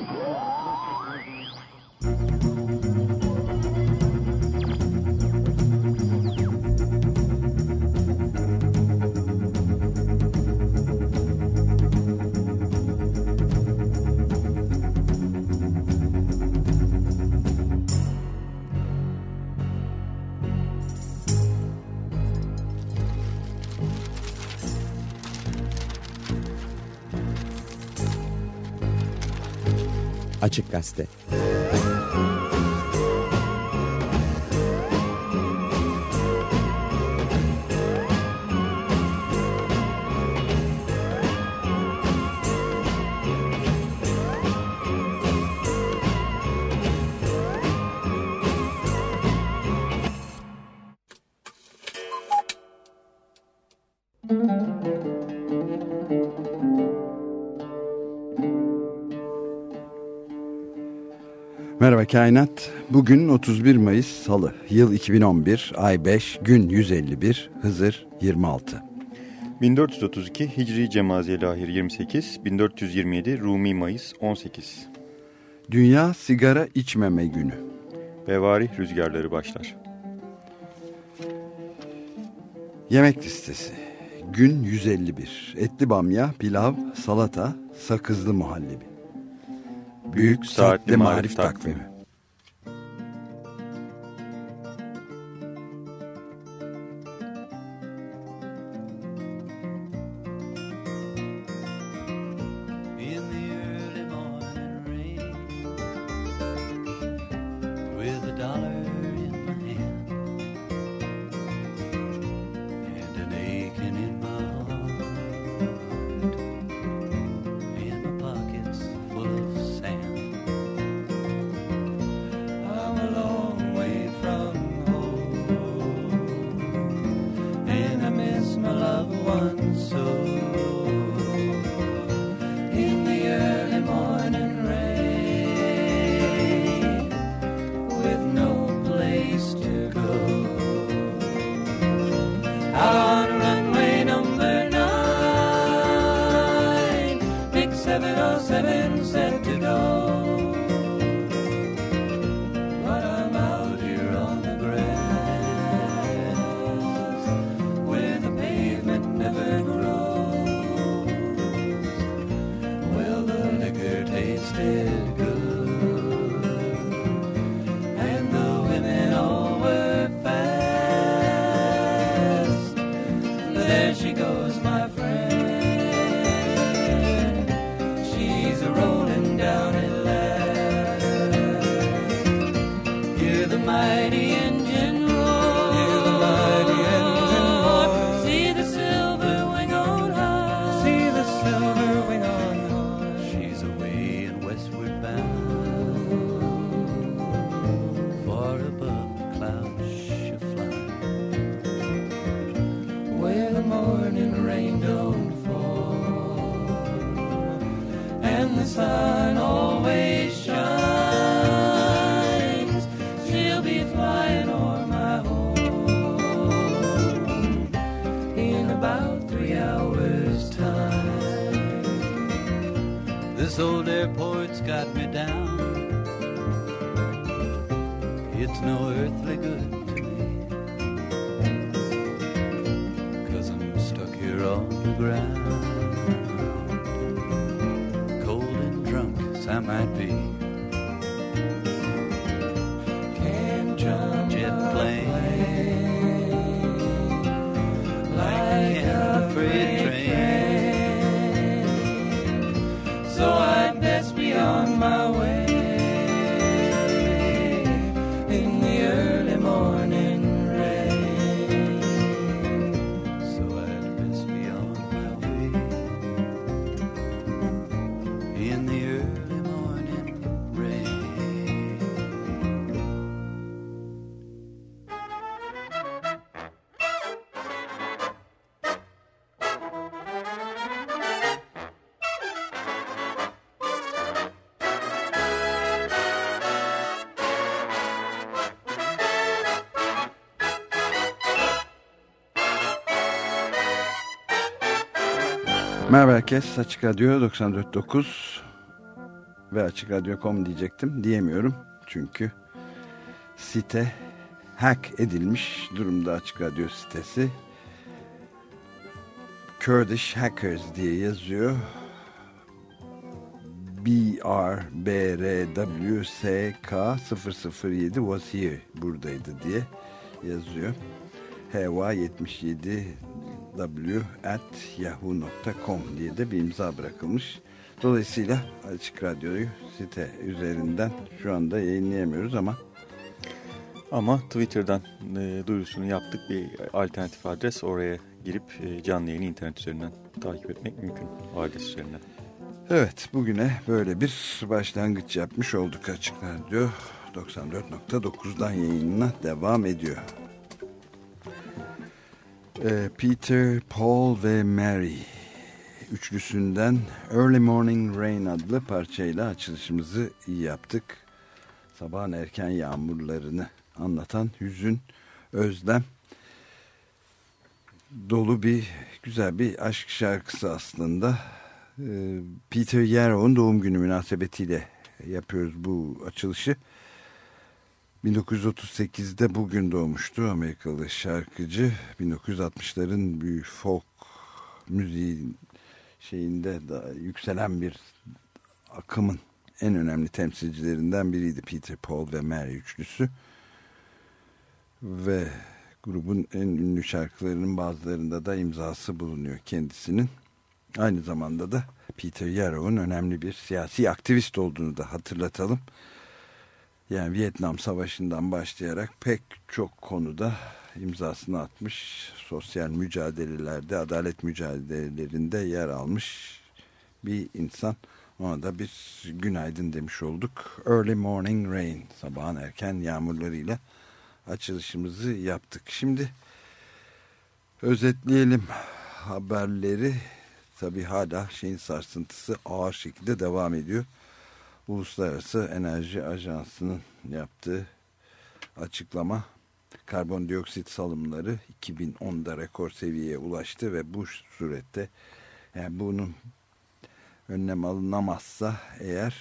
Açık Gazete. Merhaba Kainat. Bugün 31 Mayıs Salı. Yıl 2011, ay 5, gün 151, Hızır 26. 1432 Hicri Cemaziyelahir 28, 1427 Rumi Mayıs 18. Dünya Sigara İçmeme Günü. Bevarih rüzgarları başlar. Yemek listesi. Gün 151. Etli bamya, pilav, salata, sakızlı muhallebi. Büyük Saatli Marif Takvimi. Merhaba herkes, Açık Radyo 94.9 ve açıkradyo.com diyecektim. Diyemiyorum çünkü site hack edilmiş durumda, Açık Radyo sitesi. Kurdish Hackers diye yazıyor. BRWSK007 was here, buradaydı diye yazıyor. heva77w@yahoo.com diye de bir imza bırakılmış. Dolayısıyla Açık Radyo'yu site üzerinden şu anda yayınlayamıyoruz ama Twitter'dan duyurusunu yaptık. Bir alternatif adres, oraya girip canlı yayını internet üzerinden takip etmek mümkün. Adres üzerinden. Evet, bugüne böyle bir başlangıç yapmış olduk. Açık Radyo 94.9'dan yayınına devam ediyor. Peter, Paul ve Mary üçlüsünden Early Morning Rain adlı parçayla açılışımızı iyi yaptık. Sabahın erken yağmurlarını anlatan hüzün, özlem dolu bir güzel bir aşk şarkısı aslında. Peter Yarrow'un doğum günü münasebetiyle yapıyoruz bu açılışı. 1938'de bugün doğmuştu Amerikalı şarkıcı. 1960'ların büyük folk müziği şeyinde da yükselen bir akımın en önemli temsilcilerinden biriydi Peter, Paul ve Mary üçlüsü. Ve grubun en ünlü şarkılarının bazılarında da imzası bulunuyor kendisinin. Aynı zamanda da Peter Yarrow'un önemli bir siyasi aktivist olduğunu da hatırlatalım. Yani Vietnam Savaşı'ndan başlayarak pek çok konuda imzasını atmış, sosyal mücadelelerde, adalet mücadelelerinde yer almış bir insan. Ona da bir günaydın demiş olduk. Early Morning Rain, sabahın erken yağmurlarıyla açılışımızı yaptık. Şimdi özetleyelim haberleri. Tabii hala şeyin sarsıntısı ağır şekilde devam ediyor. Uluslararası Enerji Ajansı'nın yaptığı açıklama, karbondioksit salımları 2010'da rekor seviyeye ulaştı ve bu surette, yani bunun önlem alınamazsa eğer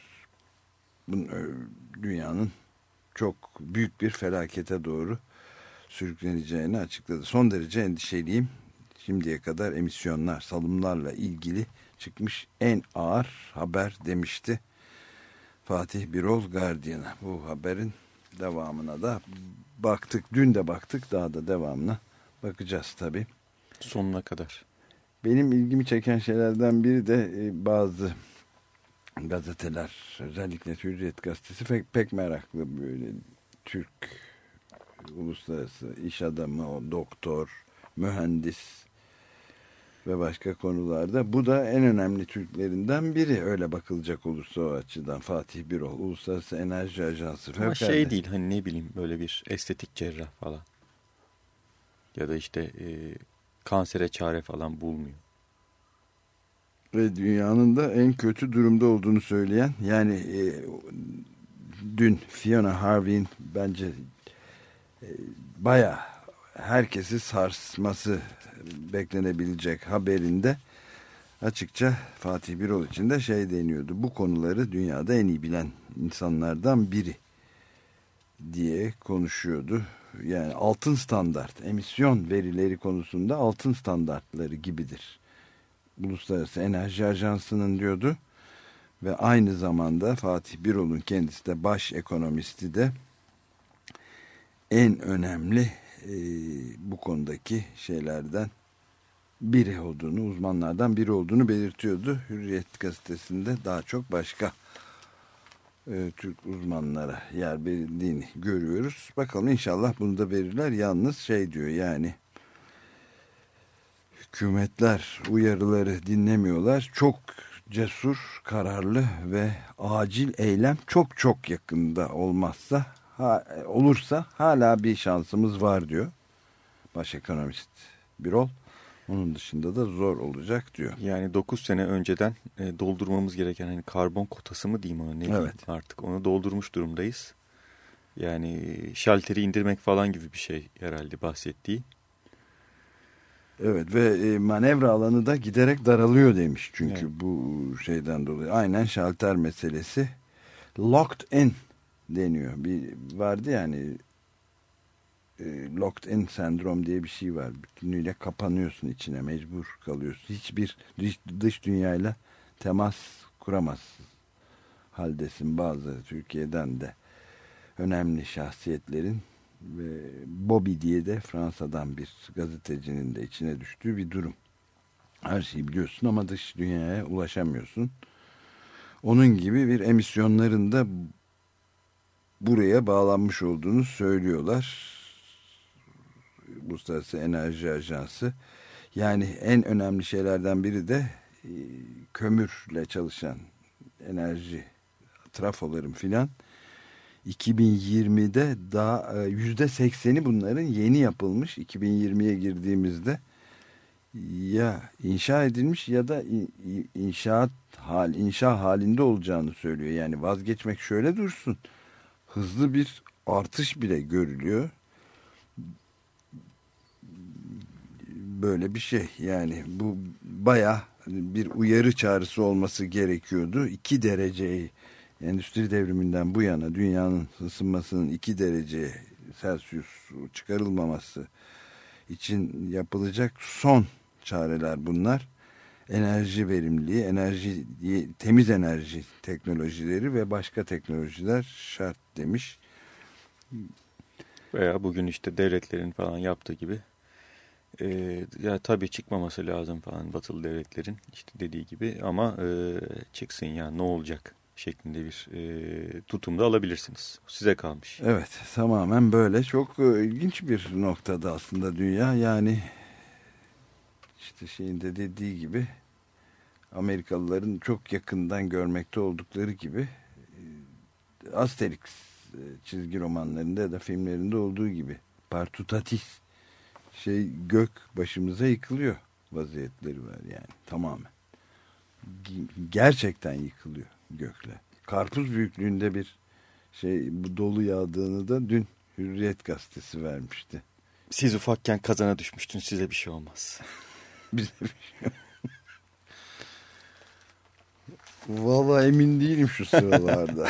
dünyanın çok büyük bir felakete doğru sürükleneceğini açıkladı. Son derece endişeliyim. Şimdiye kadar emisyonlar, salımlarla ilgili çıkmış en ağır haber demişti Fatih Birol Guardian'a. Bu haberin devamına da baktık. Dün de baktık. Daha da devamına bakacağız tabii. Sonuna kadar. Benim ilgimi çeken şeylerden biri de bazı gazeteler, özellikle Hürriyet gazetesi pek meraklı, böyle Türk uluslararası iş adamı, o doktor, mühendis ve başka konularda. Bu da en önemli Türklerinden biri, öyle bakılacak olursa o açıdan. Fatih Birol, Uluslararası Enerji Ajansı. Ama şey değil, hani ne bileyim, böyle bir estetik cerrah falan. Ya da işte kansere çare falan bulmuyor. Ve dünyanın da en kötü durumda olduğunu söyleyen, yani dün Fiona Harvey'in bence bayağı herkesi sarsması beklenebilecek haberinde açıkça Fatih Birol için de şey deniyordu. Bu konuları dünyada en iyi bilen insanlardan biri diye konuşuyordu. Yani altın standart, emisyon verileri konusunda altın standartları gibidir Uluslararası Enerji Ajansı'nın diyordu. Ve aynı zamanda Fatih Birol'un kendisi de baş ekonomisti de en önemli bu konudaki şeylerden biri olduğunu, uzmanlardan biri olduğunu belirtiyordu. Hürriyet gazetesinde daha çok başka Türk uzmanlara yer verildiğini görüyoruz. Bakalım, inşallah bunu da verirler. Yalnız şey diyor, yani hükümetler uyarıları dinlemiyorlar. Çok cesur, kararlı ve acil eylem çok çok yakında olursa hala bir şansımız var diyor baş ekonomist Birol. Onun dışında da zor olacak diyor. Yani 9 sene önceden doldurmamız gereken, hani karbon kotası mı diyeyim ona, ne diyeyim, evet, artık onu doldurmuş durumdayız. Yani şalteri indirmek falan gibi bir şey herhalde bahsettiği. Evet ve manevra alanı da giderek daralıyor demiş çünkü evet. bu şeyden dolayı. Aynen şalter meselesi. Locked in deniyor. Bir vardı yani locked in sendrom diye bir şey var. Bütünüyle kapanıyorsun içine, mecbur kalıyorsun. Hiçbir dış dünyayla temas kuramazsın haldesin. Bazı Türkiye'den de önemli şahsiyetlerin ve Bobby diye de Fransa'dan bir gazetecinin de içine düştüğü bir durum. Her şeyi biliyorsun ama dış dünyaya ulaşamıyorsun. Onun gibi bir emisyonların da buraya bağlanmış olduğunu söylüyorlar. Uluslararası Enerji Ajansı. Yani en önemli şeylerden biri de kömürle çalışan enerji trafoların filan 2020'de daha %80'i bunların yeni yapılmış. 2020'ye girdiğimizde ya inşa edilmiş ya da inşa halinde olacağını söylüyor. Yani vazgeçmek şöyle dursun. Hızlı bir artış bile görülüyor. Böyle bir şey. Yani bu bayağı bir uyarı çağrısı olması gerekiyordu. 2 dereceyi endüstri devriminden bu yana dünyanın ısınmasının 2 derece Celsius çıkarılmaması için yapılacak son çareler bunlar. Enerji verimliliği, temiz enerji teknolojileri ve başka teknolojiler şart demiş. Veya bugün işte devletlerin falan yaptığı gibi ya tabii çıkmaması lazım falan batılı devletlerin işte dediği gibi ama çıksın ya ne olacak şeklinde bir tutumda alabilirsiniz. Size kalmış. Evet, tamamen böyle çok ilginç bir noktada aslında dünya. Yani işte şeyin de dediği gibi Amerikalıların çok yakından görmekte oldukları gibi Asterix çizgi romanlarında ya da filmlerinde olduğu gibi partutatis gök başımıza yıkılıyor vaziyetleri var yani tamamen. Gerçekten yıkılıyor gökler. Karpuz büyüklüğünde bir bu dolu yağdığını da dün Hürriyet gazetesi vermişti. Siz ufakken kazana düşmüştün, size bir şey olmaz. Bize bir şey Vallahi emin değilim şu sıralarda.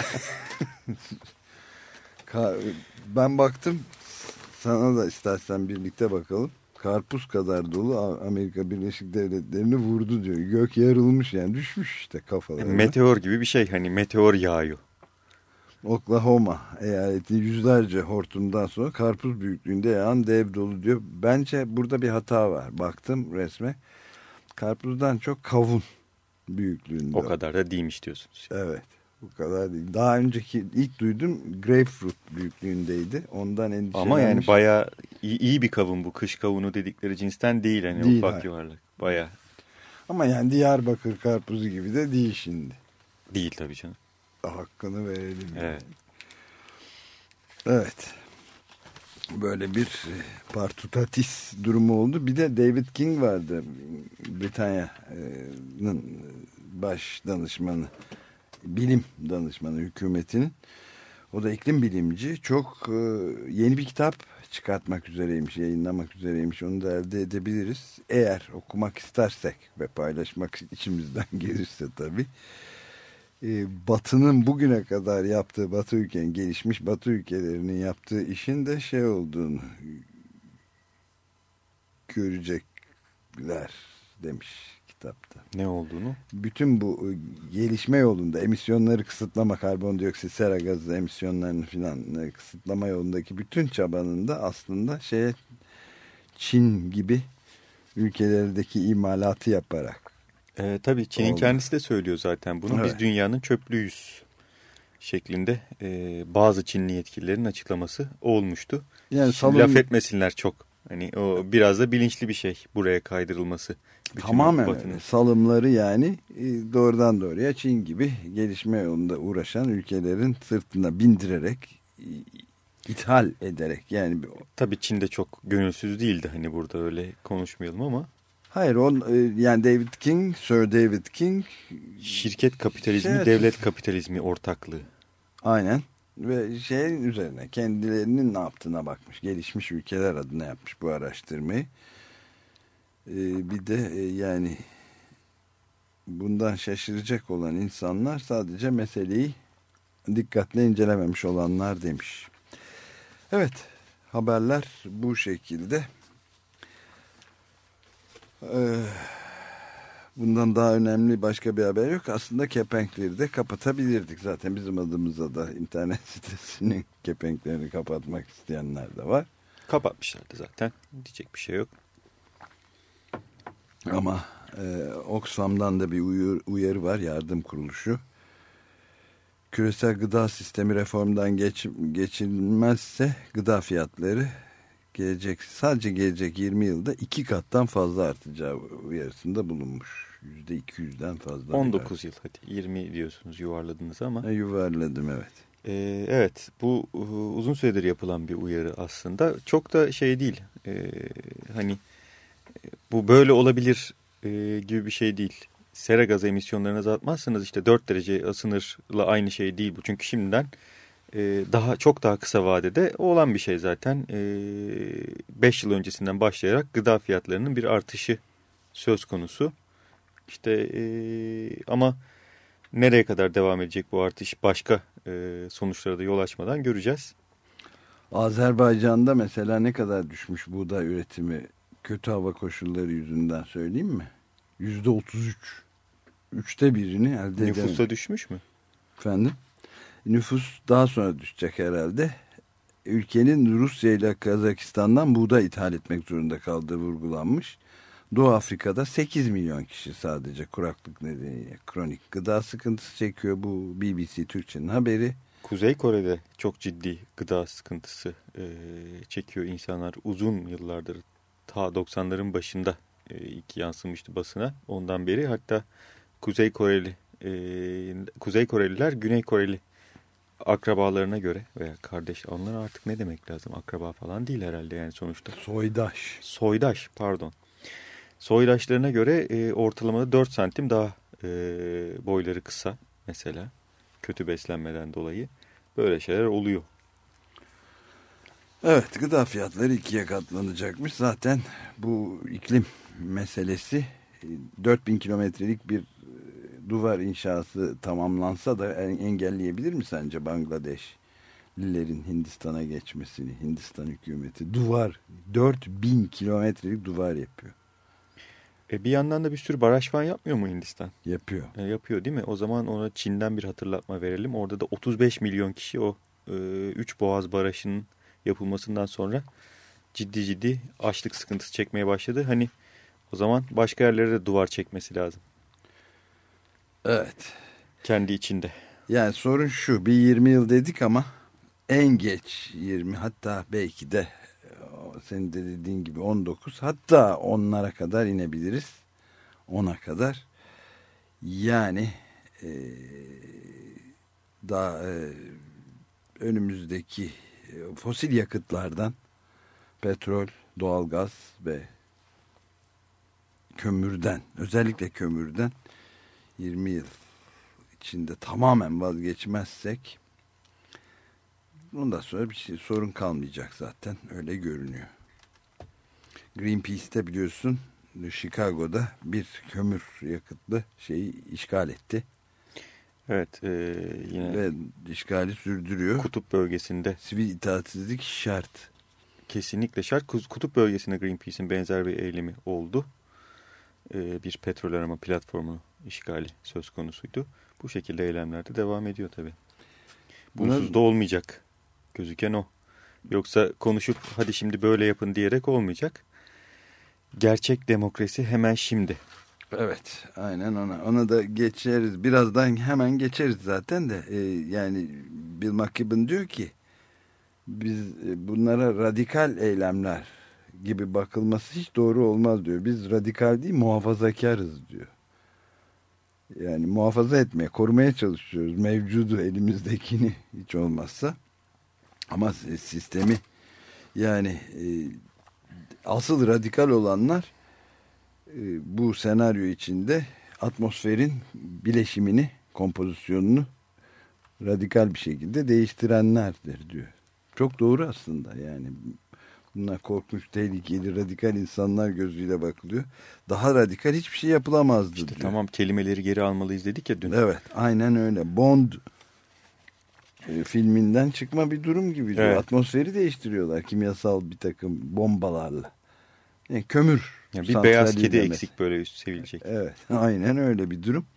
Ben baktım, sana da istersen birlikte bakalım. Karpuz kadar dolu Amerika Birleşik Devletleri'ni vurdu diyor. Gök yarılmış yani, düşmüş işte kafalarına. Meteor gibi bir şey, hani meteor yağıyor. Oklahoma eyaleti yüzlerce hortumdan sonra karpuz büyüklüğünde yağan dev dolu diyor. Bence burada bir hata var. Baktım resme. Karpuzdan çok kavun büyüklüğünde. O kadar da değilmiş diyorsunuz. Evet. Bu kadar değil. Daha önceki ilk duydum grapefruit büyüklüğündeydi. Ondan endişelenmiş. Ama yani bayağı iyi bir kavun bu. Kış kavunu dedikleri cinsten değil. Hani değil, ufak yuvarlak. Bayağı. Ama yani Diyarbakır karpuzu gibi de değil şimdi. Değil tabii canım. Hakkını verelim. Evet. Evet. Böyle bir partutatis durumu oldu. Bir de David King vardı. Britanya'nın baş danışmanı. Bilim danışmanı hükümetinin. O da iklim bilimci. Çok yeni bir kitap çıkartmak üzereymiş, yayınlamak üzereymiş. Onu da elde edebiliriz. Eğer okumak istersek ve paylaşmak içimizden gelirse tabii. Batı'nın bugüne kadar yaptığı, gelişmiş Batı ülkelerinin yaptığı işin de olduğunu görecekler demiş kitapta. Ne olduğunu? Bütün bu gelişme yolunda emisyonları kısıtlama, karbondioksit, sera gazı emisyonlarını filan kısıtlama yolundaki bütün çabanın da aslında Çin gibi ülkelerdeki imalatı yaparak. Tabii Çin'in kendisi de söylüyor zaten bunu. Evet. Biz dünyanın çöplüğüyüz şeklinde bazı Çinli yetkililerin açıklaması olmuştu. Yani laf etmesinler çok. Hani o biraz da bilinçli bir şey buraya kaydırılması. Tamamen öyle. Salımları yani doğrudan doğruya Çin gibi gelişme yolunda uğraşan ülkelerin sırtına bindirerek, ithal ederek yani. Tabii Çin de çok gönülsüz değildi, hani burada öyle konuşmayalım ama. Hayır, yani Sir David King şirket kapitalizmi, devlet kapitalizmi ortaklığı. Aynen. Ve üzerine kendilerinin ne yaptığına bakmış. Gelişmiş ülkeler adına yapmış bu araştırmayı. Bir de yani bundan şaşıracak olan insanlar sadece meseleyi dikkatle incelememiş olanlar demiş. Evet, haberler bu şekilde. Bundan daha önemli başka bir haber yok. Aslında kepenkleri de kapatabilirdik. Zaten bizim adımıza da internet sitesinin kepenklerini kapatmak isteyenler de var. Kapatmışlardı zaten. Diyecek bir şey yok. Ama Oxfam'dan da bir uyarı var, yardım kuruluşu. Küresel gıda sistemi reformdan geçilmezse gıda fiyatları sadece gelecek 20 yılda 2 kattan fazla artacağı uyarısında bulunmuş. %200'den fazla. 19 yıl, hadi 20 diyorsunuz, yuvarladınız ama. Yuvarladım, evet. Evet, bu uzun süredir yapılan bir uyarı aslında. Çok da şey değil. Hani bu böyle olabilir gibi bir şey değil. Sera gazı emisyonlarını azaltmazsanız işte 4 derece sınırla aynı şey değil bu. Çünkü şimdiden çok daha kısa vadede olan bir şey zaten. 5 yıl öncesinden başlayarak gıda fiyatlarının bir artışı söz konusu. İşte ama nereye kadar devam edecek bu artış, başka sonuçlara da yol açmadan göreceğiz. Azerbaycan'da mesela ne kadar düşmüş buğday üretimi kötü hava koşulları yüzünden, söyleyeyim mi? %33. 3'te birini elde edememiş. Nüfusta düşmüş mü? Efendim? Nüfus daha sonra düşecek herhalde. Ülkenin Rusya ile Kazakistan'dan buğday ithal etmek zorunda kaldığı vurgulanmış. Doğu Afrika'da 8 milyon kişi sadece kuraklık nedeniyle kronik gıda sıkıntısı çekiyor. Bu BBC Türkçe'nin haberi. Kuzey Kore'de çok ciddi gıda sıkıntısı çekiyor insanlar. Uzun yıllardır, ta 90'ların başında ilk yansımıştı basına. Ondan beri hatta Kuzey Koreliler Güney Koreli akrabalarına göre veya kardeş, onlar artık ne demek lazım, akraba falan değil herhalde yani sonuçta. Soydaş, pardon. Soydaşlarına göre ortalamada 4 santim daha boyları kısa mesela, kötü beslenmeden dolayı böyle şeyler oluyor. Evet, gıda fiyatları 2'ye katlanacakmış. Zaten bu iklim meselesi, 4000 kilometrelik bir duvar inşası tamamlansa da engelleyebilir mi sence Bangladeşlilerin Hindistan'a geçmesini? Hindistan hükümeti 4000 kilometrelik duvar yapıyor. Bir yandan da bir sürü baraj falan yapmıyor mu Hindistan? Yapıyor. Yapıyor değil mi? O zaman ona Çin'den bir hatırlatma verelim. Orada da 35 milyon kişi o 3 Boğaz Barajı'nın yapılmasından sonra ciddi açlık sıkıntısı çekmeye başladı. Hani o zaman başka yerlere de duvar çekmesi lazım. Evet. Kendi içinde. Yani sorun şu, bir 20 yıl dedik ama en geç 20, hatta belki de senin de dediğin gibi 19, hatta 10'lara kadar inebiliriz. 10'a kadar. Yani daha önümüzdeki fosil yakıtlardan, petrol, doğalgaz ve kömürden, özellikle kömürden 20 yıl içinde tamamen vazgeçmezsek ondan sonra bir sorun kalmayacak zaten, öyle görünüyor. Greenpeace'te biliyorsun Chicago'da bir kömür yakıtlı şeyi işgal etti. Evet, yine ve işgali sürdürüyor. Kutup bölgesinde sivil itaatsizlik şart. Kesinlikle şart. Kutup bölgesinde Greenpeace'in benzer bir eylemi oldu. Bir petrol arama platformu işgali söz konusuydu. Bu şekilde eylemler de devam ediyor tabii. Bunsuz da olmayacak. Gözüken o. Yoksa konuşup hadi şimdi böyle yapın diyerek olmayacak. Gerçek demokrasi hemen şimdi. Evet, aynen ona da geçeriz. Birazdan hemen geçeriz zaten de. Yani Bill McKibben diyor ki biz bunlara radikal eylemler gibi bakılması hiç doğru olmaz diyor. Biz radikal değil, muhafazakarız diyor. Yani muhafaza etmeye, korumaya çalışıyoruz mevcudu, elimizdekini hiç olmazsa. Ama sistemi, yani asıl radikal olanlar bu senaryo içinde atmosferin bileşimini, kompozisyonunu radikal bir şekilde değiştirenlerdir diyor. Çok doğru aslında, yani Bunlar korkunç, tehlikeli, radikal insanlar gözüyle bakılıyor. Daha radikal hiçbir şey yapılamazdı İşte diyor. Tamam, kelimeleri geri almalıyız dedik ya dün. Evet, aynen öyle. Bond filminden çıkma bir durum gibi diyor. Evet. Atmosferi değiştiriyorlar kimyasal bir takım bombalarla. Yani kömür. Yani bir beyaz kedi eksik böyle üst sevilecek. Evet, aynen öyle bir durum.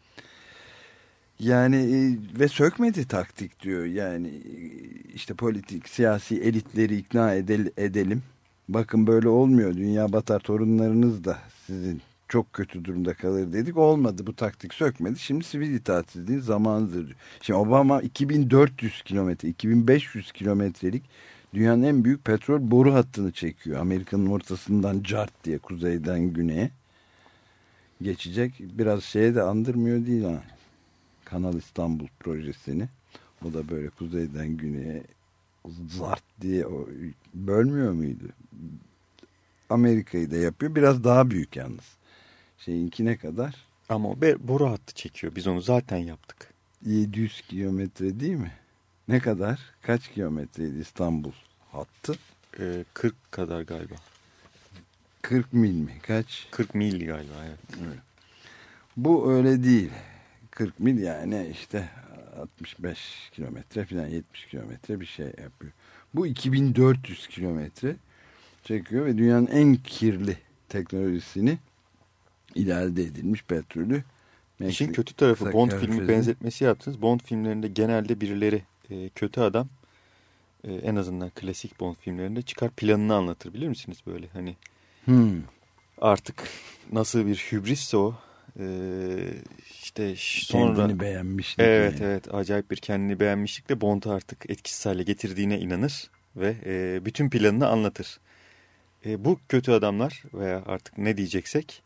Yani ve sökmedi taktik diyor. Yani işte politik, siyasi elitleri ikna edelim. Bakın böyle olmuyor. Dünya batar, torunlarınız da sizin çok kötü durumda kalır dedik. Olmadı, bu taktik sökmedi. Şimdi sivil itaatsizliğin zamanıdır diyor. Şimdi Obama 2400 kilometre, 2500 kilometrelik dünyanın en büyük petrol boru hattını çekiyor. Amerika'nın ortasından cart diye kuzeyden güneye geçecek. Biraz şeye de andırmıyor değil ha. Kanal İstanbul projesini. O da böyle kuzeyden güneye zart diye bölmüyor muydu? Amerika'yı da yapıyor. Biraz daha büyük yalnız. Şeyinki ne kadar? Ama o boru hattı çekiyor. Biz onu zaten yaptık. 700 kilometre değil mi? Ne kadar? Kaç kilometreydi İstanbul hattı? 40 kadar galiba. 40 mil mi? Kaç? 40 mil galiba, evet. Bu öyle değil. 40 mil yani işte 65 kilometre falan, 70 kilometre bir şey yapıyor. Bu 2400 kilometre çekiyor ve dünyanın en kirli teknolojisini elde edilmiş petrolü. İşin kötü tarafı, Bond filmi benzetmesi yaptınız. Bond filmlerinde genelde birileri kötü adam, en azından klasik Bond filmlerinde çıkar planını anlatır, bilir misiniz böyle hani artık nasıl bir hübrisse o, işte sonra kendini beğenmişlik. Evet, yani. Evet, acayip bir kendini beğenmişlikle Bond'u artık etkisiz hale getirdiğine inanır ve bütün planını anlatır. Bu kötü adamlar veya artık ne diyeceksek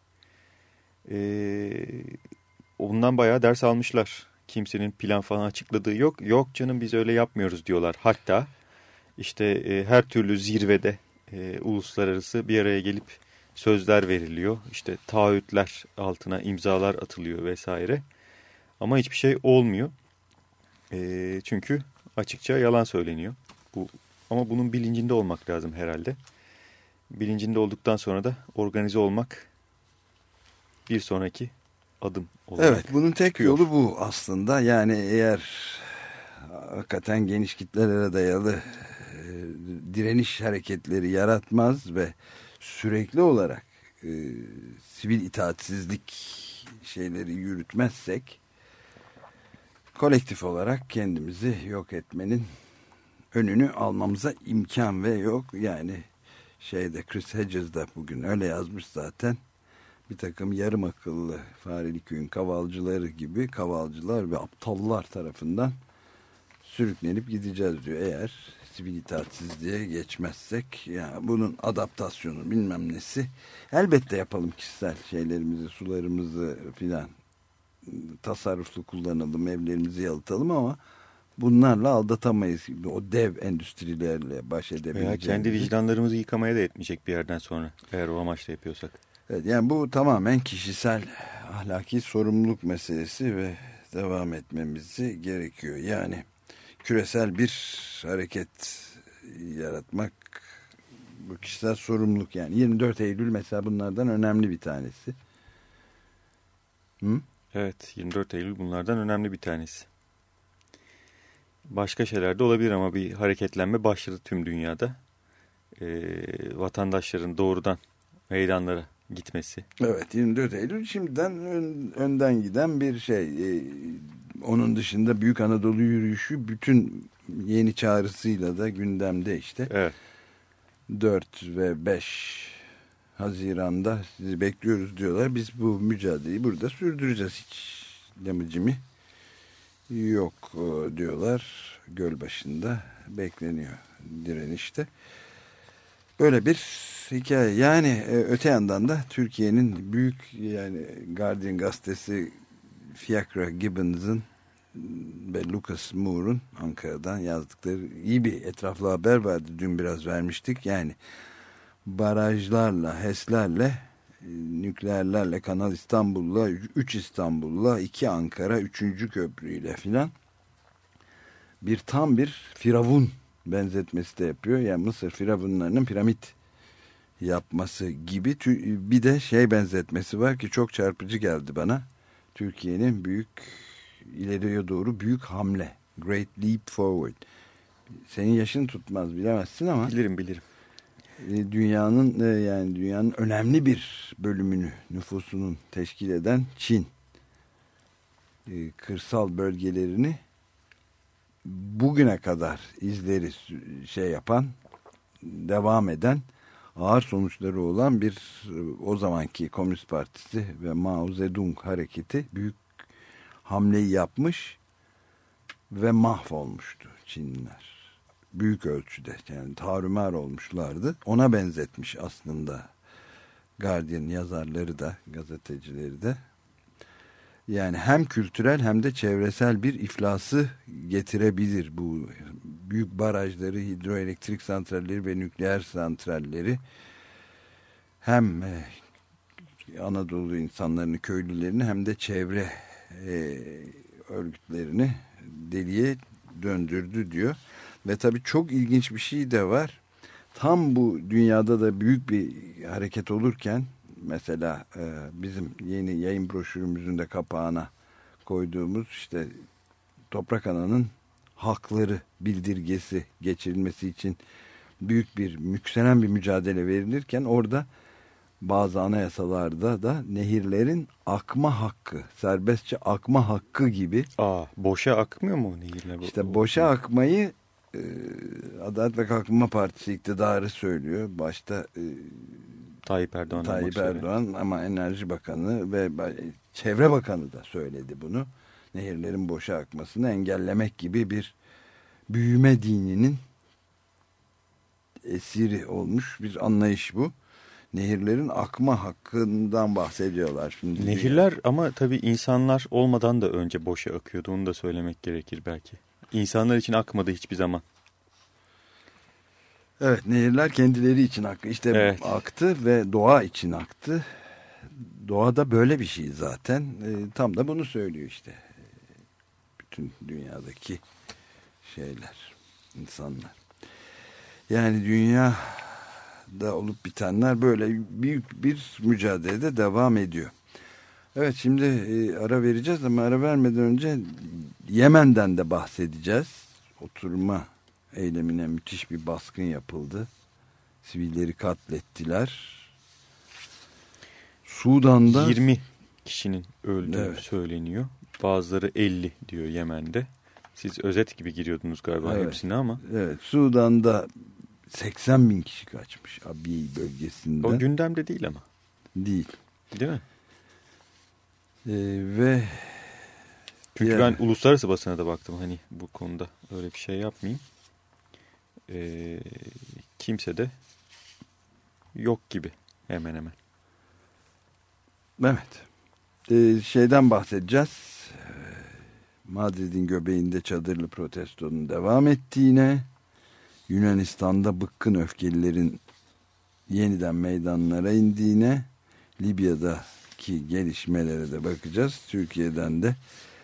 ondan bayağı ders almışlar. Kimsenin plan falan açıkladığı yok. Yok canım, biz öyle yapmıyoruz diyorlar. Hatta işte her türlü zirvede uluslararası bir araya gelip sözler veriliyor. İşte taahhütler altına imzalar atılıyor vesaire. Ama hiçbir şey olmuyor. Çünkü açıkça yalan söyleniyor. Ama bunun bilincinde olmak lazım herhalde. Bilincinde olduktan sonra da organize olmak bir sonraki adım olarak. Evet, bunun tek yolu bu aslında. Yani eğer hakikaten geniş kitlelere dayalı direniş hareketleri yaratmaz ve sürekli olarak sivil itaatsizlik şeyleri yürütmezsek, kolektif olarak kendimizi yok etmenin önünü almamıza imkan ve yok. Yani Chris Hedges de bugün öyle yazmış zaten. Bir takım yarım akıllı Fareli Köyün kavalcıları gibi kavalcılar ve aptallar tarafından sürüklenip gideceğiz diyor. Eğer sivil itaatsizliğe geçmezsek, yani bunun adaptasyonu bilmem nesi. Elbette yapalım kişisel şeylerimizi, sularımızı filan tasarruflu kullanalım, evlerimizi yalıtalım ama bunlarla aldatamayız. O dev endüstrilerle baş edebileceğimiz. Veya kendi vicdanlarımızı yıkamaya da yetmeyecek bir yerden sonra, eğer o amaçla yapıyorsak. Evet, yani bu tamamen kişisel ahlaki sorumluluk meselesi ve devam etmemizi gerekiyor. Yani küresel bir hareket yaratmak, bu kişisel sorumluluk. Yani 24 Eylül mesela bunlardan önemli bir tanesi. Evet, 24 Eylül bunlardan önemli bir tanesi. Başka şeyler de olabilir ama bir hareketlenme başladı tüm dünyada. Vatandaşların doğrudan meydanlara gitmesi. Evet, 24 Eylül şimdiden önden giden bir şey. Onun dışında Büyük Anadolu Yürüyüşü bütün yeni çağrısıyla da gündemde işte. Evet. 4 ve 5 Haziran'da sizi bekliyoruz diyorlar. Biz bu mücadeleyi burada sürdüreceğiz. Hiç lamıcımı yok diyorlar. Gölbaşı'nda bekleniyor direnişte. Böyle bir hikaye. Yani öte yandan da Türkiye'nin büyük, yani Guardian gazetesi Fiacre Gibbons'ın ve Lucas Moore'un Ankara'dan yazdıkları iyi bir etraflı haber vardı. Dün biraz vermiştik. Yani barajlarla, HES'lerle, nükleerlerle, Kanal İstanbul'la, 3 İstanbul'la, 2 Ankara, 3. köprüyle filan tam bir firavun benzetmesi de yapıyor. Yani Mısır firavunlarının piramit yapması gibi bir de benzetmesi var ki çok çarpıcı geldi bana. Türkiye'nin ileriye doğru büyük hamle. Great Leap Forward. Senin yaşın tutmaz bilemezsin ama. Bilirim. Dünyanın önemli bir bölümünü, nüfusunun teşkil eden Çin kırsal bölgelerini bugüne kadar izleri yapan, devam eden, ağır sonuçları olan o zamanki Komünist Partisi ve Mao Zedong hareketi büyük hamleyi yapmış ve mahvolmuştu Çinliler. Büyük ölçüde, yani tarumar olmuşlardı. Ona benzetmiş aslında Guardian yazarları da, gazetecileri de. Yani hem kültürel hem de çevresel bir iflası getirebilir bu büyük barajları, hidroelektrik santralleri ve nükleer santralleri. Hem Anadolu insanlarını, köylülerini hem de çevre örgütlerini deliye döndürdü diyor. Ve tabii çok ilginç bir şey de var. Tam bu dünyada da büyük bir hareket olurken, mesela bizim yeni yayın broşürümüzün de kapağına koyduğumuz Toprak Ana'nın hakları bildirgesi geçirilmesi için büyük bir yükselen bir mücadele verilirken, orada bazı anayasalarda da nehirlerin akma hakkı, serbestçe akma hakkı gibi. Boşa akmıyor mu nehirler? Boşa akmayı Adalet ve Kalkınma Partisi iktidarı söylüyor. Başta Tayyip Erdoğan ama Enerji Bakanı ve Çevre Bakanı da söyledi bunu. Nehirlerin boşa akmasını engellemek gibi bir büyüme dininin esiri olmuş bir anlayış bu. Nehirlerin akma hakkından bahsediyorlar şimdi. Nehirler ama tabii insanlar olmadan da önce boşa akıyordu. Onu da söylemek gerekir belki. İnsanlar için akmadı hiçbir zaman. Evet, nehirler kendileri için aktı. Evet. Aktı ve doğa için aktı. Doğada böyle bir şey zaten. Tam da bunu söylüyor işte. Bütün dünyadaki insanlar. Yani dünyada olup bitenler böyle büyük bir mücadelede devam ediyor. Evet, şimdi ara vereceğiz ama ara vermeden önce Yemen'den de bahsedeceğiz. Oturma eylemine müthiş bir baskın yapıldı. Sivilleri katlettiler. Sudan'da 20 kişinin öldüğü söyleniyor. Bazıları 50 diyor Yemen'de. Siz özet gibi giriyordunuz galiba hepsine ama. Evet, Sudan'da 80 bin kişi kaçmış Abiy bölgesinden. O gündemde değil ama. Değil. Değil mi? Ve çünkü ben uluslararası basına da baktım, hani bu konuda öyle bir şey yapmayayım. Kimse de yok gibi hemen hemen. Evet. Şeyden bahsedeceğiz. Madrid'in göbeğinde çadırlı protestonun devam ettiğine, Yunanistan'da bıkkın öfkelilerin yeniden meydanlara indiğine, Libya'daki gelişmelere de bakacağız. Türkiye'den de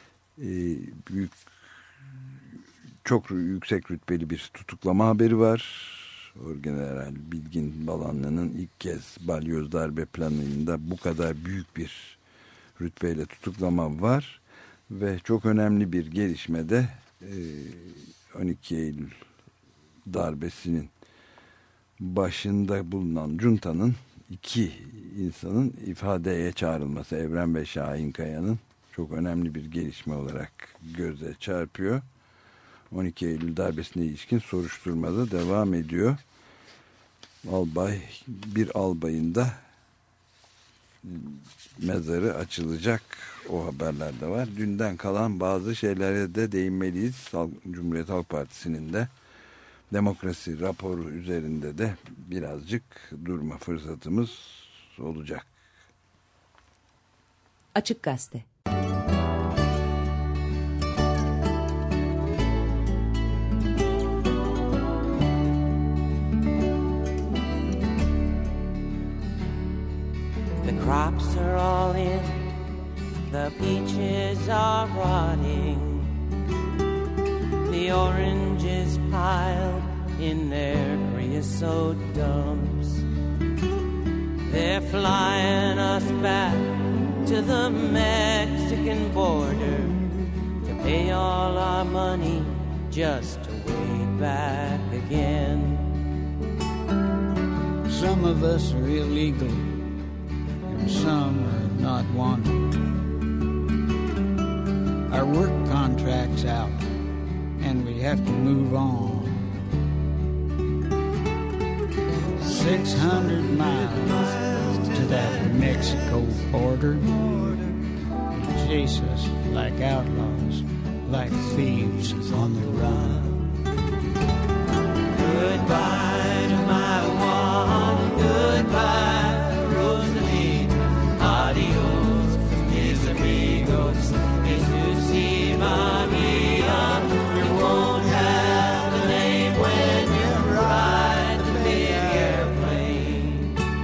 çok yüksek rütbeli bir tutuklama haberi var. Orgeneral Bilgin Balanlı'nın ilk kez balyoz darbe planında bu kadar büyük bir rütbeyle tutuklama var. Ve çok önemli bir gelişmede 12 Eylül darbesinin başında bulunan Cunta'nın 2 insanın ifadeye çağrılması, Evren ve Şahin Kaya'nın, çok önemli bir gelişme olarak göze çarpıyor. 12 Eylül darbesine ilişkin soruşturmada devam ediyor. Bir albayın da mezarı açılacak, o haberler de var. Dünden kalan bazı şeylere de değinmeliyiz. Cumhuriyet Halk Partisi'nin de demokrasi raporu üzerinde de birazcık durma fırsatımız olacak. Açık Gazete. The crops are all in, the peaches are rotting, the oranges piled in their creosote dumps. They're flying us back to the Mexican border to pay all our money just to way back again. Some of us are illegal and some are not wanted. Our work contract's out and we have to move on. 600 miles to that Mexico border. They chase us like outlaws, like thieves on the run. Goodbye to my one, goodbye, Rosalita. Adios, mis amigos, Jesus y Maria. You won't have a name when you ride the big airplane.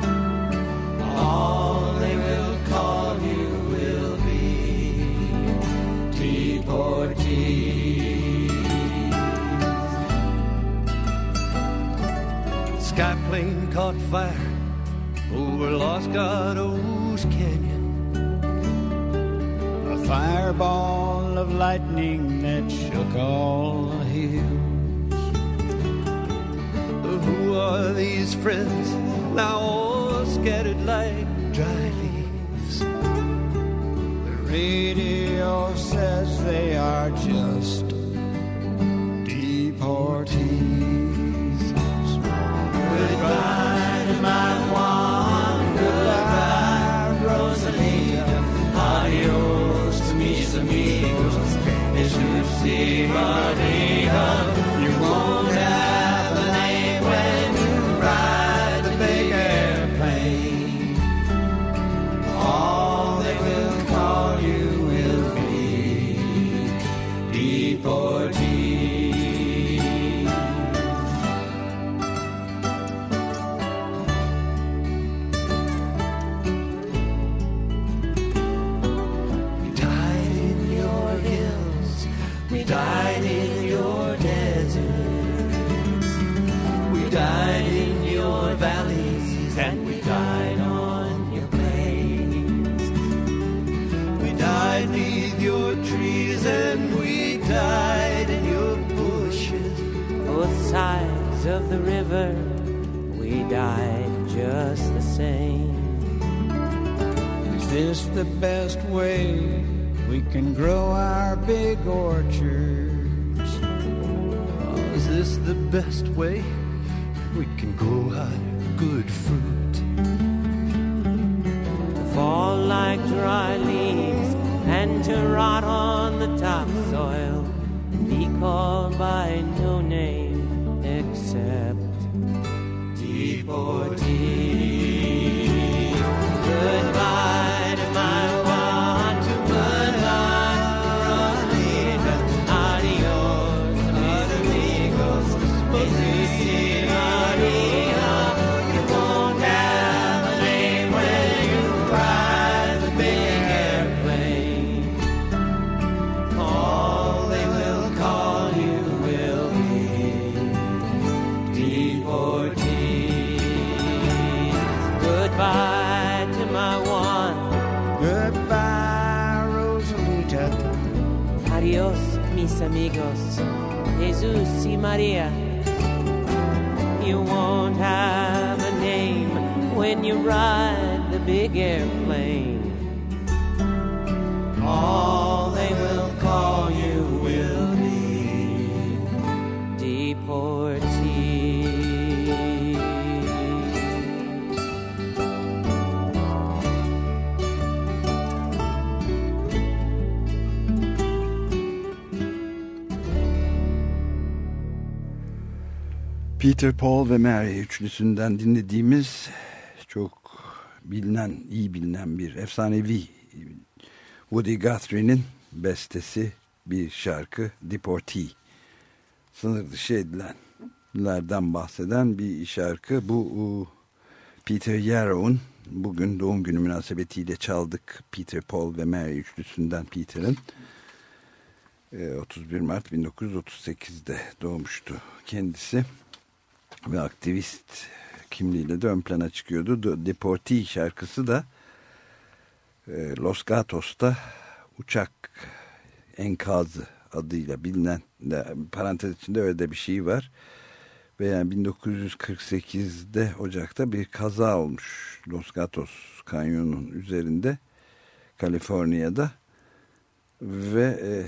All they will call you will be deportees. Sky plane caught fire over Los Gatos Canyon. A fireball of lightning that shook all the hills. Who are these friends now all scattered like dry leaves? The radio says they are just deportees. Goodbye to my Juan, goodbye, Rosalita. Adios to mis amigos, Jesus y Maria. You won't have a name when you ride the big airplane. All they will call you will be deportees. We died in your hills, we died in your deserts, we died in your valleys, and we died on your plains. We died neath your trees and we died in your bushes. Both sides of the river, we died just the same. Is this the best way we can grow our big orchards? Is this the best way we can grow our good fruit? To fall like dry leaves and to rot on the topsoil and be called by no name except deportee. Goodbye to my one, goodbye, Rosalita. Adios, mis amigos, Jesus y Maria. You won't have a name when you ride the big airplane. All they will call you will be deportees. Goodbye to my one. Goodbye, Rosalita. Adios, mis amigos, Jesus y Maria. You won't have a name when you ride the big airplane. All they will call you will be deportees. Peter, Paul ve Mary üçlüsünden dinlediğimiz çok iyi bilinen bir efsanevi Woody Guthrie'nin bestesi bir şarkı, Deportee. Sınır dışı edilenlerden bahseden bir şarkı. Bu Peter Yarrow'un bugün doğum günü münasebetiyle çaldık. Peter, Paul ve Mary üçlüsünden Peter'ın 31 Mart 1938'de doğmuştu kendisi. Ve aktivist kimliğiyle de ön plana çıkıyordu. Deportee şarkısı da Los Gatos'ta uçak enkazı adıyla bilinen, parantez içinde öyle de bir şey var. Ve yani 1948'de Ocak'ta bir kaza olmuş Los Gatos Kanyonu'nun üzerinde, Kaliforniya'da ve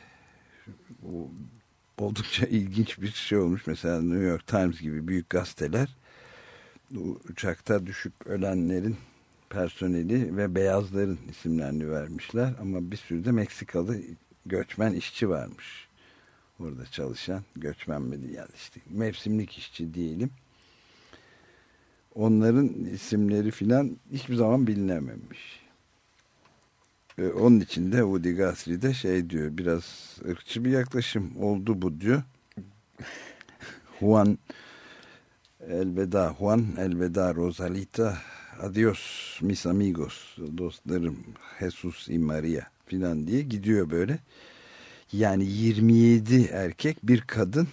oldukça ilginç bir şey olmuş. Mesela New York Times gibi büyük gazeteler uçakta düşüp ölenlerin personeli ve beyazların isimlerini vermişler ama bir sürü de Meksikalı göçmen işçi varmış. Orada çalışan, göçmen mi yani işte mevsimlik işçi diyelim. Onların isimleri filan hiçbir zaman bilinememiş. Onun için de Woody Guthrie de şey diyor, biraz ırkçı bir yaklaşım oldu bu diyor. Juan elveda Rosalita, adios mis amigos, dostlarım, Jesus y Maria filan diye gidiyor böyle. Yani 27 erkek bir kadın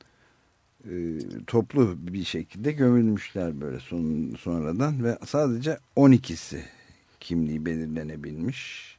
toplu bir şekilde gömülmüşler böyle sonradan ve sadece 12'si kimliği belirlenebilmiş.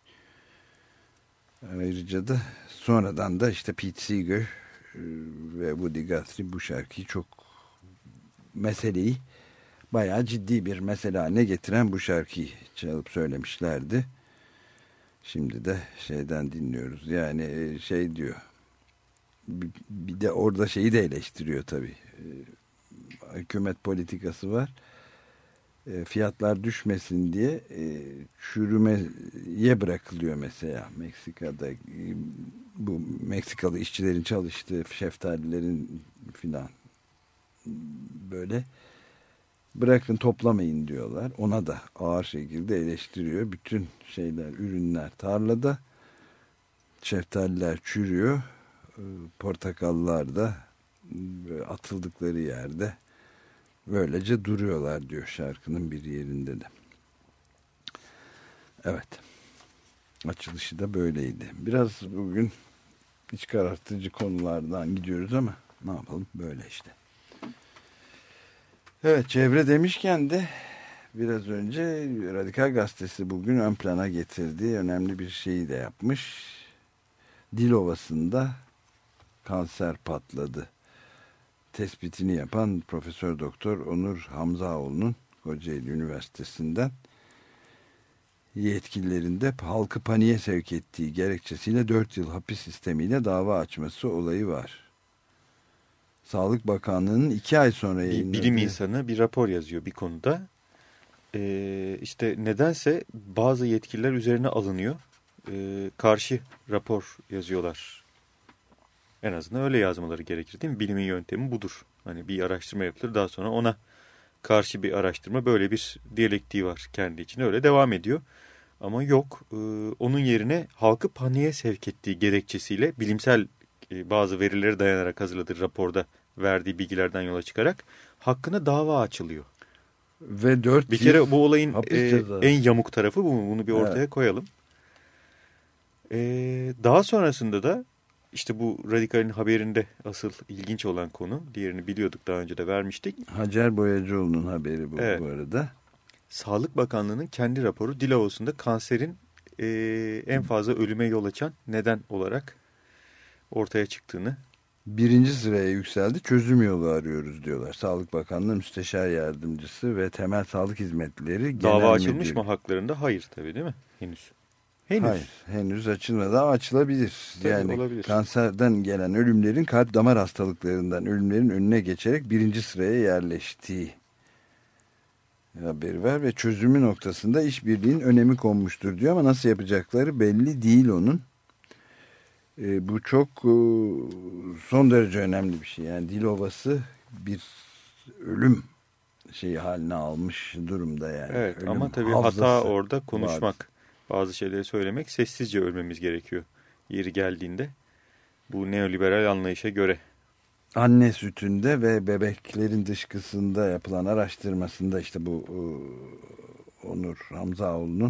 Ayrıca da sonradan da işte Pete Seeger ve Woody Guthrie bu şarkıyı çok, meseleyi bayağı ciddi bir mesele haline getiren bu şarkıyı çalıp söylemişlerdi. Şimdi de şeyden dinliyoruz. Yani şey diyor. Bir de orada şeyi de eleştiriyor tabii. Hükümet politikası var. Fiyatlar düşmesin diye çürümeye bırakılıyor mesela Meksika'da. Bu Meksikalı işçilerin çalıştığı şeftalilerin filan böyle bırakın toplamayın diyorlar. Ona da ağır şekilde eleştiriyor. Bütün şeyler, ürünler tarlada, şeftaliler çürüyor, portakallar da atıldıkları yerde böylece duruyorlar diyor şarkının bir yerinde de. Evet. Açılışı da böyleydi. Biraz bugün iç karartıcı konulardan gidiyoruz ama ne yapalım, böyle işte. Evet, çevre demişken de biraz önce Radikal Gazetesi bugün ön plana getirdiği önemli bir şeyi de yapmış. Dilovası'nda kanser patladı tespitini yapan Profesör Doktor Onur Hamzaoğlu'nun Kocaeli Üniversitesi'nden yetkililerinde halkı paniğe sevk ettiği gerekçesiyle 4 yıl hapis sistemiyle dava açması olayı var. Sağlık Bakanlığı'nın 2 ay sonra yayınladığı... Bilim insanı bir rapor yazıyor bir konuda. İşte nedense bazı yetkililer üzerine alınıyor. Karşı rapor yazıyorlar. En azından öyle yazmaları gerekir değil mi? Bilimin yöntemi budur. Hani bir araştırma yapılır, daha sonra ona karşı bir araştırma, böyle bir diyalektiği var kendi içine, öyle devam ediyor. Ama yok, onun yerine halkı paniğe sevk ettiği gerekçesiyle bilimsel bazı verilere dayanarak hazırladığı raporda verdiği bilgilerden yola çıkarak hakkında dava açılıyor. Ve 4 bir kere bu olayın en yamuk tarafı bu. Bunu bir ortaya koyalım. Daha sonrasında da işte bu Radikal'in haberinde asıl ilginç olan konu, diğerini biliyorduk, daha önce de vermiştik. Hacer Boyacıoğlu'nun haberi bu, evet. Bu arada. Sağlık Bakanlığı'nın kendi raporu Dilovası'nda kanserin en fazla ölüme yol açan neden olarak ortaya çıktığını. 1. sıraya yükseldi. Çözüm yolu arıyoruz diyorlar. Sağlık Bakanlığı Müsteşar Yardımcısı ve Temel Sağlık Hizmetleri Genel Dava açılmış Müdürü. mı haklarında? Hayır tabii, değil mi? Henüz. Hayır, henüz açılmadı ama açılabilir. Tabii, yani olabilir. Kanserden gelen ölümlerin kalp damar hastalıklarından ölümlerin önüne geçerek 1. sıraya yerleştiği haberi var ve çözümü noktasında işbirliğinin önemi konmuştur diyor ama nasıl yapacakları belli değil onun. Bu çok son derece önemli bir şey. Yani Dilovası bir ölüm şeyi haline almış durumda yani. Evet, ölüm ama tabii hata orada konuşmak. Bazı şeyleri söylemek, sessizce ölmemiz gerekiyor yeri geldiğinde. Bu neoliberal anlayışa göre. Anne sütünde ve bebeklerin dışkısında yapılan araştırmasında işte bu Onur Hamzaoğlu'nun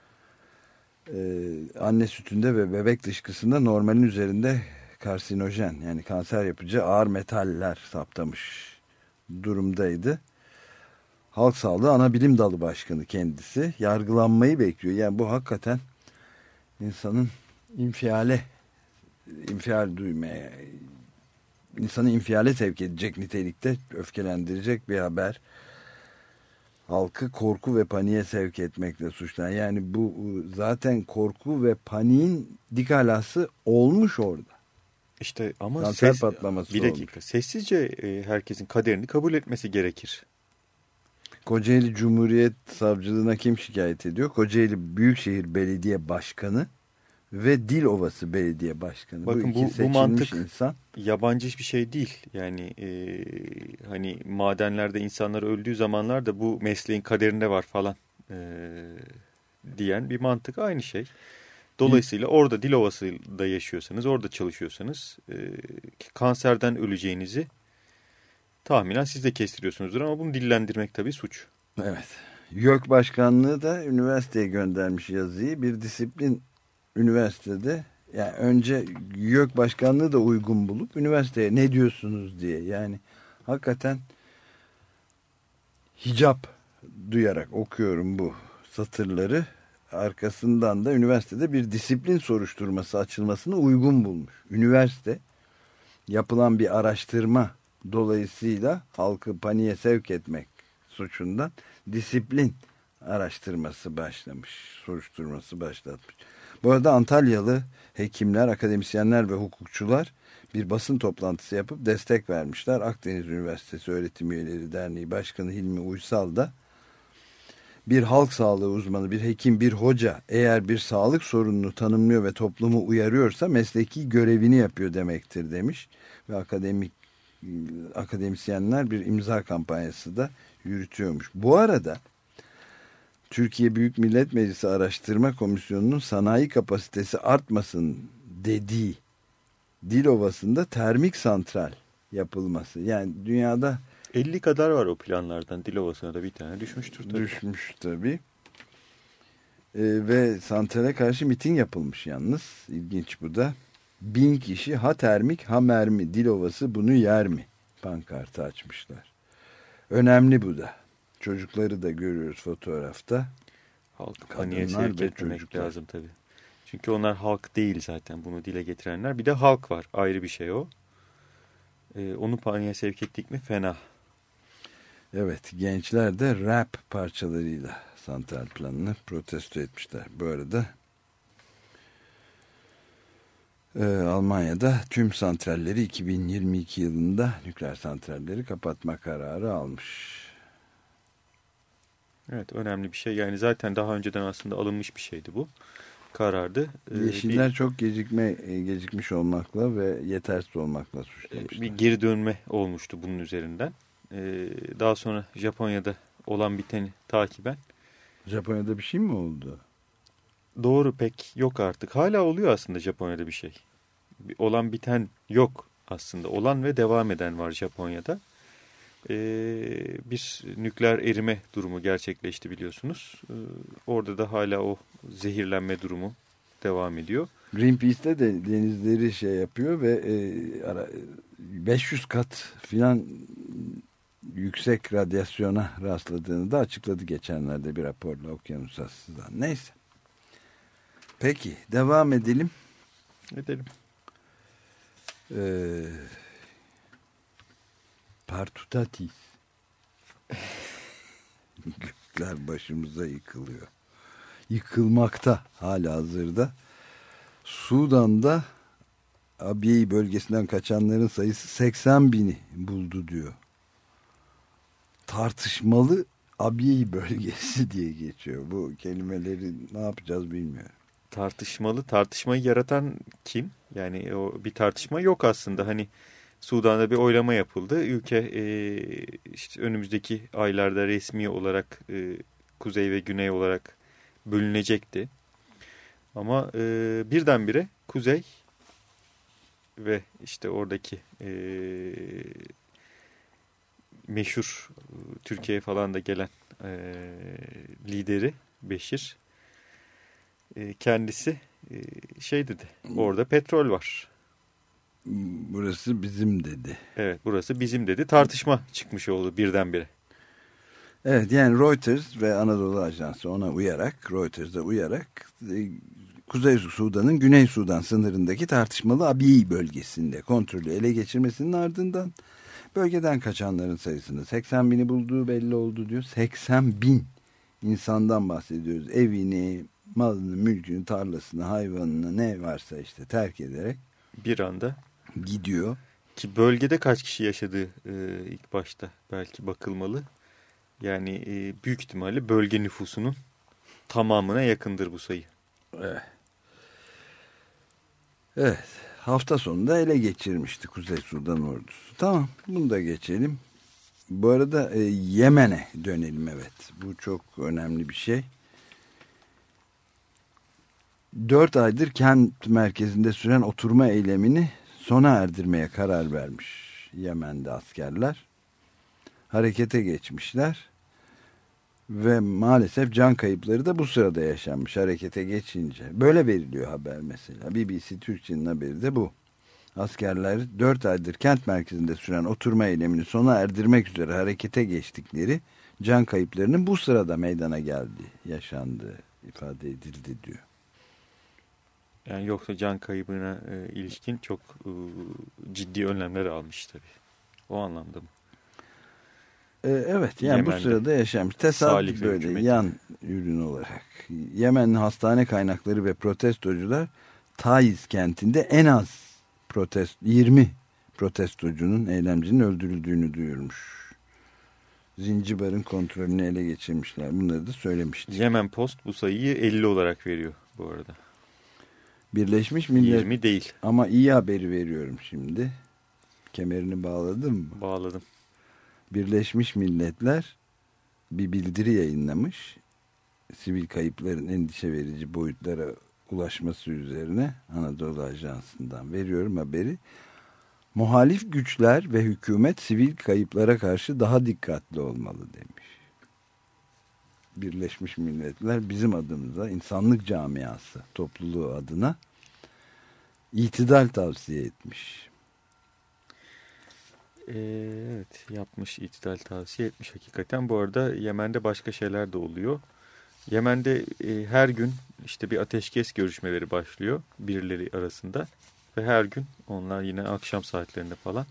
anne sütünde ve bebek dışkısında normalin üzerinde karsinojen, yani kanser yapıcı ağır metaller saptamış durumdaydı. Halk Sağlığı Anabilim Dalı Başkanı kendisi. Yargılanmayı bekliyor. Yani bu hakikaten insanın infial duymaya, insanı infiale sevk edecek nitelikte, öfkelendirecek bir haber. Halkı korku ve paniğe sevk etmekle suçlanan. Yani bu zaten korku ve paniğin dik alası olmuş orada. İşte ama kanser patlaması bir dakika. olmuş. Sessizce herkesin kaderini kabul etmesi gerekir. Kocaeli Cumhuriyet Savcılığına kim şikayet ediyor? Kocaeli Büyükşehir Belediye Başkanı ve Dilovası Belediye Başkanı. Bakın bu mantık insan yabancı hiçbir şey değil. Yani hani madenlerde insanlar öldüğü zamanlarda bu mesleğin kaderinde var falan diyen bir mantık aynı şey. Dolayısıyla orada Dilovası'da yaşıyorsanız, orada çalışıyorsanız kanserden öleceğinizi tahminen siz de kestiriyorsunuzdur ama bunu dillendirmek tabii suç. Evet. YÖK Başkanlığı da üniversiteye göndermiş yazıyı. Bir disiplin üniversitede, yani önce YÖK Başkanlığı da uygun bulup üniversiteye ne diyorsunuz diye, yani hakikaten hicap duyarak okuyorum bu satırları. Arkasından da üniversitede bir disiplin soruşturması açılmasını uygun bulmuş. Üniversite yapılan bir araştırma dolayısıyla halkı paniğe sevk etmek suçundan disiplin araştırması başlamış, soruşturması başlatmış. Bu arada Antalyalı hekimler, akademisyenler ve hukukçular bir basın toplantısı yapıp destek vermişler. Akdeniz Üniversitesi Öğretim Üyeleri Derneği Başkanı Hilmi Uysal da bir halk sağlığı uzmanı, bir hekim, bir hoca eğer bir sağlık sorununu tanımlıyor ve toplumu uyarıyorsa mesleki görevini yapıyor demektir demiş. Ve akademisyenler bir imza kampanyası da yürütüyormuş. Bu arada Türkiye Büyük Millet Meclisi Araştırma Komisyonu'nun sanayi kapasitesi artmasın dediği Dilovası'nda termik santral yapılması. Yani dünyada 50 kadar var o planlardan. Dilovası'na da bir tane düşmüştür tabii. Düşmüş tabii. Ve santrale karşı miting yapılmış yalnız. İlginç bu da. 1000 kişi ha termik ha mermi. Dilovası bunu yer mi? Pankartı açmışlar. Önemli bu da. Çocukları da görüyoruz fotoğrafta. Halk paniğe sevk etmemek lazım tabii. Çünkü onlar halk değil zaten bunu dile getirenler. Bir de halk var. Ayrı bir şey o. Onu paniğe sevk ettik mi fena. Evet, gençler de rap parçalarıyla santral planını protesto etmişler. Bu arada Almanya'da tüm santralleri 2022 yılında nükleer santralleri kapatma kararı almış. Evet, önemli bir şey. Yani zaten daha önceden aslında alınmış bir şeydi bu. Karardı. Yeşiller çok gecikmiş olmakla ve yetersiz olmakla suçlamışlar. Bir geri dönme olmuştu bunun üzerinden. Daha sonra Japonya'da olan biteni takiben. Japonya'da bir şey mi oldu? Doğru, pek yok artık. Hala oluyor aslında Japonya'da bir şey. Olan biten yok aslında. Olan ve devam eden var Japonya'da. Bir nükleer erime durumu gerçekleşti biliyorsunuz. Orada da hala o zehirlenme durumu devam ediyor. Greenpeace'te de denizleri şey yapıyor ve 500 kat filan yüksek radyasyona rastladığını da açıkladı geçenlerde bir raporla Okyanus Aslı'dan. Neyse. Peki devam edelim. Edelim. Partutatis. Gökler başımıza yıkılıyor. Yıkılmakta halihazırda. Sudan'da Abyei bölgesinden kaçanların sayısı 80 bini buldu diyor. Tartışmalı Abyei bölgesi diye geçiyor. Bu kelimeleri ne yapacağız bilmiyorum. Tartışmalı, tartışmayı yaratan kim? Yani o bir tartışma yok aslında. Hani Sudan'da bir oylama yapıldı. Ülke işte önümüzdeki aylarda resmi olarak kuzey ve güney olarak bölünecekti. Ama birdenbire kuzey ve işte oradaki meşhur Türkiye'ye falan da gelen lideri Beşir kendisi şey dedi. Orada petrol var. Burası bizim dedi. Evet, burası bizim dedi. Tartışma çıkmış oldu birdenbire. Evet, yani Reuters ve Anadolu Ajansı ona uyarak, Reuters'a uyarak Kuzey Sudan'ın Güney Sudan sınırındaki tartışmalı Abiy bölgesinde kontrolü ele geçirmesinin ardından bölgeden kaçanların sayısının 80.000'i bulduğu belli oldu diyor. 80.000 insandan bahsediyoruz. Evini, malını, mülkünü, tarlasını, hayvanını, ne varsa işte terk ederek bir anda gidiyor. Ki bölgede kaç kişi yaşadığı ilk başta belki bakılmalı. Yani büyük ihtimalle bölge nüfusunun tamamına yakındır bu sayı. Evet. Evet. Hafta sonunda ele geçirmişti Kuzey Sudan ordusu. Tamam, bunu da geçelim. Bu arada Yemen'e dönelim, evet. Bu çok önemli bir şey. 4 aydır kent merkezinde süren oturma eylemini sona erdirmeye karar vermiş Yemen'de askerler. Harekete geçmişler. Ve maalesef can kayıpları da bu sırada yaşanmış harekete geçince. Böyle veriliyor haber mesela. BBC Türkçe'nin haberi de bu. Askerler 4 aydır kent merkezinde süren oturma eylemini sona erdirmek üzere harekete geçtikleri, can kayıplarının bu sırada meydana geldiği, yaşandığı ifade edildi diyor. Yani yoksa can kaybına ilişkin çok ciddi önlemler almış tabii. O anlamda mı? Evet, yani Yemen'de bu sırada yaşanmış. Tesadüf böyle hükümeti, yan ürün olarak. Yemen'in hastane kaynakları ve protestocular Taiz kentinde en az 20 protestocunun, eylemcinin öldürüldüğünü duyurmuş. Zincibar'ın kontrolünü ele geçirmişler. Bunları da söylemiştik. Yemen Post bu sayıyı 50 olarak veriyor bu arada. Birleşmiş Milletler. 20 değil. Ama iyi haberi veriyorum şimdi. Kemerini bağladın mı? Bağladım. Birleşmiş Milletler bir bildiri yayınlamış. Sivil kayıpların endişe verici boyutlara ulaşması üzerine Anadolu Ajansı'ndan veriyorum haberi. Muhalif güçler ve hükümet sivil kayıplara karşı daha dikkatli olmalı demiş. Birleşmiş Milletler bizim adımıza, insanlık camiası topluluğu adına itidal tavsiye etmiş. Evet, yapmış, itidal tavsiye etmiş hakikaten. Bu arada Yemen'de başka şeyler de oluyor. Yemen'de her gün işte bir ateşkes görüşmeleri başlıyor birileri arasında ve her gün onlar yine akşam saatlerinde falan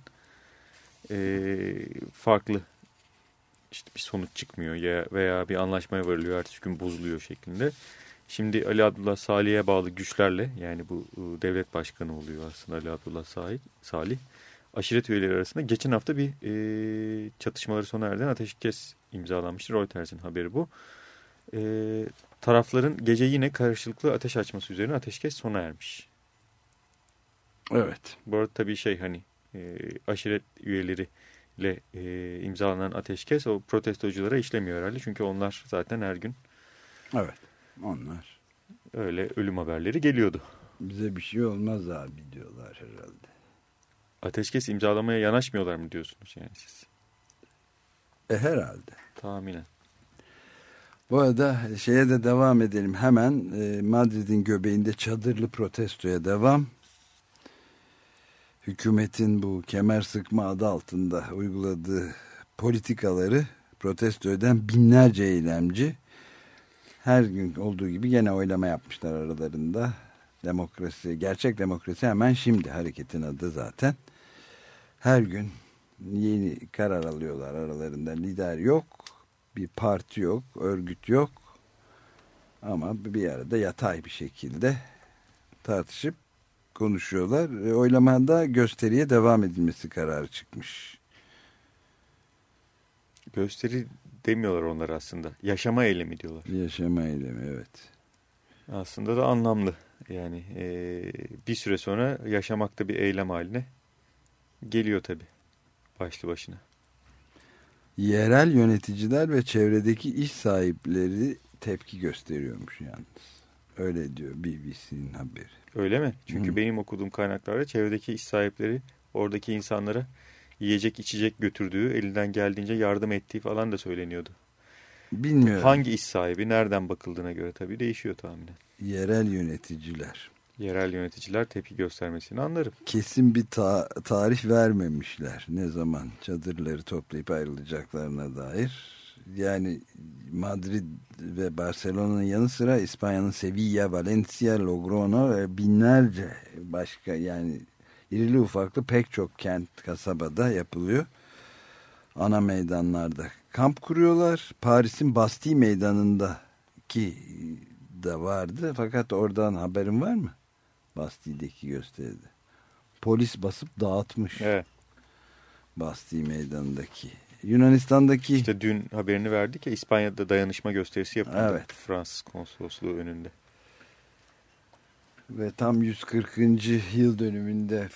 farklı işte bir sonuç çıkmıyor ya veya bir anlaşmaya varılıyor, ertesi gün bozuluyor şeklinde. Şimdi Ali Abdullah Salih'e bağlı güçlerle, yani bu devlet başkanı oluyor aslında Ali Abdullah Salih, aşiret üyeleri arasında geçen hafta bir çatışmaları sona erdiren ateşkes imzalanmıştır. Reuters'in haberi bu. Tarafların gece yine karşılıklı ateş açması üzerine ateşkes sona ermiş. Evet. Bu arada tabii hani aşiret üyeleriyle imzalanan ateşkes o protestoculara işlemiyor herhalde. Çünkü onlar zaten her gün. Evet. Onlar. Öyle ölüm haberleri geliyordu. Bize bir şey olmaz abi diyorlar herhalde. Ateşkes imzalamaya yanaşmıyorlar mı diyorsunuz yani siz? Herhalde. Tahminen. Bu arada şeye de devam edelim hemen. Madrid'in göbeğinde çadırlı protestoya devam. Hükümetin bu kemer sıkma adı altında uyguladığı politikaları protesto eden binlerce eylemci her gün olduğu gibi gene oylama yapmışlar aralarında. Demokrasi, gerçek demokrasi hemen şimdi hareketin adı zaten. Her gün yeni karar alıyorlar aralarında. Lider yok, bir parti yok, örgüt yok. Ama bir arada yatay bir şekilde tartışıp konuşuyorlar. Oylamada gösteriye devam edilmesi kararı çıkmış. Gösteri demiyorlar onlar aslında. Yaşama eylemi diyorlar. Yaşama eylemi, evet. Aslında da anlamlı. Yani bir süre sonra yaşamakta bir eylem haline geliyor tabii. Başlı başına. Yerel yöneticiler ve çevredeki iş sahipleri tepki gösteriyormuş yalnız. Öyle diyor BBC'nin haberi. Öyle mi? Çünkü benim okuduğum kaynaklarda çevredeki iş sahipleri oradaki insanlara yiyecek içecek götürdüğü, elinden geldiğince yardım ettiği falan da söyleniyordu. Bilmiyorum. Hangi iş sahibi, nereden bakıldığına göre tabii değişiyor tahminen. Yerel yöneticiler. Yerel yöneticiler tepki göstermesini anlarım. Kesin bir tarih vermemişler. Ne zaman çadırları toplayıp ayrılacaklarına dair. Yani Madrid ve Barcelona'nın yanı sıra İspanya'nın Sevilla, Valencia, Logroño ve binlerce başka, yani irili ufaklı pek çok kent, kasabada yapılıyor. Ana meydanlarda kamp kuruyorlar. Paris'in Bastille Meydanı'ndaki de vardı. Fakat oradan haberin var mı? Bastille'deki gösteride. Polis basıp dağıtmış. Evet. Bastille Meydanı'ndaki. Yunanistan'daki... İşte dün haberini verdik ya, İspanya'da dayanışma gösterisi yapıldı. Evet. Fransız konsolosluğu önünde. Ve tam 140. yıl dönümünde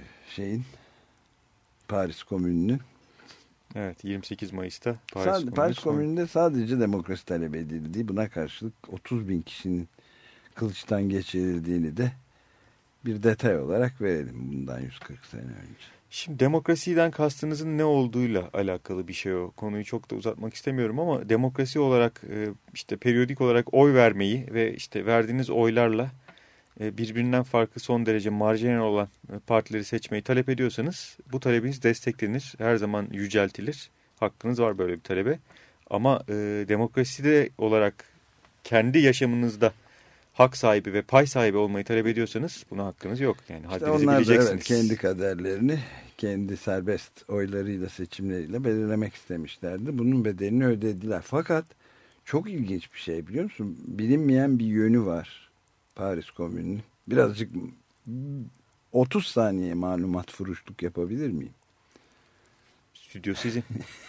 Paris Komünü'nün. Evet, 28 Mayıs'ta Paris Komünü'nde sadece demokrasi talep edildiği, buna karşılık 30 bin kişinin kılıçtan geçirildiğini de bir detay olarak verelim bundan 140 sene önce. Şimdi demokrasiden kastınızın ne olduğuyla alakalı bir şey o. Konuyu çok da uzatmak istemiyorum ama demokrasi olarak işte periyodik olarak oy vermeyi ve işte verdiğiniz oylarla birbirinden farklı son derece marjinal olan partileri seçmeyi talep ediyorsanız bu talebiniz desteklenir. Her zaman yüceltilir. Hakkınız var böyle bir talebe. Ama demokraside olarak kendi yaşamınızda hak sahibi ve pay sahibi olmayı talep ediyorsanız buna hakkınız yok. Yani işte haddinizi onlar bileceksiniz. da evet, kendi kaderlerini kendi serbest oylarıyla, seçimleriyle belirlemek istemişlerdi. Bunun bedelini ödediler. Fakat çok ilginç bir şey, biliyor musun? Bilinmeyen bir yönü var Paris Komünü'nün. Birazcık 30 saniye malumat furuşluk yapabilir miyim? Stüdyo sizin.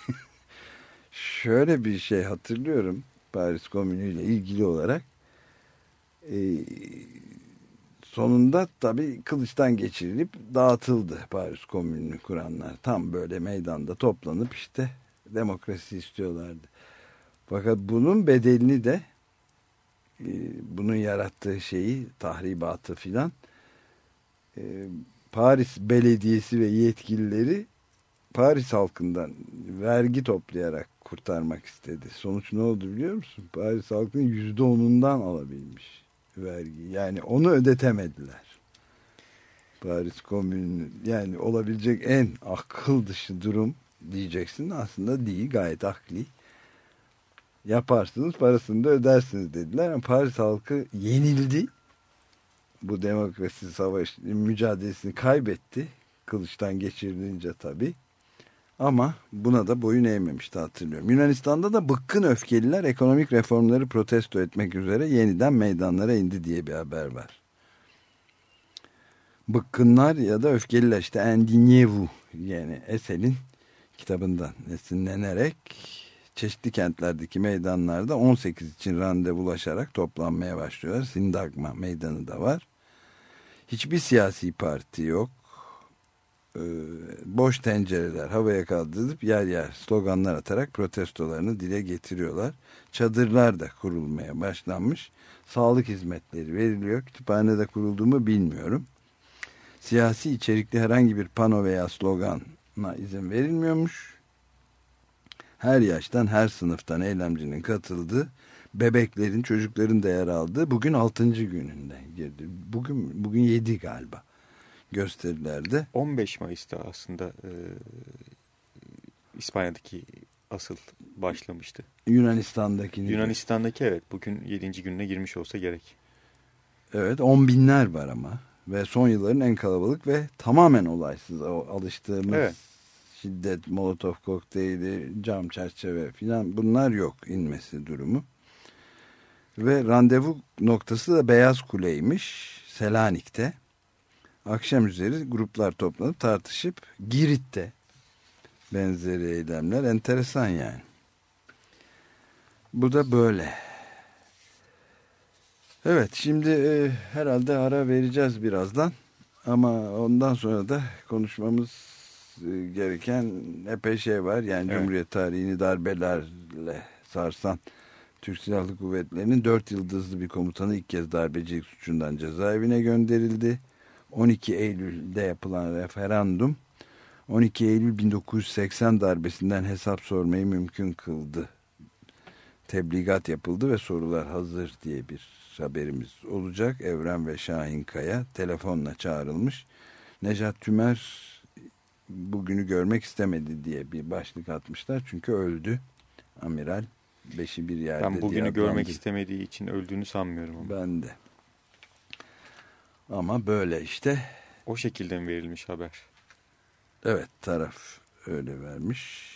Şöyle bir şey hatırlıyorum Paris Komünü ile ilgili olarak. Sonunda tabii kılıçtan geçirilip dağıtıldı Paris Komünü'nü kuranlar. Tam böyle meydanda toplanıp işte demokrasi istiyorlardı. Fakat bunun bedelini de bunun yarattığı şeyi, tahribatı filan, Paris Belediyesi ve yetkilileri Paris halkından vergi toplayarak kurtarmak istedi. Sonuç ne oldu biliyor musun? Paris halkının %10'undan alabilmiş vergi. Yani onu ödetemediler. Paris Komünü, yani olabilecek en akıl dışı durum diyeceksin. Aslında değil, gayet akli. Yaparsınız, parasını da ödersiniz dediler. Ama Paris halkı yenildi. Bu demokrasi savaş mücadelesini kaybetti. Kılıçtan geçirilince tabii. Ama buna da boyun eğmemişti, hatırlıyorum. Yunanistan'da da bıkkın öfkeliler ekonomik reformları protesto etmek üzere yeniden meydanlara indi diye bir haber var. Bıkkınlar ya da öfkeliler, işte Endinyevu, yani Esel'in kitabından esinlenerek çeşitli kentlerdeki meydanlarda 18 için randevulaşarak toplanmaya başlıyorlar. Sindagma meydanı da var. Hiçbir siyasi parti yok. Boş tencereler havaya kaldırılıp yer yer sloganlar atarak protestolarını dile getiriyorlar. Çadırlar da kurulmaya başlanmış. Sağlık hizmetleri veriliyor. Kütüphanede kuruldu mu bilmiyorum. Siyasi içerikli herhangi bir pano veya slogana izin verilmiyormuş. Her yaştan, her sınıftan eylemcinin katıldığı, bebeklerin, çocukların da yer aldığı bugün 6. gününden girdi. Bugün 7 galiba. Gösterilerde. 15 Mayıs'ta aslında İspanya'daki asıl başlamıştı. Yunanistan'daki evet, bugün 7. gününe girmiş olsa gerek. Evet, 10 binler var ama ve son yılların en kalabalık ve tamamen olaysız, alıştığımız evet, şiddet, Molotov kokteyli, cam çerçeve filan, bunlar yok, inmesi durumu. Ve randevu noktası da Beyaz Kule'ymiş, Selanik'te. Akşam üzeri gruplar toplanıp tartışıp Girit'te benzeri eylemler, enteresan yani. Bu da böyle. Evet, şimdi herhalde ara vereceğiz birazdan ama ondan sonra da konuşmamız gereken epey şey var. Yani evet, Cumhuriyet tarihini darbelerle sarsan Türk Silahlı Kuvvetleri'nin 4 yıldızlı bir komutanı ilk kez darbecilik suçundan cezaevine gönderildi. 12 Eylül'de yapılan referandum 12 Eylül 1980 darbesinden hesap sormayı mümkün kıldı. Tebligat yapıldı ve sorular hazır diye bir haberimiz olacak. Evren ve Şahin Kaya telefonla çağrılmış. Nejat Tümer bugünü görmek istemedi diye bir başlık atmışlar. Çünkü öldü. amiral. Beşi bir yerde. Ben bugünü görmek istemediği için öldüğünü sanmıyorum. Ama. Ben de. Ama böyle işte. O şekilde mi verilmiş haber? Evet, taraf öyle vermiş.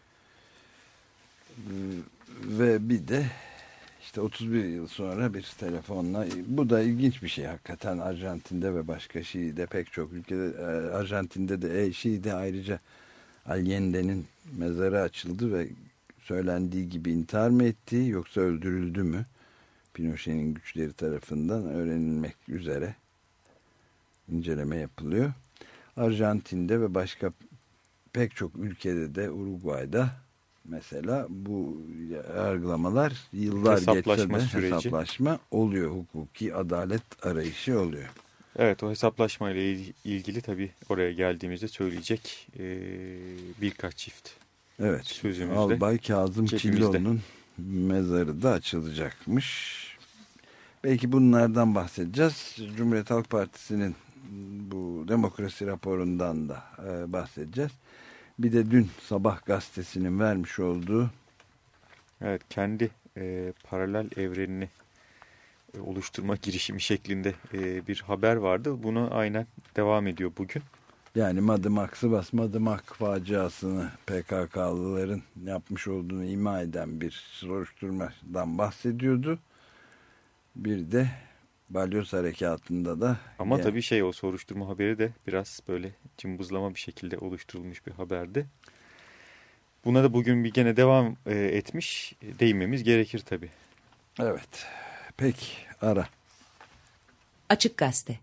Ve bir de işte 31 yıl sonra bir telefonla, bu da ilginç bir şey hakikaten, Arjantin'de ve başka Şili'de, pek çok ülkede, Arjantin'de de Şili'de ayrıca Allende'nin mezarı açıldı ve söylendiği gibi intihar mı etti yoksa öldürüldü mü? Pinochet'in güçleri tarafından öğrenilmek üzere inceleme yapılıyor. Arjantin'de ve başka pek çok ülkede de, Uruguay'da mesela bu yargılamalar yıllar geçse de hesaplaşma oluyor. Hukuki adalet arayışı oluyor. Evet, o hesaplaşma ile ilgili tabii oraya geldiğimizde söyleyecek birkaç çift sözümüzde. Albay Kazım Çillo'nun mezarı da açılacakmış. Belki bunlardan bahsedeceğiz. Cumhuriyet Halk Partisi'nin bu demokrasi raporundan da bahsedeceğiz. Bir de dün Sabah gazetesinin vermiş olduğu, evet, kendi paralel evrenini oluşturma girişimi şeklinde bir haber vardı. Buna aynen devam ediyor bugün. Yani Madımak, Sivas Madımak faciasını PKK'lıların yapmış olduğunu ima eden bir soruşturmadan bahsediyordu. Bir de Balyoz Harekatı'nda da... Ama tabii o soruşturma haberi de biraz böyle cımbızlama bir şekilde oluşturulmuş bir haberdi. Buna da bugün bir gene devam etmiş, değinmemiz gerekir tabii. Evet. Peki, ara. Açık Gazete.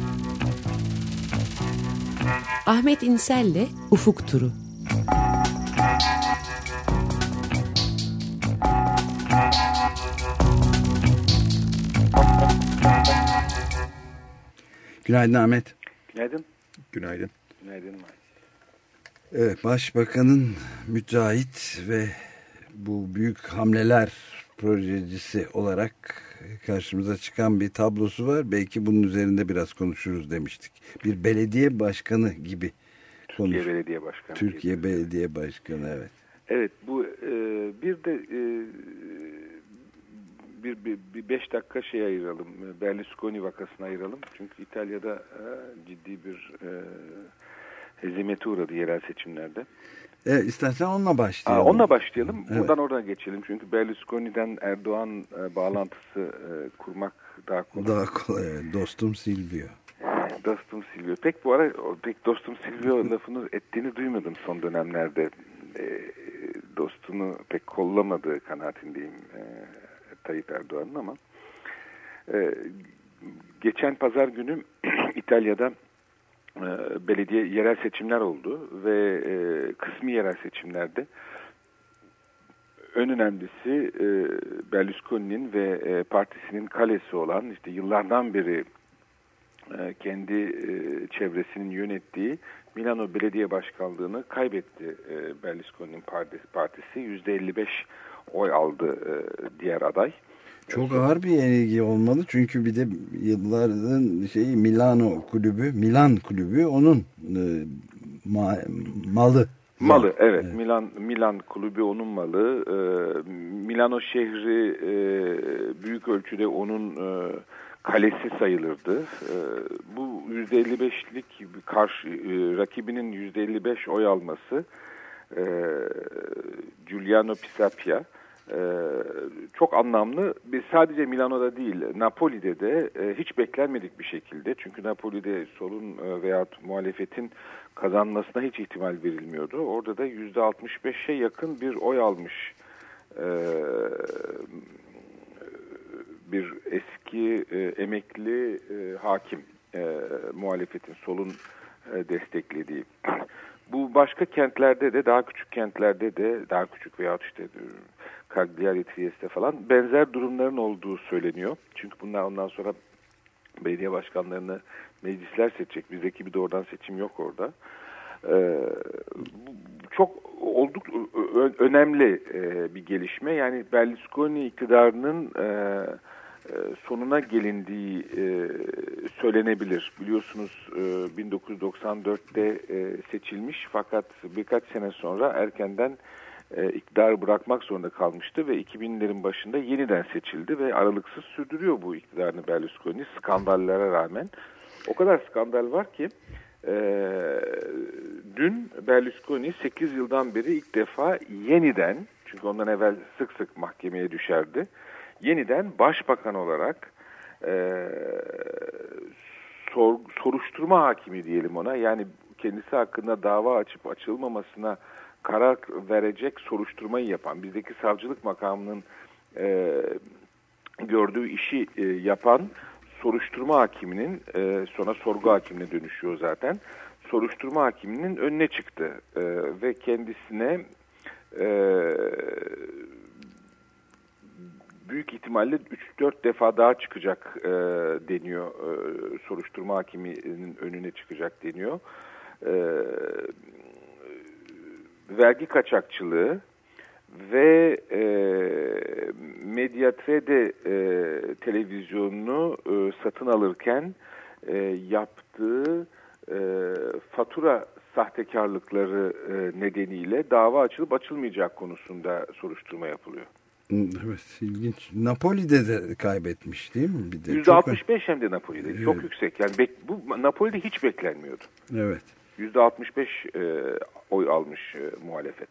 Ahmet İnsel'le Ufuk Turu. Günaydın Ahmet. Günaydın. Günaydın. Günaydın. Evet, Başbakanın müteahhit ve bu büyük hamleler projecisi olarak karşımıza çıkan bir tablosu var. Belki bunun üzerinde biraz konuşuruz demiştik. Bir belediye başkanı gibi. Türkiye Belediye Başkanı. Türkiye Belediye Başkanı, evet. Evet, bu bir de bir 5 dakika ayıralım. Berlusconi vakasına ayıralım. Çünkü İtalya'da ciddi bir hezimete uğradı yerel seçimlerde. İstersen onunla başlayalım. Onunla başlayalım. Evet. Oradan geçelim. Çünkü Berlusconi'den Erdoğan bağlantısı kurmak daha kolay. Daha kolay. Dostum Silvio. Dostum Silvio. Pek bu ara dostum Silvio lafını ettiğini duymadım son dönemlerde. Dostunu pek kollamadığı kanaatindeyim Tayyip Erdoğan'ın, ama geçen pazar günü İtalya'da belediye yerel seçimler oldu ve kısmi yerel seçimlerde en önemlisi Berlusconi'nin ve partisinin kalesi olan, işte yıllardan beri kendi çevresinin yönettiği Milano Belediye Başkanlığı'nı kaybetti Berlusconi'nin partisi. %55 oy aldı diğer aday. Çok ağır bir yenilgi olmalı. Çünkü bir de yılların Milan kulübü onun malı. Malı, evet. Milan kulübü onun malı. Milano şehri büyük ölçüde onun kalesi sayılırdı. Bu %55'lik rakibinin %55 oy alması, Giuliano Pisapia, çok anlamlı. Biz sadece Milano'da değil, Napoli'de de hiç beklenmedik bir şekilde. Çünkü Napoli'de solun veya muhalefetin kazanmasına hiç ihtimal verilmiyordu. Orada da %65'e yakın bir oy almış bir eski emekli hakim, muhalefetin, solun desteklediği. Bu başka kentlerde de, daha küçük kentlerde de, daha küçük veyahut işte Cagliari, Trieste falan benzer durumların olduğu söyleniyor. Çünkü bunlar ondan sonra belediye başkanlarını meclisler seçecek. Bizdeki bir doğrudan seçim yok orada. Çok önemli bir gelişme. Yani Berlusconi iktidarının sonuna gelindiği söylenebilir. Biliyorsunuz 1994'te seçilmiş, fakat birkaç sene sonra erkenden iktidarı bırakmak zorunda kalmıştı ve 2000'lerin başında yeniden seçildi ve aralıksız sürdürüyor bu iktidarını Berlusconi skandallara rağmen. O kadar skandal var ki dün Berlusconi 8 yıldan beri ilk defa yeniden, çünkü ondan evvel sık sık mahkemeye düşerdi, yeniden başbakan olarak soruşturma hakimi diyelim ona, yani kendisi hakkında dava açıp açılmamasına karar verecek soruşturmayı yapan, bizdeki savcılık makamının gördüğü işi yapan soruşturma hakiminin, sonra sorgu hakimine dönüşüyor zaten, soruşturma hakiminin önüne çıktı ve kendisine büyük ihtimalle 3-4 defa daha çıkacak deniyor, soruşturma hakiminin önüne çıkacak deniyor. Vergi kaçakçılığı ve Mediatrede televizyonunu satın alırken yaptığı fatura sahtekarlıkları nedeniyle dava açılıp açılmayacak konusunda soruşturma yapılıyor. Evet, ilginç. Napoli'de de kaybetmiş değil mi? Bir de %65 hem de Napoli'de. Evet. Çok yüksek. Yani bu Napoli'de hiç beklenmiyordu. Evet. %65 oy almış muhalefet.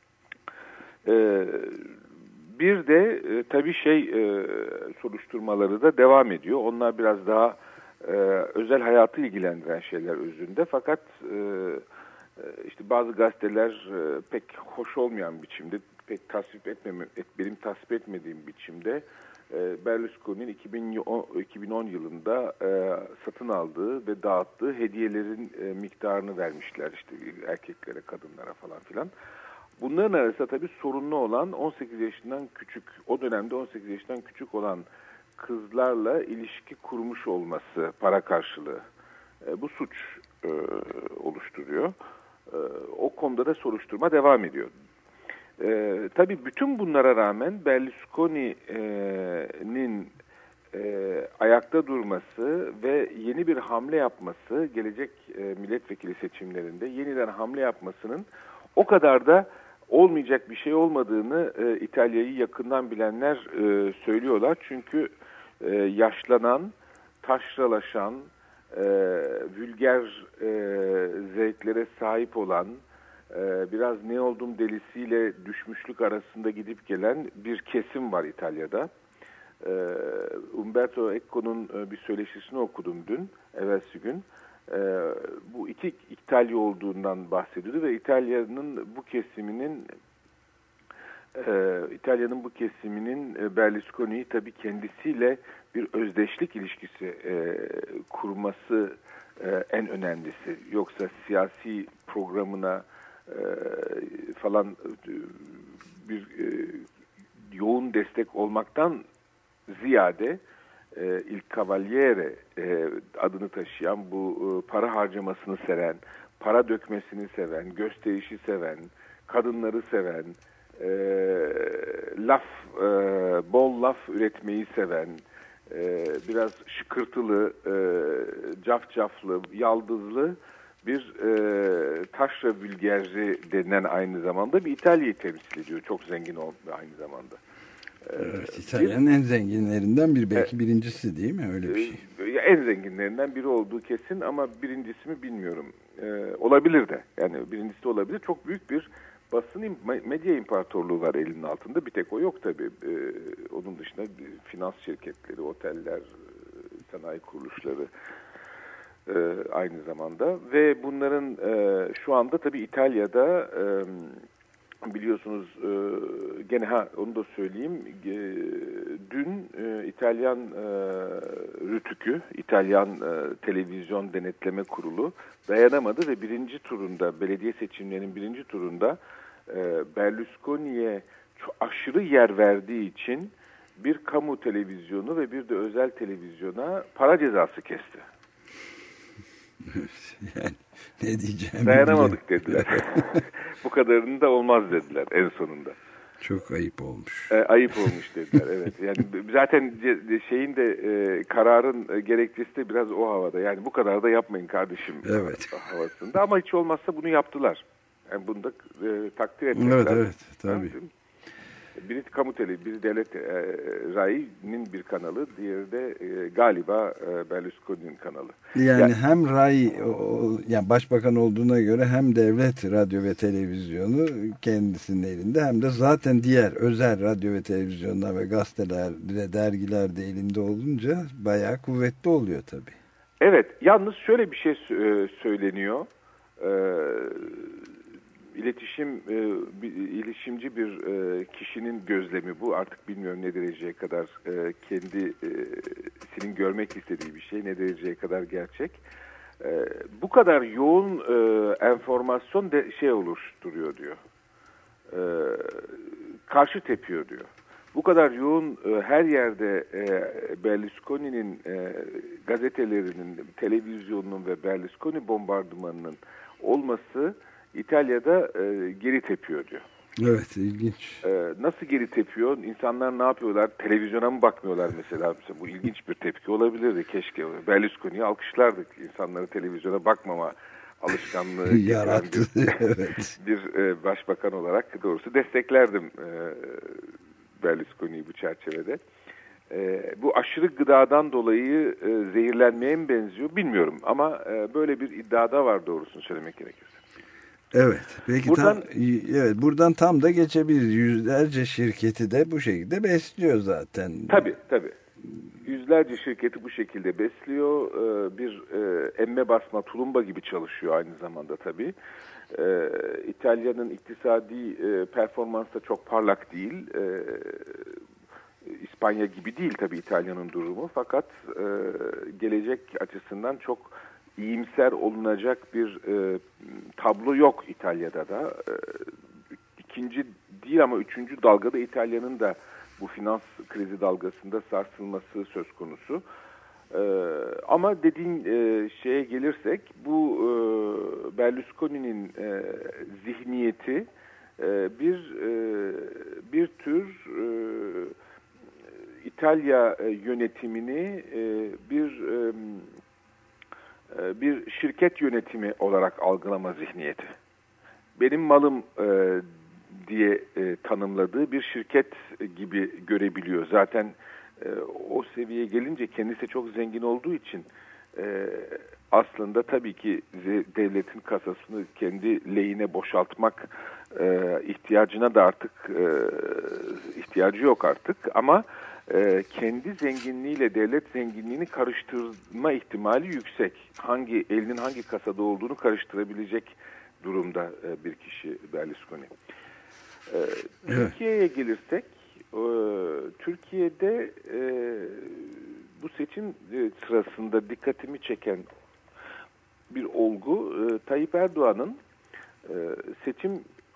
Bir de tabii soruşturmaları da devam ediyor. Onlar biraz daha özel hayatı ilgilendiren şeyler özünde. Fakat işte bazı gazeteler pek hoş olmayan biçimde, pek benim tasvip etmediğim biçimde Berlusconi'nin 2010 yılında satın aldığı ve dağıttığı hediyelerin miktarını vermişler işte erkeklere, kadınlara falan filan. Bunların arasında tabii sorunlu olan 18 yaşından küçük, o dönemde 18 yaşından küçük olan kızlarla ilişki kurmuş olması para karşılığı. Bu suç oluşturuyor. O konuda da soruşturma devam ediyor. Tabii bütün bunlara rağmen Berlusconi'nin ayakta durması ve yeni bir hamle yapması, gelecek milletvekili seçimlerinde yeniden hamle yapmasının o kadar da olmayacak bir şey olmadığını İtalya'yı yakından bilenler söylüyorlar. Çünkü yaşlanan, taşralaşan, vulgar zevklere sahip olan, biraz ne oldum delisiyle düşmüşlük arasında gidip gelen bir kesim var İtalya'da. Umberto Eco'nun bir söyleşisini okudum dün, evvelsi gün. Bu iki İtalya olduğundan bahsediyordu ve İtalya'nın bu kesiminin Berlusconi'yi tabii kendisiyle bir özdeşlik ilişkisi kurması en önemlisi. Yoksa siyasi programına falan bir yoğun destek olmaktan ziyade Il Cavaliere adını taşıyan, bu para harcamasını seven, para dökmesini seven, gösterişi seven, kadınları seven, bol laf üretmeyi seven, biraz şıkırtılı, cafcaflı, yaldızlı bir taşra vulgari denilen aynı zamanda bir İtalya'yı temsil ediyor. Çok zengin aynı zamanda. Evet, İtalya'nın en zenginlerinden biri, belki birincisi değil mi? Öyle bir şey. En zenginlerinden biri olduğu kesin ama birincisi mi bilmiyorum. Olabilir de. Yani birincisi de olabilir. Çok büyük bir basın medya imparatorluğu var elinin altında. Bir tek o yok tabii. Onun dışında finans şirketleri, oteller, sanayi kuruluşları aynı zamanda. Ve bunların şu anda tabii İtalya'da biliyorsunuz gene onu da söyleyeyim, dün İtalyan RTÜK'ü, İtalyan Televizyon Denetleme Kurulu dayanamadı ve birinci turunda, belediye seçimlerinin birinci turunda Berlusconi'ye aşırı yer verdiği için bir kamu televizyonu ve bir de özel televizyona para cezası kesti. Yani ne diyeceğim? Dayanamadık dediler. Bu kadarını da olmaz dediler en sonunda. Çok ayıp olmuş. Ayıp olmuş dediler, evet. Yani zaten şeyin de kararın gerekçesi de biraz o havada. Yani bu kadar da yapmayın kardeşim, evet, havasında. Ama hiç olmazsa bunu yaptılar. Yani bunu da takdir etmek lazım. Evet, tabii. Biri kamu biri devlet RAI'nin bir kanalı, diğeri de galiba Berlusconi'nin kanalı. Yani hem RAI, yani başbakan olduğuna göre hem devlet radyo ve televizyonu kendisinin elinde, hem de zaten diğer özel radyo ve televizyonlar ve gazeteler ve dergiler de elinde olunca bayağı kuvvetli oluyor tabii. Evet, yalnız şöyle bir şey söyleniyor. İletişimci bir kişinin gözlemi bu. Artık bilmiyorum ne dereceye kadar kendisinin görmek istediği bir şey, ne dereceye kadar gerçek. Bu kadar yoğun enformasyon oluşturuyor diyor. Karşı tepiyor diyor. Bu kadar yoğun her yerde Berlusconi'nin gazetelerinin, televizyonunun ve Berlusconi bombardımanının olması İtalya'da geri tepiyor diyor. Evet, ilginç. Nasıl geri tepiyor? İnsanlar ne yapıyorlar? Televizyona mı bakmıyorlar mesela? Bu ilginç bir tepki olabilirdi. Keşke Berlusconi'yi alkışlardık. İnsanları televizyona bakmama alışkanlığı yarattı. bir başbakan olarak doğrusu desteklerdim Berlusconi'yi bu çerçevede. Bu aşırı gıdadan dolayı zehirlenmeye mi benziyor bilmiyorum ama böyle bir iddiada var doğrusunu söylemek gerekirse. Evet. Peki buradan tam da geçebiliriz. Yüzlerce şirketi de bu şekilde besliyor zaten. Tabii. Yüzlerce şirketi bu şekilde besliyor. Bir emme basma tulumba gibi çalışıyor aynı zamanda tabii. İtalya'nın iktisadi performansı da çok parlak değil. İspanya gibi değil tabii İtalya'nın durumu. Fakat gelecek açısından çok iyimser olunacak bir tablo yok İtalya'da da. İkinci değil ama üçüncü dalgada İtalya'nın da bu finans krizi dalgasında sarsılması söz konusu. Ama dediğin şeye gelirsek bu Berlusconi'nin zihniyeti bir tür İtalya yönetimini bir şirket yönetimi olarak algılama zihniyeti. Benim malım diye tanımladığı bir şirket gibi görebiliyor. Zaten o seviyeye gelince kendisi çok zengin olduğu için aslında tabii ki devletin kasasını kendi lehine boşaltmak ihtiyacına da artık ihtiyacı yok artık ama kendi zenginliğiyle devlet zenginliğini karıştırma ihtimali yüksek. Elinin hangi kasada olduğunu karıştırabilecek durumda bir kişi Berlusconi. Türkiye'ye gelirsek, Türkiye'de bu seçim sırasında dikkatimi çeken bir olgu, Tayyip Erdoğan'ın seçim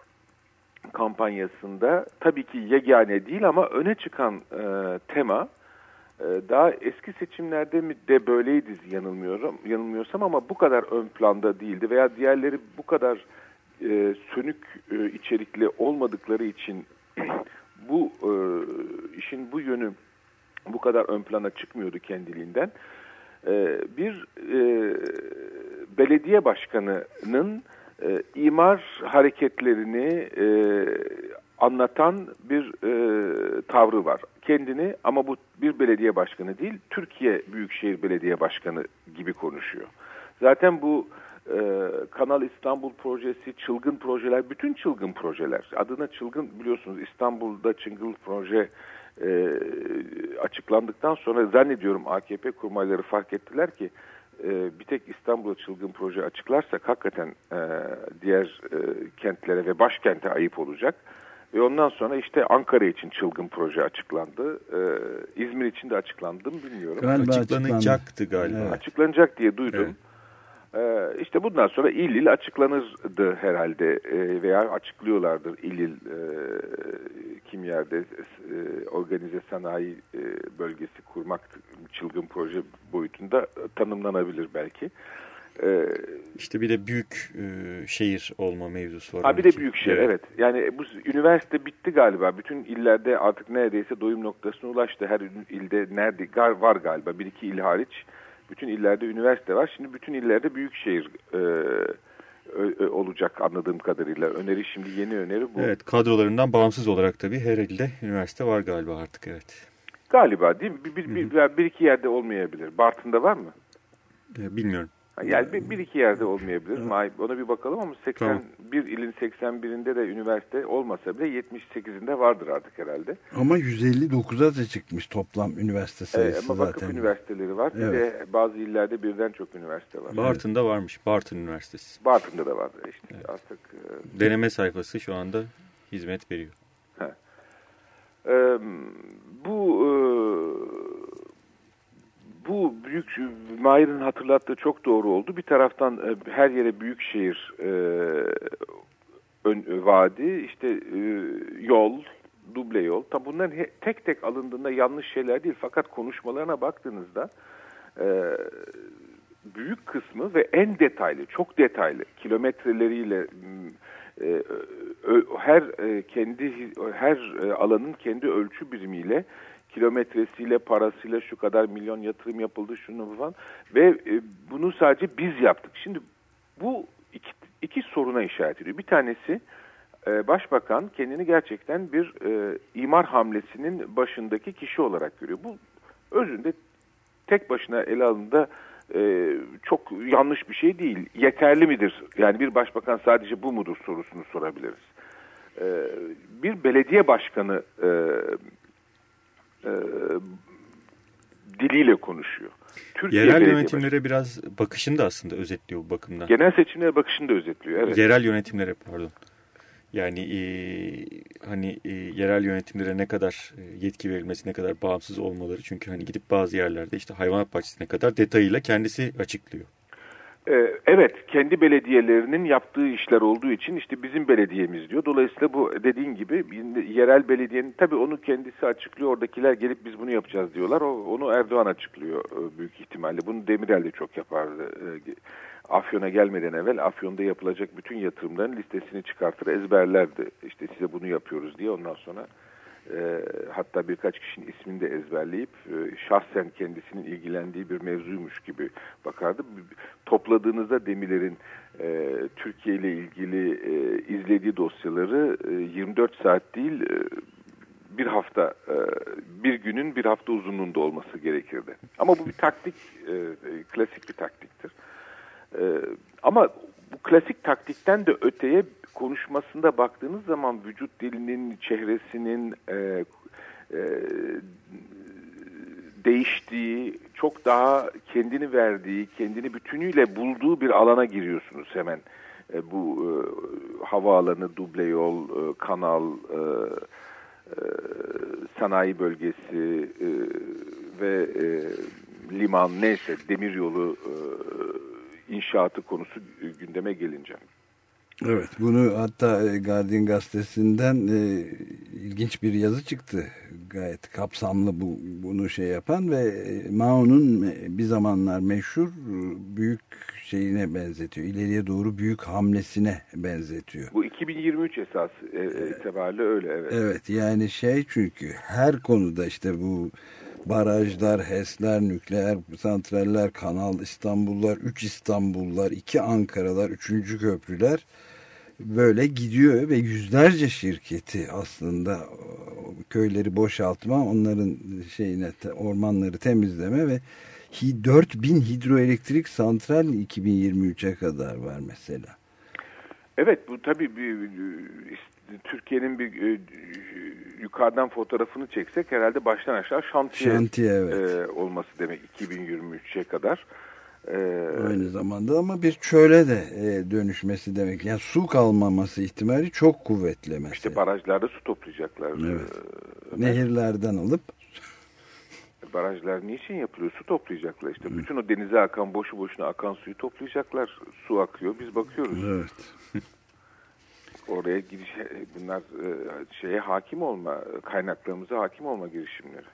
kampanyasında tabii ki yegane değil ama öne çıkan tema daha eski seçimlerde mi de böyleydi yanılmıyorsam ama bu kadar ön planda değildi veya diğerleri bu kadar sönük içerikli olmadıkları için bu işin bu yönü bu kadar ön plana çıkmıyordu kendiliğinden. Bir belediye başkanının imar hareketlerini anlatan bir tavrı var. Kendini ama bu bir belediye başkanı değil, Türkiye Büyükşehir Belediye Başkanı gibi konuşuyor. Zaten bu Kanal İstanbul projesi, çılgın projeler, bütün çılgın projeler. Adına çılgın biliyorsunuz İstanbul'da çılgın proje açıklandıktan sonra zannediyorum AKP kurmayları fark ettiler ki bir tek İstanbul'a çılgın proje açıklarsak hakikaten diğer kentlere ve başkente ayıp olacak. Ve ondan sonra işte Ankara için çılgın proje açıklandı. İzmir için de açıklandı mı bilmiyorum. Galiba açıklanacaktı galiba. Evet. Açıklanacak diye duydum. Evet. İşte bundan sonra il açıklanırdı herhalde veya açıklıyorlardır il kim yerde organize sanayi bölgesi kurmak çılgın proje boyutunda tanımlanabilir belki. İşte bir de büyük şehir olma mevzusu var. Bir de büyük şehir evet. Yani bu üniversite bitti galiba. Bütün illerde artık neredeyse doyum noktasına ulaştı. Her ilde var galiba. Bir iki il hariç. Bütün illerde üniversite var. Şimdi bütün illerde büyükşehir olacak anladığım kadarıyla. Öneri şimdi yeni öneri bu. Evet, kadrolarından bağımsız olarak tabii her ilde üniversite var galiba artık, evet. Galiba değil mi? Bir iki yerde olmayabilir. Bartın'da var mı? Bilmiyorum. Yani bir iki yerde olmayabilir. Ona bir bakalım ama 81 tamam. ilin 81'inde de üniversite olmasa bile 78'inde vardır artık herhalde. Ama 159'a da çıkmış toplam üniversite sayısı ama vakıf zaten. üniversiteleri var. Evet. Bir de bazı illerde birden çok üniversite var. Bartın'da varmış. Bartın Üniversitesi. Bartın'da da var işte. Evet. Artık deneme sayfası şu anda hizmet veriyor. Bu büyük Mahir'in hatırlattığı çok doğru oldu. Bir taraftan her yere büyükşehir vaadi, işte yol, duble yol. Tabi bunların tek tek alındığında yanlış şeyler değil. Fakat konuşmalarına baktığınızda büyük kısmı ve en detaylı, çok detaylı kilometreleriyle her alanın kendi ölçü birimiyle, kilometresiyle, parasıyla şu kadar milyon yatırım yapıldı, şunu falan ve bunu sadece biz yaptık. Şimdi bu iki soruna işaret ediyor. Bir tanesi, Başbakan kendini gerçekten bir imar hamlesinin başındaki kişi olarak görüyor. Bu özünde tek başına ele alındığında çok yanlış bir şey değil. Yeterli midir? Yani bir başbakan sadece bu mudur sorusunu sorabiliriz. Bir belediye başkanı diliyle konuşuyor. Yerel yönetimlere biraz bakışını da aslında özetliyor bu bakımdan. Genel seçimlere bakışını da özetliyor. Evet. Yerel yönetimlere pardon. Yani yerel yönetimlere ne kadar yetki verilmesi, ne kadar bağımsız olmaları. Çünkü hani gidip bazı yerlerde işte hayvanat bahçesine kadar detayıyla kendisi açıklıyor. Evet, kendi belediyelerinin yaptığı işler olduğu için işte bizim belediyemiz diyor. Dolayısıyla bu dediğin gibi yerel belediyenin, tabii onu kendisi açıklıyor. Oradakiler gelip biz bunu yapacağız diyorlar. Onu Erdoğan açıklıyor büyük ihtimalle. Bunu Demirel de çok yapardı. Afyon'a gelmeden evvel Afyon'da yapılacak bütün yatırımların listesini çıkartır, ezberlerdi. İşte size bunu yapıyoruz diye. Ondan sonra hatta birkaç kişinin ismini de ezberleyip şahsen kendisinin ilgilendiği bir mevzuymuş gibi bakardı. Topladığınızda Demirel'in Türkiye ile ilgili izlediği dosyaları 24 saat değil, bir hafta, bir günün bir hafta uzunluğunda olması gerekirdi. Ama bu bir taktik, klasik bir taktiktir. Ama bu klasik taktikten de öteye konuşmasında baktığınız zaman vücut dilinin, çehresinin değiştiği, çok daha kendini verdiği, kendini bütünüyle bulduğu bir alana giriyorsunuz hemen. Bu havaalanı, duble yol, kanal, sanayi bölgesi ve liman, neyse demiryolu inşaatı konusu gündeme gelince. Evet, bunu hatta Guardian gazetesinden ilginç bir yazı çıktı. Gayet kapsamlı bunu şey yapan ve Mao'nun bir zamanlar meşhur büyük şeyine benzetiyor. İleriye doğru büyük hamlesine benzetiyor. Bu 2023 esas itibariyle öyle, evet. Evet, yani çünkü her konuda işte bu barajlar, HES'ler, nükleer santraller, Kanal İstanbullar, 3 İstanbullar, 2 Ankaralar, 3. köprüler böyle gidiyor ve yüzlerce şirketi aslında köyleri boşaltma, onların ormanları temizleme ve 4000 hidroelektrik santral 2023'e kadar var mesela. Evet, bu tabii Türkiye'nin bir yukarıdan fotoğrafını çeksek herhalde baştan aşağı şantiye evet. Olması demek 2023'e kadar. Aynı zamanda ama bir çöle de dönüşmesi demek. Yani su kalmaması ihtimali çok kuvvetli mesela. İşte barajlarda su toplayacaklar. Evet. Nehirlerden alıp. Barajlar niçin yapılıyor? Su toplayacaklar işte. Bütün o denize akan, boşu boşuna akan suyu toplayacaklar. Su akıyor, biz bakıyoruz. Evet. Oraya bunlar hakim olma, kaynaklarımıza hakim olma girişimleri.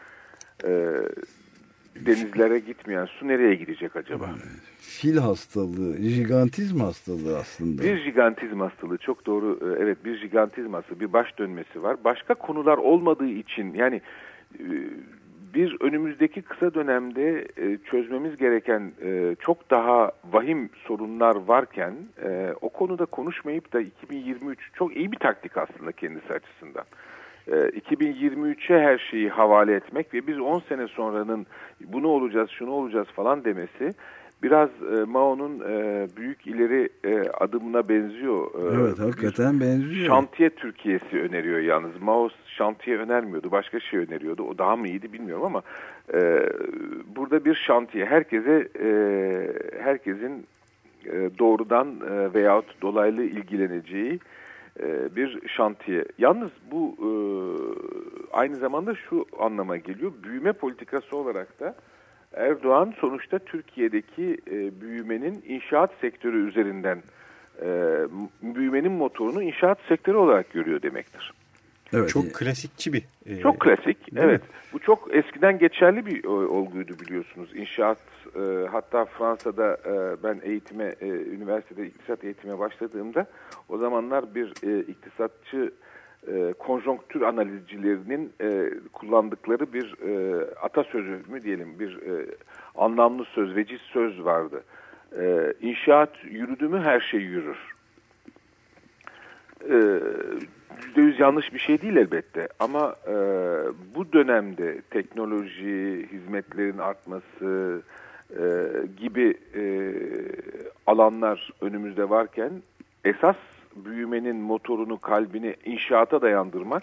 Denizlere gitmeyen su nereye gidecek acaba? Fil hastalığı, jigantizm hastalığı aslında. Bir jigantizm hastalığı, çok doğru. Evet, bir jigantizm hastalığı, bir baş dönmesi var. Başka konular olmadığı için, yani bir önümüzdeki kısa dönemde çözmemiz gereken çok daha vahim sorunlar varken o konuda konuşmayıp da 2023 çok iyi bir taktik aslında kendisi açısından. 2023'e her şeyi havale etmek ve biz 10 sene sonranın bunu olacağız, şunu olacağız falan demesi biraz Mao'nun büyük ileri adımına benziyor. Evet, hakikaten benziyor. Şantiye Türkiye'si öneriyor yalnız. Mao şantiye önermiyordu, başka şey öneriyordu. O daha mı iyiydi bilmiyorum ama burada bir şantiye. Herkesin doğrudan veyahut dolaylı ilgileneceği bir şantiye. Yalnız bu aynı zamanda şu anlama geliyor. Büyüme politikası olarak da Erdoğan sonuçta Türkiye'deki büyümenin inşaat sektörü üzerinden büyümenin motorunu inşaat sektörü olarak görüyor demektir. Evet. Çok klasikçi bir. Çok klasik, evet. Bu çok eskiden geçerli bir olguydu biliyorsunuz. İnşaat, hatta Fransa'da ben üniversitede iktisat eğitime başladığımda o zamanlar bir iktisatçı konjonktür analizcilerinin kullandıkları bir atasözü mü diyelim, bir anlamlı söz, veciz söz vardı. İnşaat yürüdü mü her şey yürür. %100 yanlış bir şey değil elbette ama bu dönemde teknoloji, hizmetlerin artması gibi alanlar önümüzde varken esas büyümenin motorunu, kalbini inşaata dayandırmak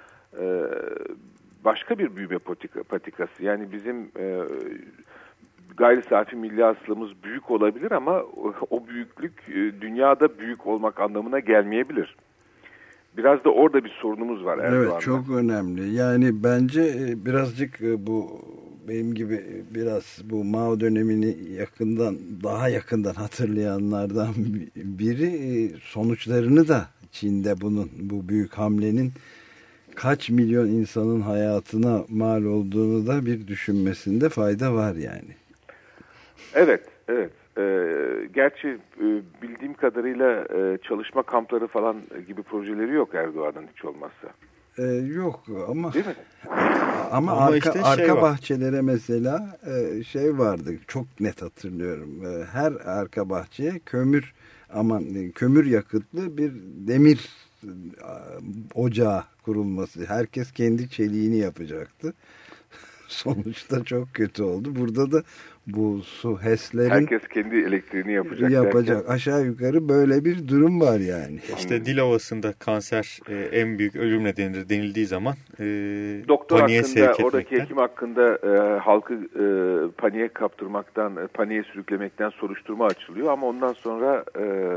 başka bir büyüme patikası. Yani bizim gayri safi milli hasılamız büyük olabilir ama o büyüklük dünyada büyük olmak anlamına gelmeyebilir. Biraz da orada bir sorunumuz var Erdoğan'da. Evet, çok önemli. Yani bence birazcık bu benim gibi biraz bu Mao dönemini daha yakından hatırlayanlardan biri, sonuçlarını da Çin'de bu büyük hamlenin kaç milyon insanın hayatına mal olduğunu da bir düşünmesinde fayda var yani. Evet. Gerçi bildiğim kadarıyla çalışma kampları falan gibi projeleri yok Erdoğan'ın hiç olmazsa. Yok ama değil mi? Ama arka bahçelere mesela şey vardı, çok net hatırlıyorum. Her arka bahçeye kömür yakıtlı bir demir ocağı kurulması. Herkes kendi çeliğini yapacaktı. Sonuçta çok kötü oldu. Burada da bu su HES'lerin herkes kendi elektriğini yapacak. Derken, aşağı yukarı böyle bir durum var yani. İşte dil ovasında kanser en büyük ölüm nedenidir denildiği zaman doktor paniğe hakkında, oradaki hekim hakkında halkı paniğe kaptırmaktan, paniğe sürüklemekten soruşturma açılıyor ama ondan sonra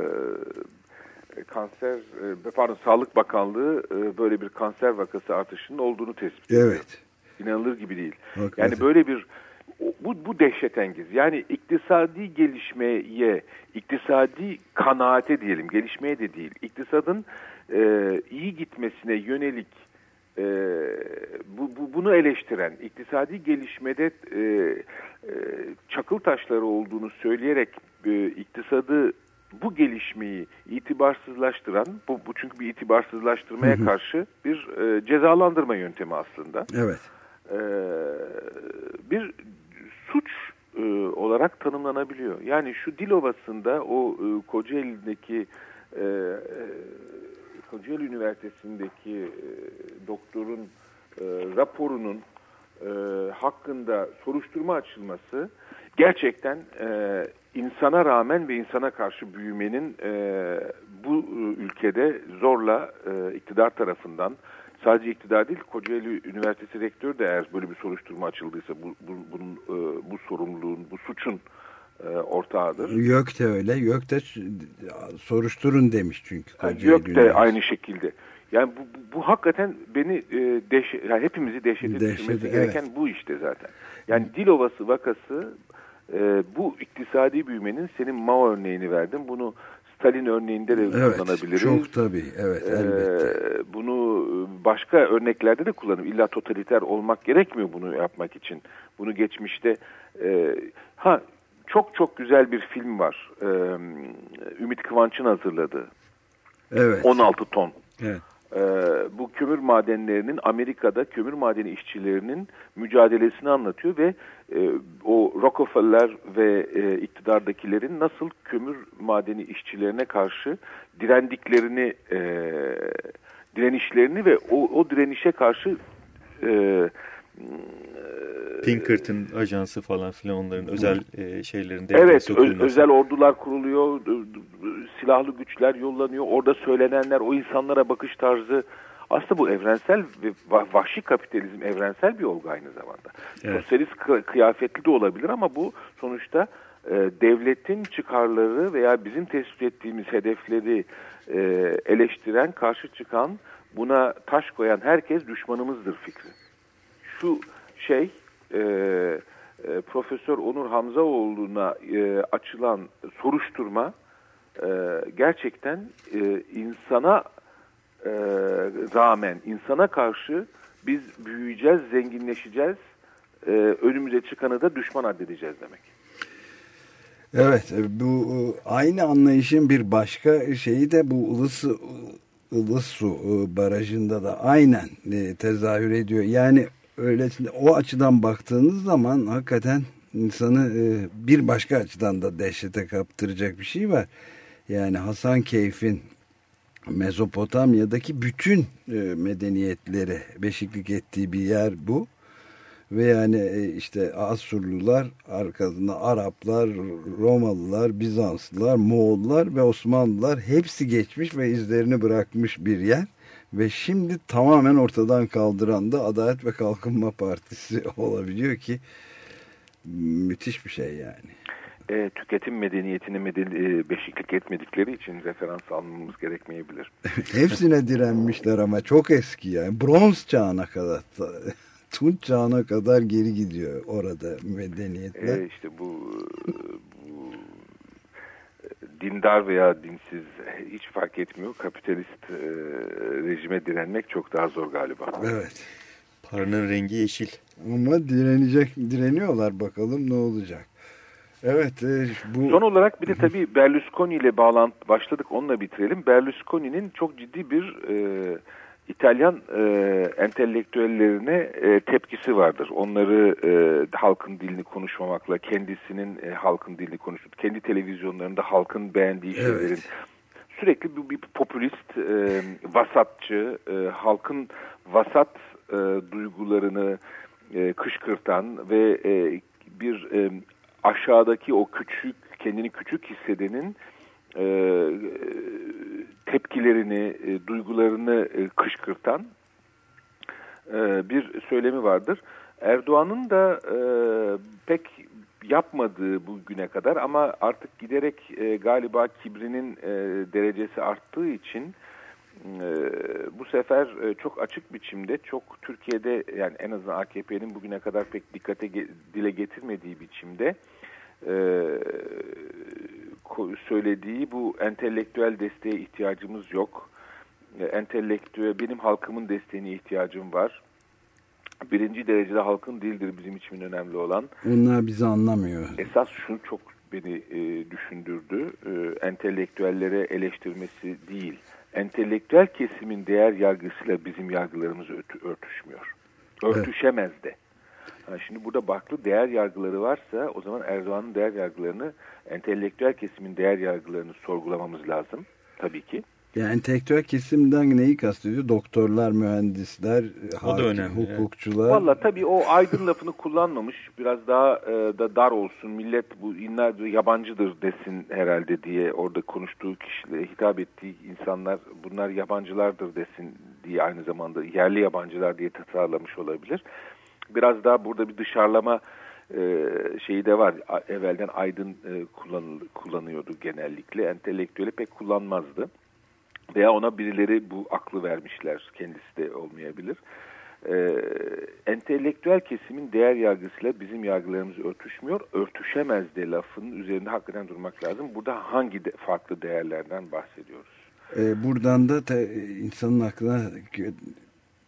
Sağlık Bakanlığı böyle bir kanser vakası artışının olduğunu tespit ediyor. Evet. İnanılır gibi değil. Hakikaten. Yani böyle bir bu dehşetengiz. Yani iktisadi gelişmeye, iktisadi kanaate diyelim, gelişmeye de değil. İktisadın iyi gitmesine yönelik bunu eleştiren, iktisadi gelişmede çakıl taşları olduğunu söyleyerek iktisadı, bu gelişmeyi itibarsızlaştıran, bu çünkü bir itibarsızlaştırmaya karşı bir cezalandırma yöntemi aslında. Evet. Bir suç olarak tanımlanabiliyor. Yani şu Dilovası'nda o Kocaeli'deki Kocaeli Üniversitesi'ndeki doktorun raporunun hakkında soruşturma açılması gerçekten insana rağmen ve insana karşı büyümenin bu ülkede zorla iktidar tarafından, sadece iktidar değil, Kocaeli Üniversitesi Rektörü de eğer böyle bir soruşturma açıldıysa bu sorumluluğun, bu suçun ortağıdır. YÖK de öyle. YÖK de soruşturun demiş çünkü Kocaeli YÖK de aynı şekilde. Yani bu hakikaten beni yani hepimizi dehşete düşürmesi gereken bu işte zaten. Yani Dilovası vakası bu iktisadi büyümenin, senin Mao örneğini verdim. Bunu Stalin örneğinde de kullanabiliriz. Çok tabii. Evet, elbette. Bunu başka örneklerde de kullanıyorum. İlla totaliter olmak gerekmiyor bunu yapmak için. Bunu geçmişte çok güzel bir film var. Ümit Kıvanç'ın hazırladığı. Evet. 16 ton. Evet. bu kömür madenlerinin, Amerika'da kömür madeni işçilerinin mücadelesini anlatıyor ve o Rockefeller ve iktidardakilerin nasıl kömür madeni işçilerine karşı direnişlerini ve o direnişe karşı Pinkerton ajansı falan filan, onların özel şeylerin devreye sokulması. Evet, özel ordular kuruluyor, silahlı güçler yollanıyor. Orada söylenenler, o insanlara bakış tarzı, aslında bu evrensel ve vahşi kapitalizm evrensel bir olgu aynı zamanda. Evet. Sosyalist kıyafetli de olabilir ama bu sonuçta devletin çıkarları veya bizim tespit ettiğimiz hedefleri eleştiren, karşı çıkan, buna taş koyan herkes düşmanımızdır fikri. Şu Profesör Onur Hamzaoğlu'na açılan soruşturma gerçekten insana rağmen, insana karşı biz büyüyeceğiz, zenginleşeceğiz, önümüze çıkanı da düşman addedeceğiz demek. Evet, bu aynı anlayışın bir başka şeyi de bu Ilısu barajında da aynen tezahür ediyor. Yani öylesine o açıdan baktığınız zaman hakikaten insanı bir başka açıdan da dehşete kaptıracak bir şey var. Yani Hasankeyf'in Mezopotamya'daki bütün medeniyetleri beşiklik ettiği bir yer bu. Ve yani işte Asurlular, arkasında Araplar, Romalılar, Bizanslılar, Moğollar ve Osmanlılar hepsi geçmiş ve izlerini bırakmış bir yer. Ve şimdi tamamen ortadan kaldıran da Adalet ve Kalkınma Partisi olabiliyor ki müthiş bir şey yani. Tüketim medeniyetini beşiklik etmedikleri için referans almamız gerekmeyebilir. Hepsine direnmişler ama çok eski yani. Bronz çağına kadar, Tunç çağına kadar geri gidiyor orada medeniyetler. İşte bu dindar veya dinsiz hiç fark etmiyor. Kapitalist rejime direnmek çok daha zor galiba. Evet. Paranın rengi yeşil. Ama direniyorlar, bakalım ne olacak. Evet. Bu... Son olarak bir de tabii Berlusconi ile başladık, onunla bitirelim. Berlusconi'nin çok ciddi bir İtalyan entelektüellerine tepkisi vardır. Onları halkın dilini konuşmamakla, kendisinin halkın dilini konuşup, kendi televizyonlarında halkın beğendiği şeylerin sürekli bir popülist, vasatçı, halkın vasat duygularını kışkırtan ve bir aşağıdaki o kendini küçük hissedenin tepkilerini, duygularını kışkırtan bir söylemi vardır. Erdoğan'ın da pek yapmadığı bugüne kadar ama artık giderek galiba kibrinin derecesi arttığı için bu sefer çok açık biçimde, çok Türkiye'de, yani en azından AKP'nin bugüne kadar pek dile getirmediği biçimde söylediği bu entelektüel desteğe ihtiyacımız yok. Benim halkımın desteğine ihtiyacım var. Birinci derecede halkın dildir bizim için önemli olan. Onlar bizi anlamıyor. Esas şunu çok beni düşündürdü. Entelektüellere eleştirmesi değil. Entelektüel kesimin değer yargısıyla bizim yargılarımız örtüşmüyor. Örtüşemez de. Şimdi burada farklı değer yargıları varsa o zaman Erdoğan'ın değer yargılarını, entelektüel kesimin değer yargılarını sorgulamamız lazım tabii ki. Yani entelektüel kesimden neyi kastediyor? Doktorlar, mühendisler, hukukçular. Valla tabii o aydın lafını kullanmamış. Biraz daha da dar olsun. Millet bu inler yabancıdır desin herhalde diye orada konuştuğu kişilere hitap ettiği insanlar bunlar yabancılardır desin diye, aynı zamanda yerli yabancılar diye tasarlamış olabilir. Biraz daha burada bir dışarılama şeyi de var. Evvelden aydın kullanıyordu genellikle. Entelektüeli pek kullanmazdı. Veya ona birileri bu aklı vermişler. Kendisi de olmayabilir. Entelektüel kesimin değer yargısıyla bizim yargılarımız örtüşmüyor. Örtüşemez de lafının üzerinde hakikaten durmak lazım. Burada hangi farklı değerlerden bahsediyoruz? Buradan da insanın aklına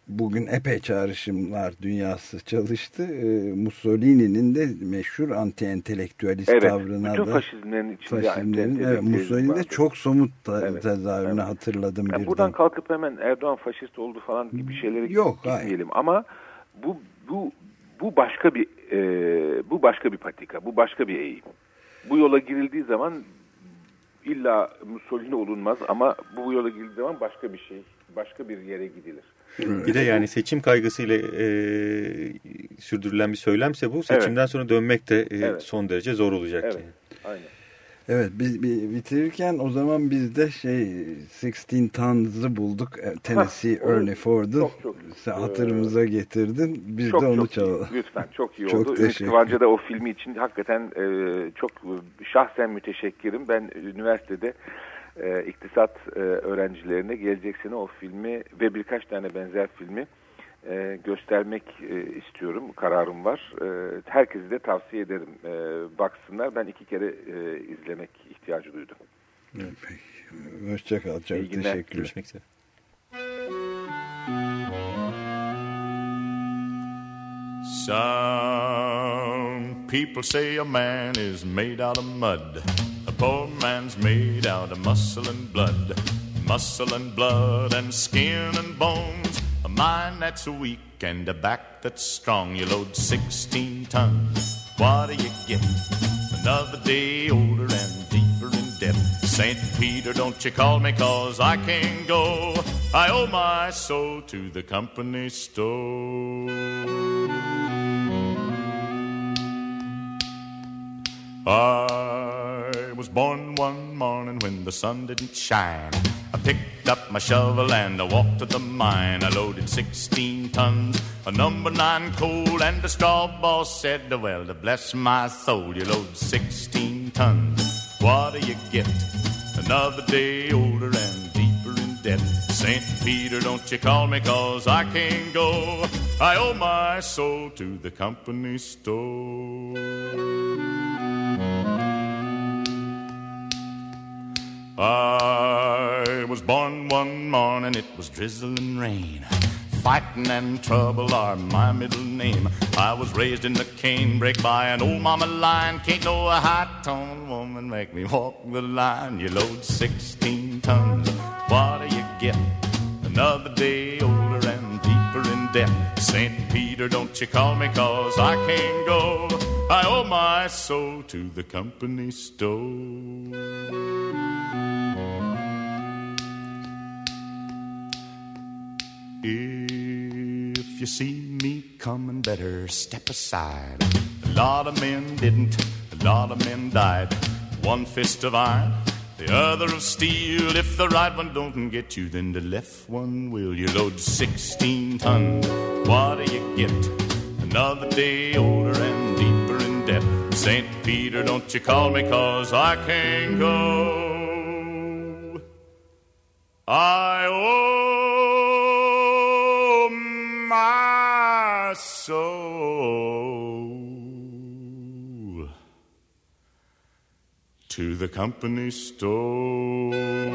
bugün epey çağrışımlar dünyası çalıştı. Mussolini'nin de meşhur anti-entelektüelist tavrına bütün da faşizmlerin içinde Mussolini'de çok somut tezahürünü hatırladım. Yani buradan kalkıp hemen Erdoğan faşist oldu falan gibi şeylere gitmeyelim. Ama bu başka bir patika, bu başka bir eğim. Bu yola girildiği zaman illa Mussolini olunmaz ama bu yola girildiği zaman başka bir şey, başka bir yere gidilir. Bir de yani seçim kaygısıyla sürdürülen bir söylemse bu, seçimden sonra dönmek de son derece zor olacak. Evet, aynen. Evet, biz bitirirken o zaman biz de 16 Tons'ı bulduk. Tennessee Ernie Ford'u hatırımıza getirdin. Biz de onu çalalım. Lütfen, çok iyi oldu. Ümit Kıvanç'a da o filmi için hakikaten çok şahsen müteşekkirim. Ben üniversitede iktisat öğrencilerine gelecek sene o filmi ve birkaç tane benzer filmi göstermek istiyorum. Kararım var. Herkese de tavsiye ederim. Baksınlar. Ben 2 kere izlemek ihtiyacı duydum. Evet, hoşça kal. Çok teşekkürler. Görüşmek üzere. Some people say a man is made out of mud. A poor man's made out of muscle and blood. Muscle and blood and skin and bones. A mind that's weak and a back that's strong. You load 16 tons. What do you get? Another day older and deeper in debt. St. Peter, don't you call me 'cause I can't go. I owe my soul to the company store. I was born one morning when the sun didn't shine. I picked up my shovel and I walked to the mine. I loaded 16 tons of number 9 coal, and the straw boss said, well, to bless my soul, you load 16 tons. What do you get? Another day older and deeper in debt. St. Peter, don't you call me 'cause I can't go. I owe my soul to the company store. I was born one morning, it was drizzling rain. Fighting and trouble are my middle name. I was raised in the canebrake by an old mama lion. Can't no high-toned woman make me walk the line. You load 16 tons, what do you get? Another day older and deeper in debt. St. Peter, don't you call me 'cause I can't go. I owe my soul to the company store. If you see me coming, better step aside. A lot of men didn't, a lot of men died. One fist of iron, the other of steel. If the right one don't get you, then the left one will. You load 16 tons, what do you get? Another day older and deeper in debt. St. Peter, don't you call me 'cause I can't go. I owe my soul to the company store.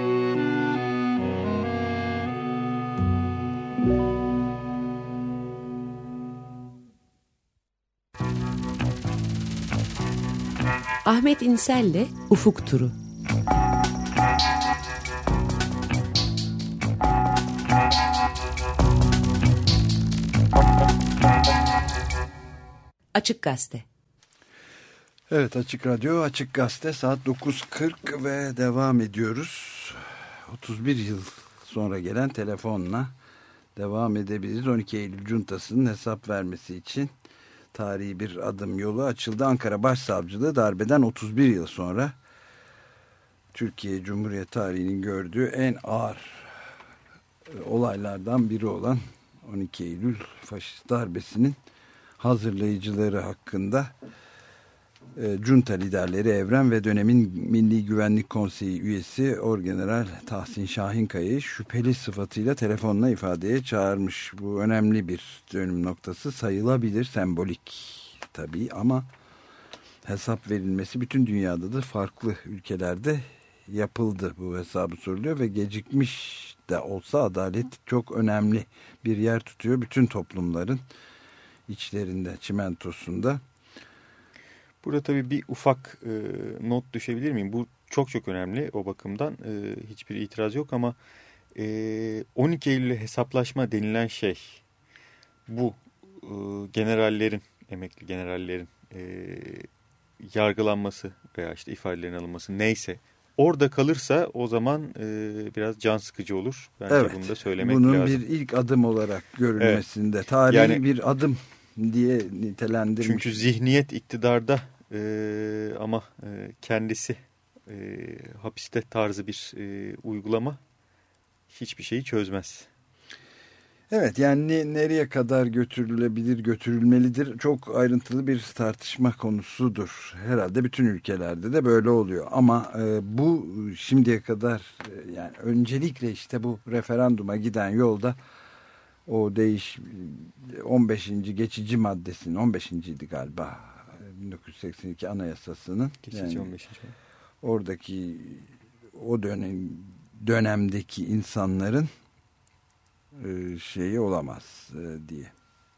Ahmet İnsel'le Ufuk Turu. Açık Gazete. Evet, Açık Radyo, Açık Gazete, saat 9.40 ve devam ediyoruz. 31 yıl sonra gelen telefonla devam edebiliriz. 12 Eylül Cuntası'nın hesap vermesi için tarihi bir adım yolu açıldı. Ankara Başsavcılığı darbeden 31 yıl sonra Türkiye Cumhuriyet tarihinin gördüğü en ağır olaylardan biri olan 12 Eylül faşist darbesinin hazırlayıcıları hakkında junta liderleri Evren ve dönemin Milli Güvenlik Konseyi üyesi Orgeneral Tahsin Şahinkaya'yı şüpheli sıfatıyla telefonla ifadeye çağırmış. Bu önemli bir dönüm noktası sayılabilir, sembolik tabii, ama hesap verilmesi bütün dünyada da farklı ülkelerde yapıldı. Bu hesabı soruluyor ve gecikmiş de olsa adalet çok önemli bir yer tutuyor. Bütün toplumların içlerinde, çimentosunda. Burada tabii bir ufak not düşebilir miyim? Bu çok çok önemli o bakımdan. Hiçbir itiraz yok ama 12 Eylül hesaplaşma denilen şey bu generallerin, emekli generallerin yargılanması veya işte ifadelerin alınması neyse orada kalırsa o zaman biraz can sıkıcı olur. Bence evet, bunu da söylemek bunun lazım. bir ilk adım olarak görülmesinde tarihi yani, bir adım diye nitelendirmiş. Çünkü zihniyet iktidarda ama kendisi hapiste tarzı bir uygulama hiçbir şeyi çözmez. Evet, yani nereye kadar götürülebilir, götürülmelidir çok ayrıntılı bir tartışma konusudur. Herhalde bütün ülkelerde de böyle oluyor. Ama bu şimdiye kadar yani öncelikle işte bu referanduma giden yolda o 15. geçici maddesinin 15.'ydi galiba 1982 Anayasası'nın. Geçici 15. Oradaki o dönemdeki insanların şeyi olamaz diye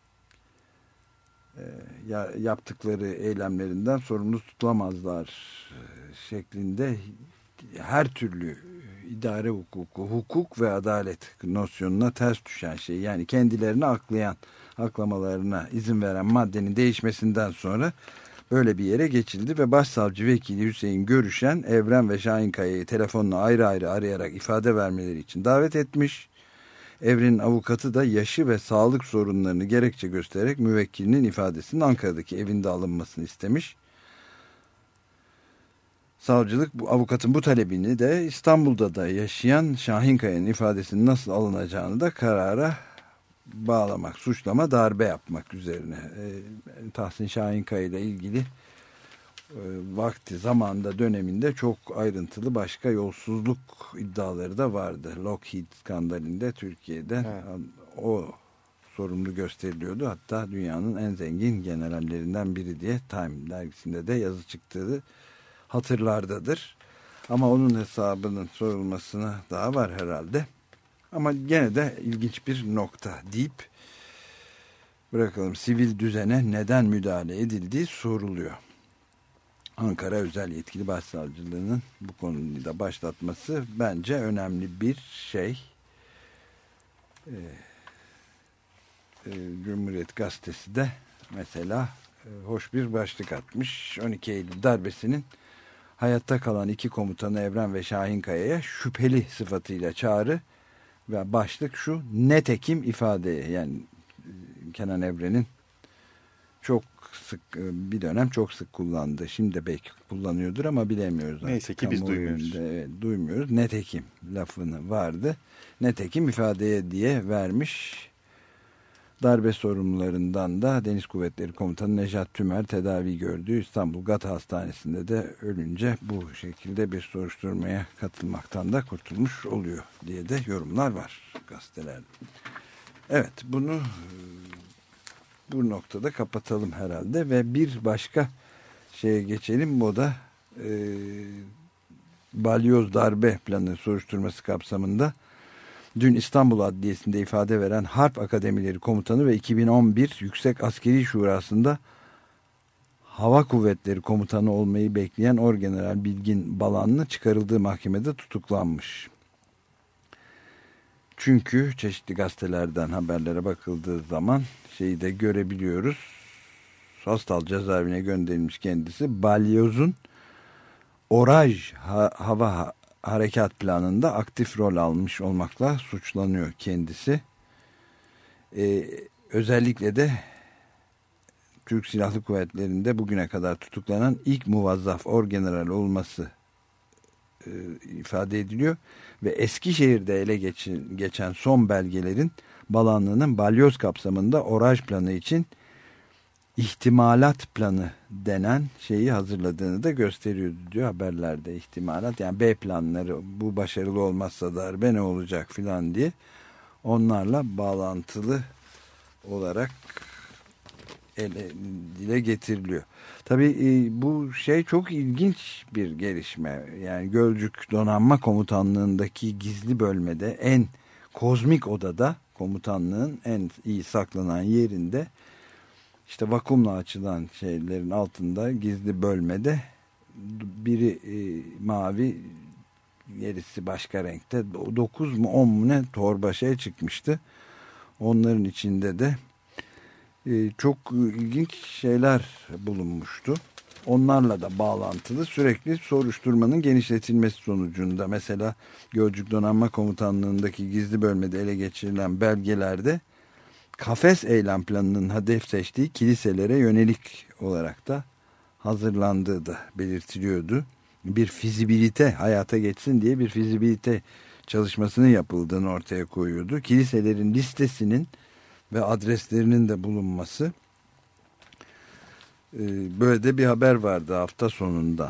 yaptıkları eylemlerinden sorumlu tutulamazlar şeklinde her türlü idare hukuku, hukuk ve adalet nosyonuna ters düşen şey, yani kendilerini aklamalarına izin veren maddenin değişmesinden sonra böyle bir yere geçildi ve Başsavcı Vekili Hüseyin Görüşen Evren ve Şahinkaya'yı telefonla ayrı ayrı arayarak ifade vermeleri için davet etmiş. Evren'in avukatı da yaşı ve sağlık sorunlarını gerekçe göstererek müvekkilinin ifadesinin Ankara'daki evinde alınmasını istemiş. Savcılık avukatın bu talebini de İstanbul'da da yaşayan Şahinkaya'nın ifadesinin nasıl alınacağını da karara bağlamak, suçlama, darbe yapmak üzerine. Tahsin Şahinkaya ile ilgili vakti zamanında döneminde çok ayrıntılı başka yolsuzluk iddiaları da vardı. Lockheed skandalinde Türkiye'de o sorumlu gösteriliyordu. Hatta dünyanın en zengin generallerinden biri diye Time dergisinde de yazı çıktığı hatırlardadır. Ama onun hesabının sorulmasına daha var herhalde. Ama gene de ilginç bir nokta deyip bırakalım. Sivil düzene neden müdahale edildiği soruluyor. Ankara Özel Yetkili Başsavcılığı'nın bu konuyu da başlatması bence önemli bir şey. Cumhuriyet Gazetesi de mesela hoş bir başlık atmış. 12 Eylül darbesinin hayatta kalan iki komutanı Evren ve Şahinkaya'ya şüpheli sıfatıyla çağrı ve başlık şu: netekim ifadeye, yani Kenan Evren'in çok sık bir dönem çok sık kullandı. Şimdi de belki kullanıyordur ama bilemiyoruz. Neyse ki biz duymuyoruz. Evet, duymuyoruz. Netekim lafını vardı. Netekim ifadeye diye vermiş. Darbe sorumlularından da Deniz Kuvvetleri Komutanı Nejat Tümer tedavi gördüğü İstanbul Gata Hastanesi'nde de ölünce bu şekilde bir soruşturmaya katılmaktan da kurtulmuş oluyor diye de yorumlar var gazetelerde. Evet, bunu bu noktada kapatalım herhalde ve bir başka şeye geçelim. Bu da Balyoz darbe planı soruşturması kapsamında dün İstanbul Adliyesi'nde ifade veren Harp Akademileri Komutanı ve 2011 Yüksek Askeri Şurası'nda Hava Kuvvetleri Komutanı olmayı bekleyen Orgeneral Bilgin Balanlı çıkarıldığı mahkemede tutuklanmış. Çünkü çeşitli gazetelerden haberlere bakıldığı zaman şeyi de görebiliyoruz. Hostal cezaevine gönderilmiş kendisi. Balyoz'un Oraj hava harekat planında aktif rol almış olmakla suçlanıyor kendisi. Özellikle de Türk Silahlı Kuvvetleri'nde bugüne kadar tutuklanan ilk muvazzaf orgeneral olması ifade ediliyor. Ve Eskişehir'de ele geçen son belgelerin Balanlı'nın Balyoz kapsamında Oraj planı için ihtimalat planı denen şeyi hazırladığını da gösteriyordu diyor haberlerde. İhtimalat, yani B planları, bu başarılı olmazsa darbe ne olacak filan diye onlarla bağlantılı olarak dile getiriliyor. Tabii bu şey çok ilginç bir gelişme. Yani Gölcük Donanma Komutanlığı'ndaki gizli bölmede, en kozmik odada, komutanlığın en iyi saklanan yerinde, işte vakumla açılan şeylerin altında, gizli bölmede, biri mavi, gerisi başka renkte 9 mu 10 mu ne torba şey çıkmıştı. Onların içinde de çok ilginç şeyler bulunmuştu. Onlarla da bağlantılı sürekli soruşturmanın genişletilmesi sonucunda, mesela Gölcük Donanma Komutanlığı'ndaki gizli bölmede ele geçirilen belgelerde kafes eylem planının hedef seçtiği kiliselere yönelik olarak da hazırlandığı da belirtiliyordu. Bir fizibilite, hayata geçsin diye bir fizibilite çalışmasının yapıldığını ortaya koyuyordu. Kiliselerin listesinin ve adreslerinin de bulunması. Böyle de bir haber vardı hafta sonundan.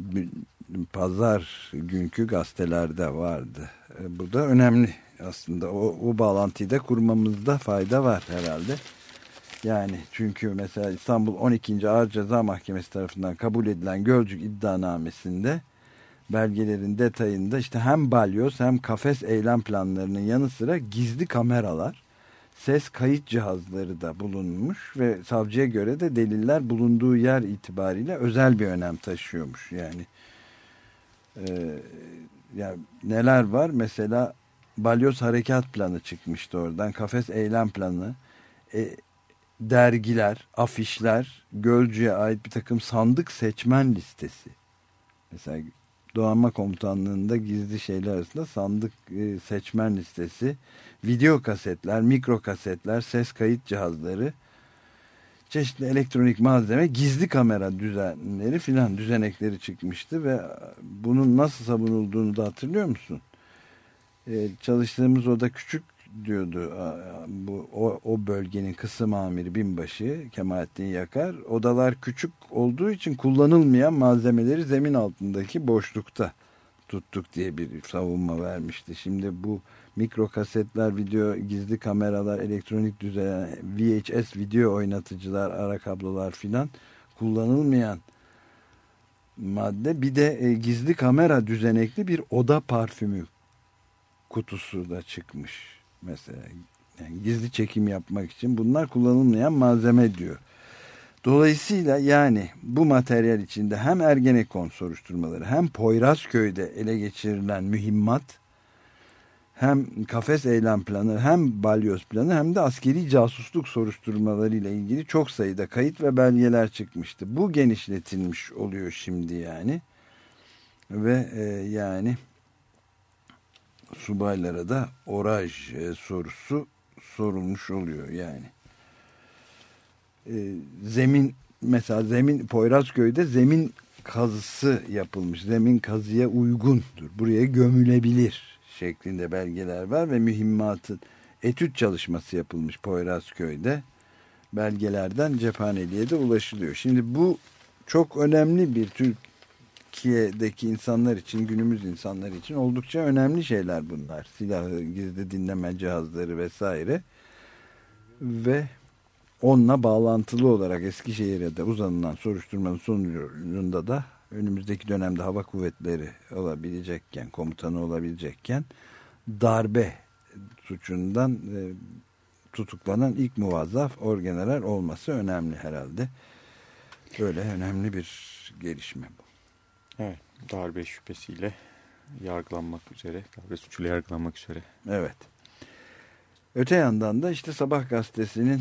Pazar günkü gazetelerde vardı. Bu da önemli aslında. O bağlantıyı da kurmamızda fayda var herhalde. Yani çünkü mesela İstanbul 12. Ağır Ceza Mahkemesi tarafından kabul edilen Gölcük iddianamesinde belgelerin detayında işte hem balyoz hem kafes eylem planlarının yanı sıra gizli kameralar, ses kayıt cihazları da bulunmuş ve savcıya göre de deliller bulunduğu yer itibariyle özel bir önem taşıyormuş. Yani yani neler var? Mesela balyoz harekat planı çıkmıştı oradan, kafes eylem planı, dergiler, afişler, Gölcük'e ait bir takım sandık seçmen listesi. Mesela Donanma Komutanlığı'nda gizli şeyler arasında sandık seçmen listesi, video kasetler, mikro kasetler, ses kayıt cihazları, çeşitli elektronik malzeme, gizli kamera düzenleri filan, düzenekleri çıkmıştı ve bunun nasıl savunulduğunu da hatırlıyor musun? Çalıştığımız oda küçük diyordu o bölgenin kısım amiri binbaşı Kemalettin Yakar. Odalar küçük olduğu için kullanılmayan malzemeleri zemin altındaki boşlukta tuttuk diye bir savunma vermişti. Şimdi bu mikro kasetler, video, gizli kameralar, elektronik düzen, VHS video oynatıcılar, ara kablolar filan kullanılmayan madde. Bir de gizli kamera düzenekli bir oda parfümü kutusu da çıkmış. Mesela yani gizli çekim yapmak için bunlar kullanılmayan malzeme diyor. Dolayısıyla yani bu materyal içinde hem Ergenekon soruşturmaları, hem Poyrazköy'de ele geçirilen mühimmat, hem kafes eylem planı, hem balyoz planı, hem de askeri casusluk soruşturmaları ile ilgili çok sayıda kayıt ve belgeler çıkmıştı. Bu genişletilmiş oluyor şimdi yani. Ve yani subaylara da oraj sorusu sorulmuş oluyor yani. Zemin, mesela Poyrazköy'de zemin kazısı yapılmış. Zemin kazıya uygundur, buraya gömülebilir şeklinde belgeler var ve mühimmatın etüt çalışması yapılmış Poyrazköy'de. Belgelerden cephaneliğe de ulaşılıyor. Şimdi bu çok önemli bir Türkiye'deki insanlar için, günümüz insanları için oldukça önemli şeyler bunlar. Silahı, gizli dinleme cihazları vesaire. Ve onunla bağlantılı olarak Eskişehir'e de uzanılan soruşturmanın sonucunda da önümüzdeki dönemde hava kuvvetleri olabilecekken, komutanı olabilecekken darbe suçundan tutuklanan ilk muvazzaf orgeneral olması önemli herhalde. Böyle önemli bir gelişme bu. Evet, darbe şüphesiyle yargılanmak üzere, darbe suçuyla yargılanmak üzere. Evet. Öte yandan da işte Sabah gazetesinin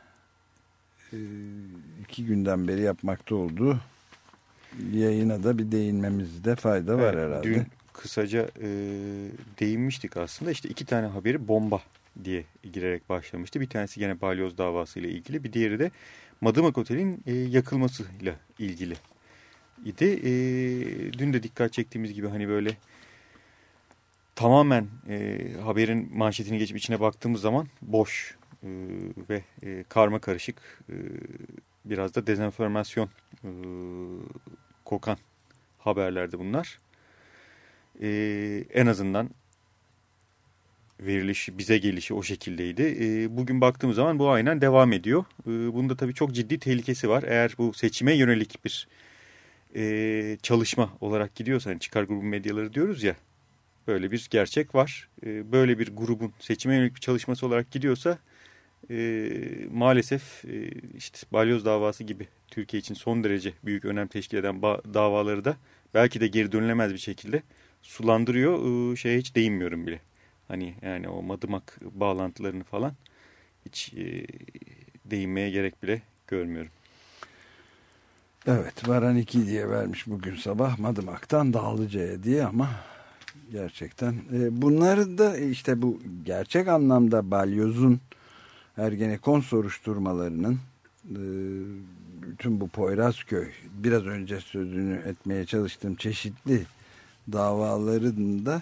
2 günden beri yapmakta olduğu yayına da bir değinmemizde fayda var herhalde. Dün kısaca değinmiştik aslında. İşte 2 tane haberi bomba diye girerek başlamıştı. Bir tanesi gene balyoz davasıyla ilgili. Bir diğeri de Madımak Otel'in yakılmasıyla ilgili idi. Dün de dikkat çektiğimiz gibi hani böyle tamamen haberin manşetini geçip içine baktığımız zaman boş ve karma karışık, biraz da dezenformasyon kokan haberlerdi bunlar. En azından verilişi, bize gelişi o şekildeydi. Bugün baktığımız zaman bu aynen devam ediyor. Bunda tabii çok ciddi tehlikesi var. Eğer bu seçime yönelik bir çalışma olarak gidiyorsa, hani çıkar grubu medyaları diyoruz ya, böyle bir gerçek var. Böyle bir grubun seçime yönelik bir çalışması olarak gidiyorsa maalesef işte balyoz davası gibi Türkiye için son derece büyük önem teşkil eden davaları da belki de geri dönülemez bir şekilde sulandırıyor. Şeye hiç değinmiyorum bile. Hani yani o madımak bağlantılarını falan hiç değinmeye gerek bile görmüyorum. Evet, Varan 2 diye vermiş bugün sabah, Madımak'tan Dağlıca'ya diye, ama gerçekten bunları da işte bu gerçek anlamda balyozun, Ergenekon soruşturmalarının, bütün bu Poyrazköy, biraz önce sözünü etmeye çalıştığım çeşitli davaların da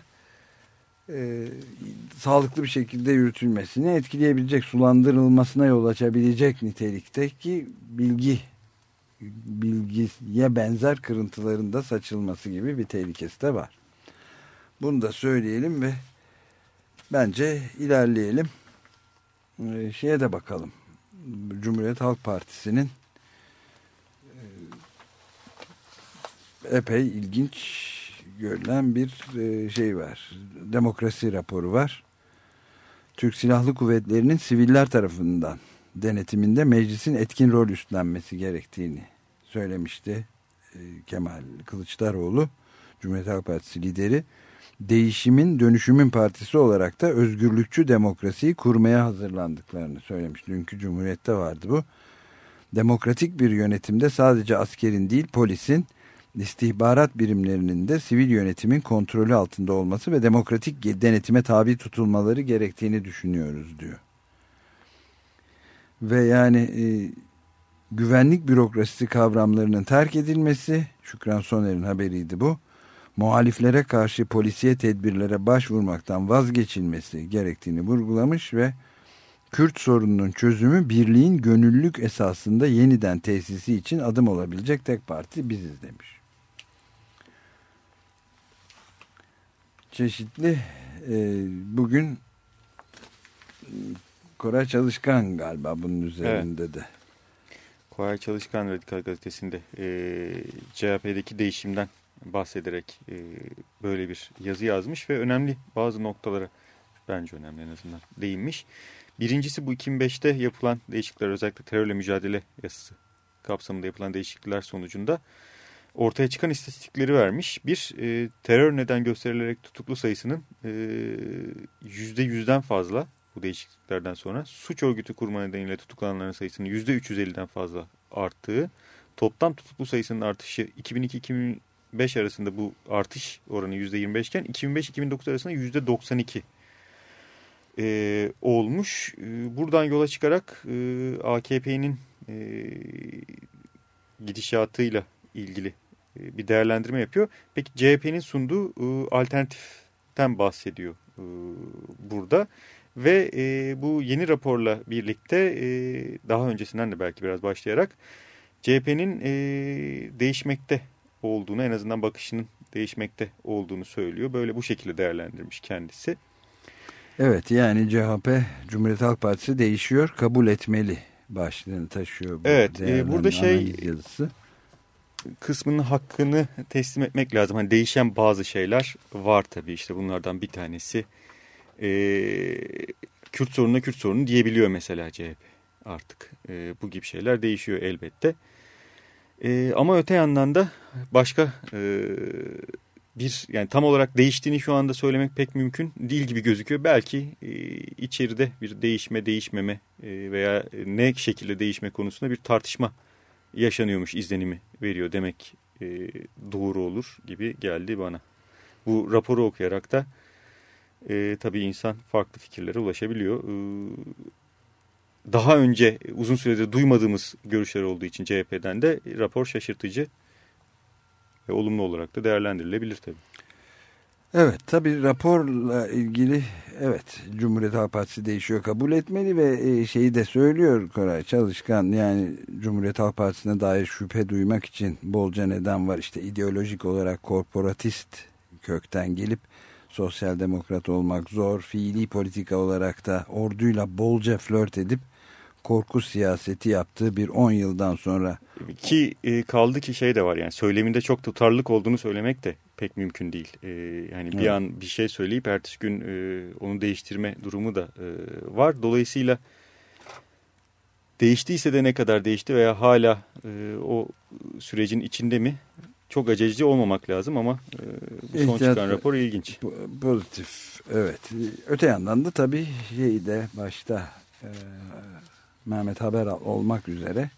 sağlıklı bir şekilde yürütülmesini etkileyebilecek, sulandırılmasına yol açabilecek nitelikteki bilgiye benzer kırıntıların da saçılması gibi bir tehlikesi de var. Bunu da söyleyelim ve bence ilerleyelim. Şeye de bakalım. Cumhuriyet Halk Partisi'nin epey ilginç görülen bir şey var. Demokrasi raporu var. Türk Silahlı Kuvvetleri'nin siviller tarafından denetiminde meclisin etkin rol üstlenmesi gerektiğini söylemişti Kemal Kılıçdaroğlu, Cumhuriyet Halk Partisi lideri. Değişimin, dönüşümün partisi olarak da özgürlükçü demokrasiyi kurmaya hazırlandıklarını söylemiş. Dünkü Cumhuriyet'te vardı bu. Demokratik bir yönetimde sadece askerin değil, polisin, istihbarat birimlerinin de sivil yönetimin kontrolü altında olması ve demokratik denetime tabi tutulmaları gerektiğini düşünüyoruz diyor. Ve yani güvenlik bürokrasisi kavramlarının terk edilmesi, Şükran Soner'in haberiydi bu. Muhaliflere karşı polisiye tedbirlere başvurmaktan vazgeçilmesi gerektiğini vurgulamış ve Kürt sorununun çözümü birliğin gönüllülük esasında yeniden tesisi için adım olabilecek tek parti biziz demiş. Çeşitli bugün Koray Çalışkan galiba bunun üzerinde evet. De. Koray Çalışkan Radikal Gazetesi'nde CHP'deki değişimden bahsederek böyle bir yazı yazmış ve önemli bazı noktalara, bence önemli en azından, değinmiş. Birincisi bu 2005'te yapılan değişiklikler, özellikle terörle mücadele yasası kapsamında yapılan değişiklikler sonucunda ortaya çıkan istatistikleri vermiş. Bir, terör neden gösterilerek tutuklu sayısının %100'den fazla bu değişikliklerden sonra, suç örgütü kurma nedeniyle tutuklananların sayısının %350'den fazla arttığı, toplam tutuklu sayısının artışı 2002-2005 arasında bu artış oranı %25 iken 2005-2009 arasında %92 olmuş. Buradan yola çıkarak AKP'nin gidişatıyla ilgili bir değerlendirme yapıyor. Peki CHP'nin sunduğu alternatiften bahsediyor burada. Ve bu yeni raporla birlikte daha öncesinden de belki biraz başlayarak CHP'nin değişmekte olduğunu, en azından bakışının değişmekte olduğunu söylüyor. Böyle bu şekilde değerlendirmiş kendisi. Evet, yani CHP, Cumhuriyet Halk Partisi değişiyor, kabul etmeli başlığını taşıyor. Evet, burada kısmının hakkını teslim etmek lazım. Hani değişen bazı şeyler var tabii, işte bunlardan bir tanesi Kürt sorununa Kürt sorunu diyebiliyor mesela CHP artık. Bu gibi şeyler değişiyor elbette. Ama öte yandan da başka bir, yani tam olarak değiştiğini şu anda söylemek pek mümkün değil gibi gözüküyor. Belki içeride bir değişme, değişmeme veya ne şekilde değişme konusunda bir tartışma yaşanıyormuş izlenimi veriyor demek doğru olur gibi geldi bana. Bu raporu okuyarak da tabii insan farklı fikirlere ulaşabiliyor. Daha önce uzun süredir duymadığımız görüşler olduğu için CHP'den de rapor şaşırtıcı ve olumlu olarak da değerlendirilebilir tabii. Evet, tabii raporla ilgili evet, Cumhuriyet Halk Partisi değişiyor, kabul etmeli ve şeyi de söylüyor Koray Çalışkan, yani Cumhuriyet Halk Partisi'ne dair şüphe duymak için bolca neden var. İşte ideolojik olarak korporatist kökten gelip sosyal demokrat olmak zor. Fiili politika olarak da orduyla bolca flört edip korku siyaseti yaptığı bir 10 yıldan sonra. Ki kaldı ki şey de var, yani söyleminde çok tutarlılık olduğunu söylemek de pek mümkün değil. Yani bir an bir şey söyleyip ertesi gün onu değiştirme durumu da var. Dolayısıyla değiştiyse de ne kadar değişti veya hala o sürecin içinde mi? Çok aceleci olmamak lazım ama bu son çıkan rapor ilginç. Pozitif, evet. Öte yandan da tabii de başta Mehmet Haberal olmak üzere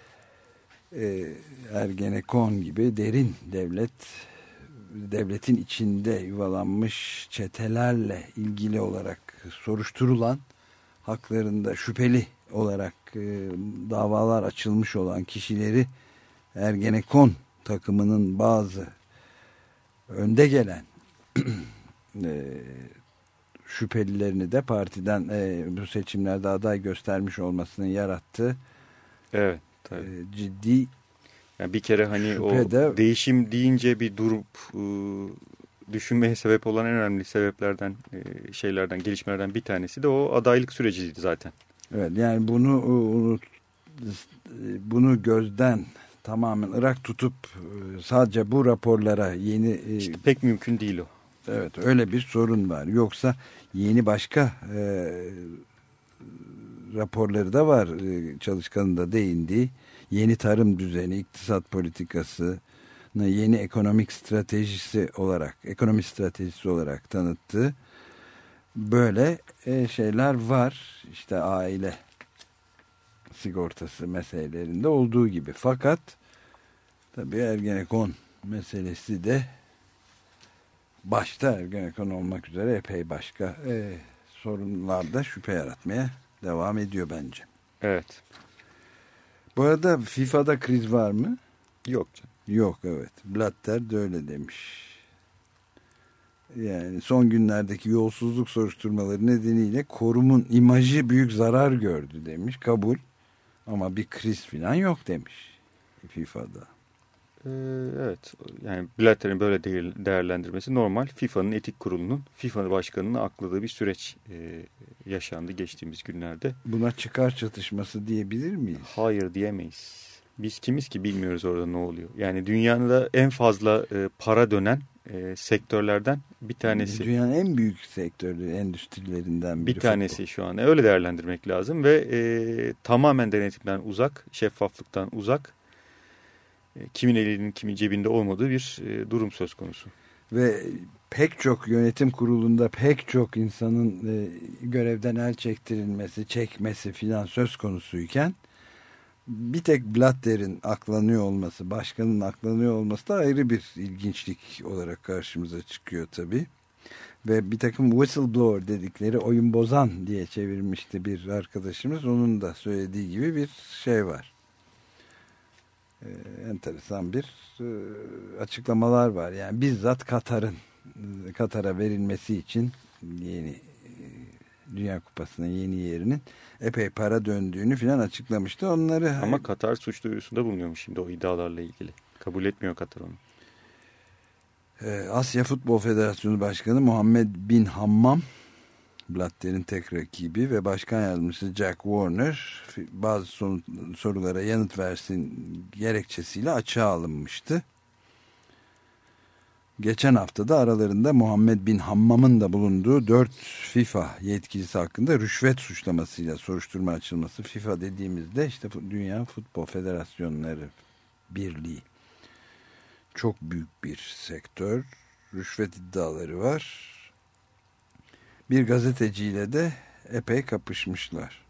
Ergenekon gibi derin devletin içinde yuvalanmış çetelerle ilgili olarak soruşturulan, haklarında şüpheli olarak davalar açılmış olan kişileri Ergenekon takımının bazı önde gelen şüphelilerini de partiden bu seçimlerde aday göstermiş olmasının yarattığı ciddi, yani bir kere hani o değişim deyince bir durup düşünmeye sebep olan en önemli sebeplerden, gelişmelerden bir tanesi de o adaylık süreciydi zaten. Evet, yani bunu gözden tamamen ırak tutup sadece bu raporlara işte pek mümkün değil o. Evet, öyle bir sorun var. Yoksa yeni başka raporları da var. Çalışkanın da değindiği yeni tarım düzeni, iktisat politikası, yeni ekonomi stratejisi olarak tanıttığı böyle şeyler var. İşte aile sigortası meselelerinde olduğu gibi. Fakat tabii Ergenekon meselesi de başta Ergenekon olmak üzere epey başka sorunlarda şüphe yaratmaya devam ediyor bence. Evet. Bu arada FIFA'da kriz var mı? Yok canım. Yok, evet. Blatter de öyle demiş. Yani son günlerdeki yolsuzluk soruşturmaları nedeniyle Korum'un imajı büyük zarar gördü demiş. Kabul. Ama bir kriz falan yok demiş FIFA'da. Evet. Yani Blatter'in böyle değerlendirmesi normal. FIFA'nın etik kurulunun, FIFA başkanının akladığı bir süreç yaşandı geçtiğimiz günlerde. Buna çıkar çatışması diyebilir miyiz? Hayır diyemeyiz. Biz kimiz ki bilmiyoruz orada ne oluyor. Yani dünyada en fazla para dönen sektörlerden bir tanesi. Dünyanın en büyük sektörleri, endüstrilerinden biri. Bir tanesi futbol. Şu an. Öyle değerlendirmek lazım ve tamamen denetimden uzak, şeffaflıktan uzak, kimin elinin kimin cebinde olmadığı bir durum söz konusu. Ve pek çok yönetim kurulunda pek çok insanın görevden el çekmesi filan söz konusuyken bir tek Blatter'in aklanıyor olması, başkanın aklanıyor olması da ayrı bir ilginçlik olarak karşımıza çıkıyor tabii. Ve bir takım whistleblower dedikleri oyun bozan diye çevirmişti bir arkadaşımız. Onun da söylediği gibi bir şey var. Enteresan bir açıklamalar var. Yani bizzat Katar'a verilmesi için yeni Dünya Kupası'nın yeni yerinin epey para döndüğünü filan açıklamıştı. Ama Katar suç duyurusunda bulunuyormuş şimdi o iddialarla ilgili. Kabul etmiyor Katar onu. Asya Futbol Federasyonu Başkanı Muhammed Bin Hammam, Blatter'in tek rakibi ve başkan yardımcısı Jack Warner bazı sorulara yanıt versin gerekçesiyle açığa alınmıştı. Geçen haftada aralarında Muhammed Bin Hammam'ın da bulunduğu 4 FIFA yetkilisi hakkında rüşvet suçlamasıyla soruşturma açılması. FIFA dediğimizde işte Dünya Futbol Federasyonları Birliği. Çok büyük bir sektör. Rüşvet iddiaları var. Bir gazeteciyle de epey kapışmışlar.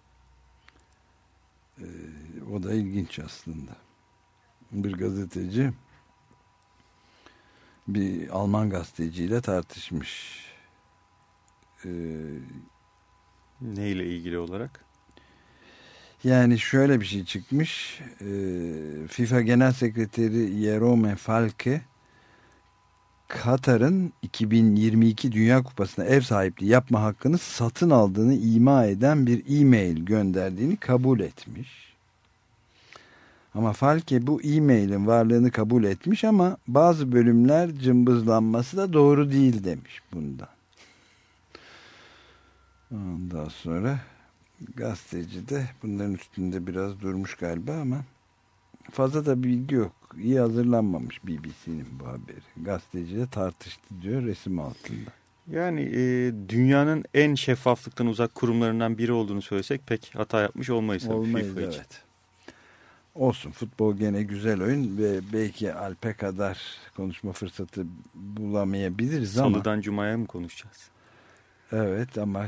O da ilginç aslında. Bir gazeteci bir Alman gazeteciyle tartışmış. Neyle ilgili olarak? Yani şöyle bir şey çıkmış. FIFA Genel Sekreteri Jerome Falke Katar'ın 2022 Dünya Kupası'na ev sahipliği yapma hakkını satın aldığını ima eden bir e-mail gönderdiğini kabul etmiş. Ama Falke bu e-mailin varlığını kabul etmiş ama bazı bölümler cımbızlanması da doğru değil demiş bundan. Ondan sonra gazeteci de bunların üstünde biraz durmuş galiba ama fazla da bilgi yok. İyi hazırlanmamış BBC'nin bu haberi. Gazeteci de tartıştı diyor resim altında. Yani dünyanın en şeffaflıktan uzak kurumlarından biri olduğunu söylesek pek hata yapmış olmayız. Olmayız, FIFA için. evet. Olsun, futbol gene güzel oyun ve belki Alp'e kadar konuşma fırsatı bulamayabiliriz ama. Salıdan Cuma'ya mı konuşacağız? Evet ama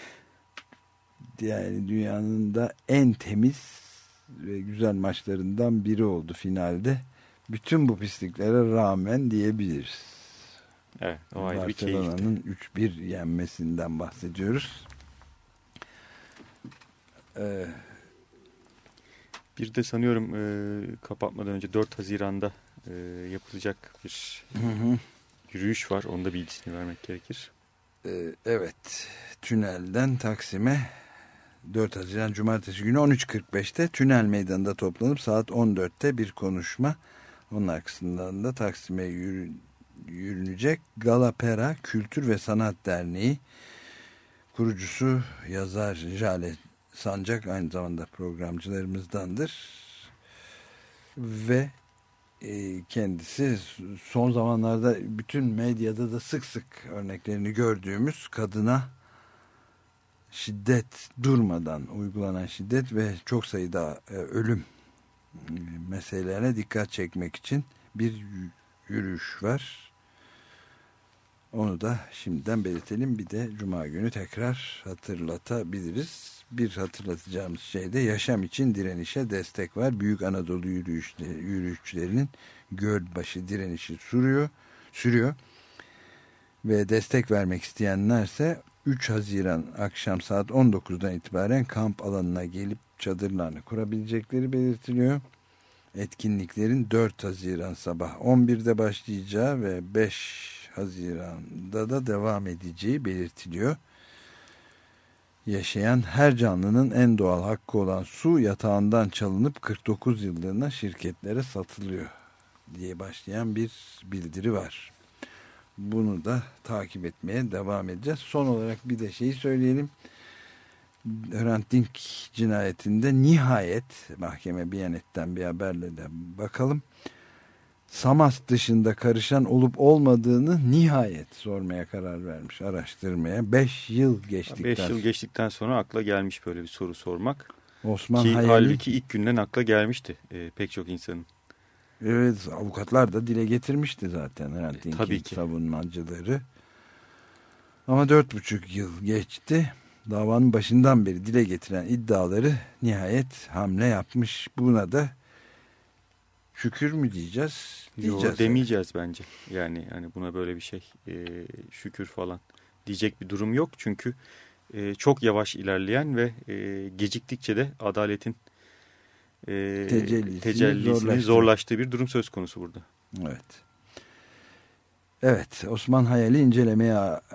yani dünyanın da en temiz ve güzel maçlarından biri oldu finalde. Bütün bu pisliklere rağmen diyebiliriz. Evet, o ayrı bir keyifti. Barcelona'nın 3-1 yenmesinden bahsediyoruz. Bir de sanıyorum kapatmadan önce 4 Haziran'da yapılacak bir yürüyüş var. Onun da bilgisini vermek gerekir. Evet, Tünel'den Taksim'e 4 Haziran Cumartesi günü 13.45'te Tünel Meydanı'nda toplanıp saat 14'te bir konuşma. Onun arkasından da Taksim'e yürünecek. Galapera Kültür ve Sanat Derneği kurucusu yazar Jale Sancak aynı zamanda programcılarımızdandır. Ve kendisi son zamanlarda bütün medyada da sık sık örneklerini gördüğümüz kadına şiddet, durmadan uygulanan şiddet ve çok sayıda ölüm meselelerine dikkat çekmek için bir yürüyüş var. Onu da şimdiden belirtelim. Bir de Cuma günü tekrar hatırlatabiliriz. Bir hatırlatacağımız şey de yaşam için direnişe destek var. Büyük Anadolu yürüyüşçülerinin Gölbaşı direnişi sürüyor. Ve destek vermek isteyenlerse 3 Haziran akşam saat 19'dan itibaren kamp alanına gelip çadırlarını kurabilecekleri belirtiliyor. Etkinliklerin 4 Haziran sabah 11'de başlayacağı ve 5 Haziran'da da devam edeceği belirtiliyor. Yaşayan her canlının en doğal hakkı olan su yatağından çalınıp 49 yıllığına şirketlere satılıyor diye başlayan bir bildiri var. Bunu da takip etmeye devam edeceğiz. Son olarak bir de şeyi söyleyelim. Hrant Dink cinayetinde nihayet mahkeme Biyanet'ten bir haberle de bakalım. Samas dışında karışan olup olmadığını nihayet sormaya karar vermiş, araştırmaya. 5 yıl geçtikten sonra akla gelmiş böyle bir soru sormak. Osman Ki Hayali, halbuki ilk günden akla gelmişti pek çok insanın. Evet, avukatlar da dile getirmişti zaten Hrant Dink'in savunmacıları. Ama 4,5 yıl geçti. Davanın başından beri dile getiren iddiaları nihayet hamle yapmış. Buna da şükür mü diyeceğiz? Yok, demeyeceğiz bence. Yani hani buna böyle bir şey şükür falan diyecek bir durum yok. Çünkü çok yavaş ilerleyen ve geciktikçe de adaletin tecellisinin zorlaştığı bir durum söz konusu burada. Evet. Evet, Osman Hayali incelemeye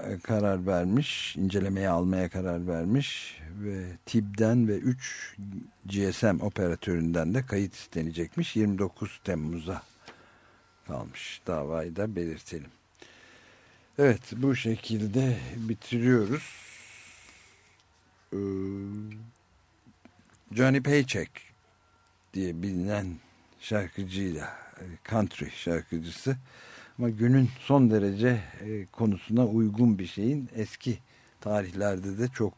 almaya karar vermiş ve TİB'den ve 3 GSM operatöründen de kayıt istenecekmiş. 29 Temmuz'a kalmış. Davayı da belirtelim. Evet, bu şekilde bitiriyoruz. Johnny Paycheck diye bilinen şarkıcıyla, country şarkıcısı, ama günün son derece konusuna uygun bir şeyin, eski tarihlerde de çok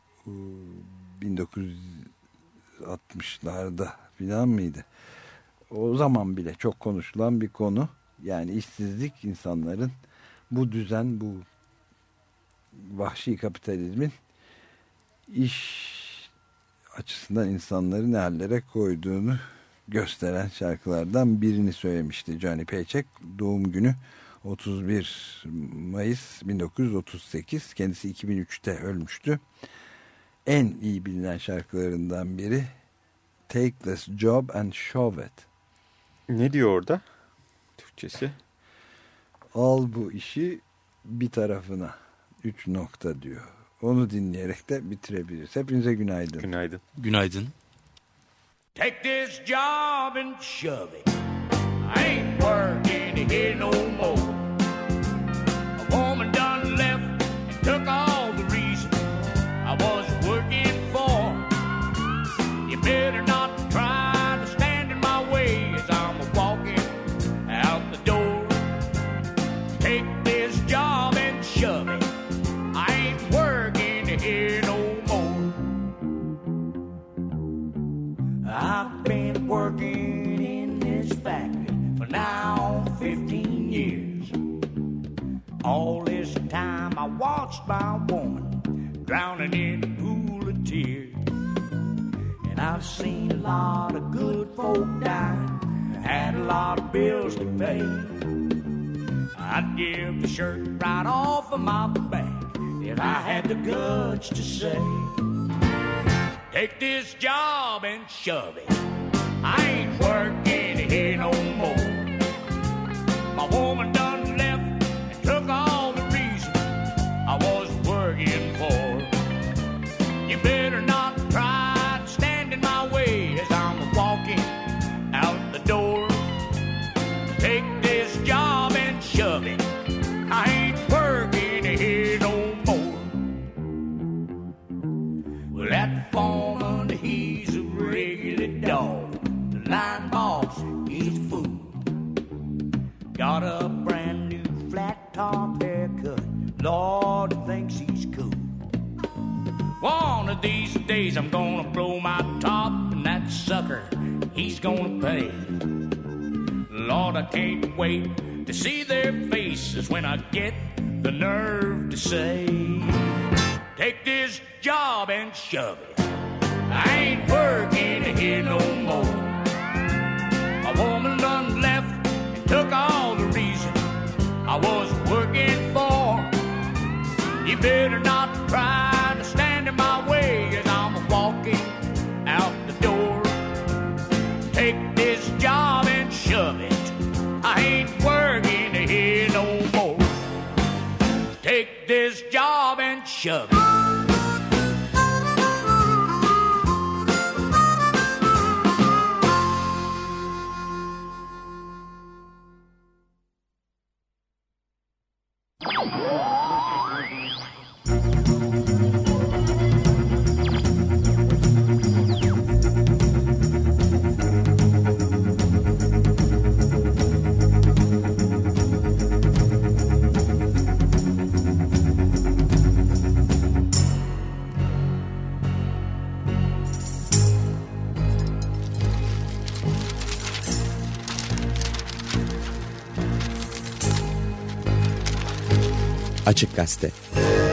1960'larda falan mıydı? O zaman bile çok konuşulan bir konu. Yani işsizlik, insanların bu düzen, bu vahşi kapitalizmin iş açısından insanları ne hallere koyduğunu gösteren şarkılardan birini söylemişti Johnny Paycheck. Doğum günü 31 Mayıs 1938. Kendisi 2003'te ölmüştü. En iyi bilinen şarkılarından biri Take This Job and Shove It. Ne diyor orada Türkçesi? Al bu işi bir tarafına. 3 nokta diyor. Onu dinleyerek de bitirebiliriz. Hepinize günaydın. Günaydın. Günaydın. Take this job and shove it. I ain't working here no more. A woman done left and took all the reason I was working for. You better not try to stand in my way as I'm walking out the door. Take this job and shove it. I ain't working here no more. I've been working in this factory for now 15 years. All this time I watched my woman drowning in a pool of tears. And I've seen a lot of good folk dying, had a lot of bills to pay. I'd give the shirt right off of my back if I had the guts to say, take this job and shove it. I ain't working here no more. My woman done left and took all the reason I was working for. You better not try to stand in my way as I'm walking out the door. Take this job and shove it. I ain't working here no more. Well, that foreman, he's a regular dog. The line boss, he's a fool. Got a brand new flat top haircut. Lord, thinks he's cool. One of these days I'm gonna blow my top, and that sucker, he's gonna pay. Lord, I can't wait to see their faces when I get the nerve to say, take this job and shove it. I ain't working here no more. A woman done left and took all the reason I was working for. You better not try to stand in my way as I'm walking out the door. Take this job and shove it. I ain't working here no more. Take this job and shove it. Açık Gazete.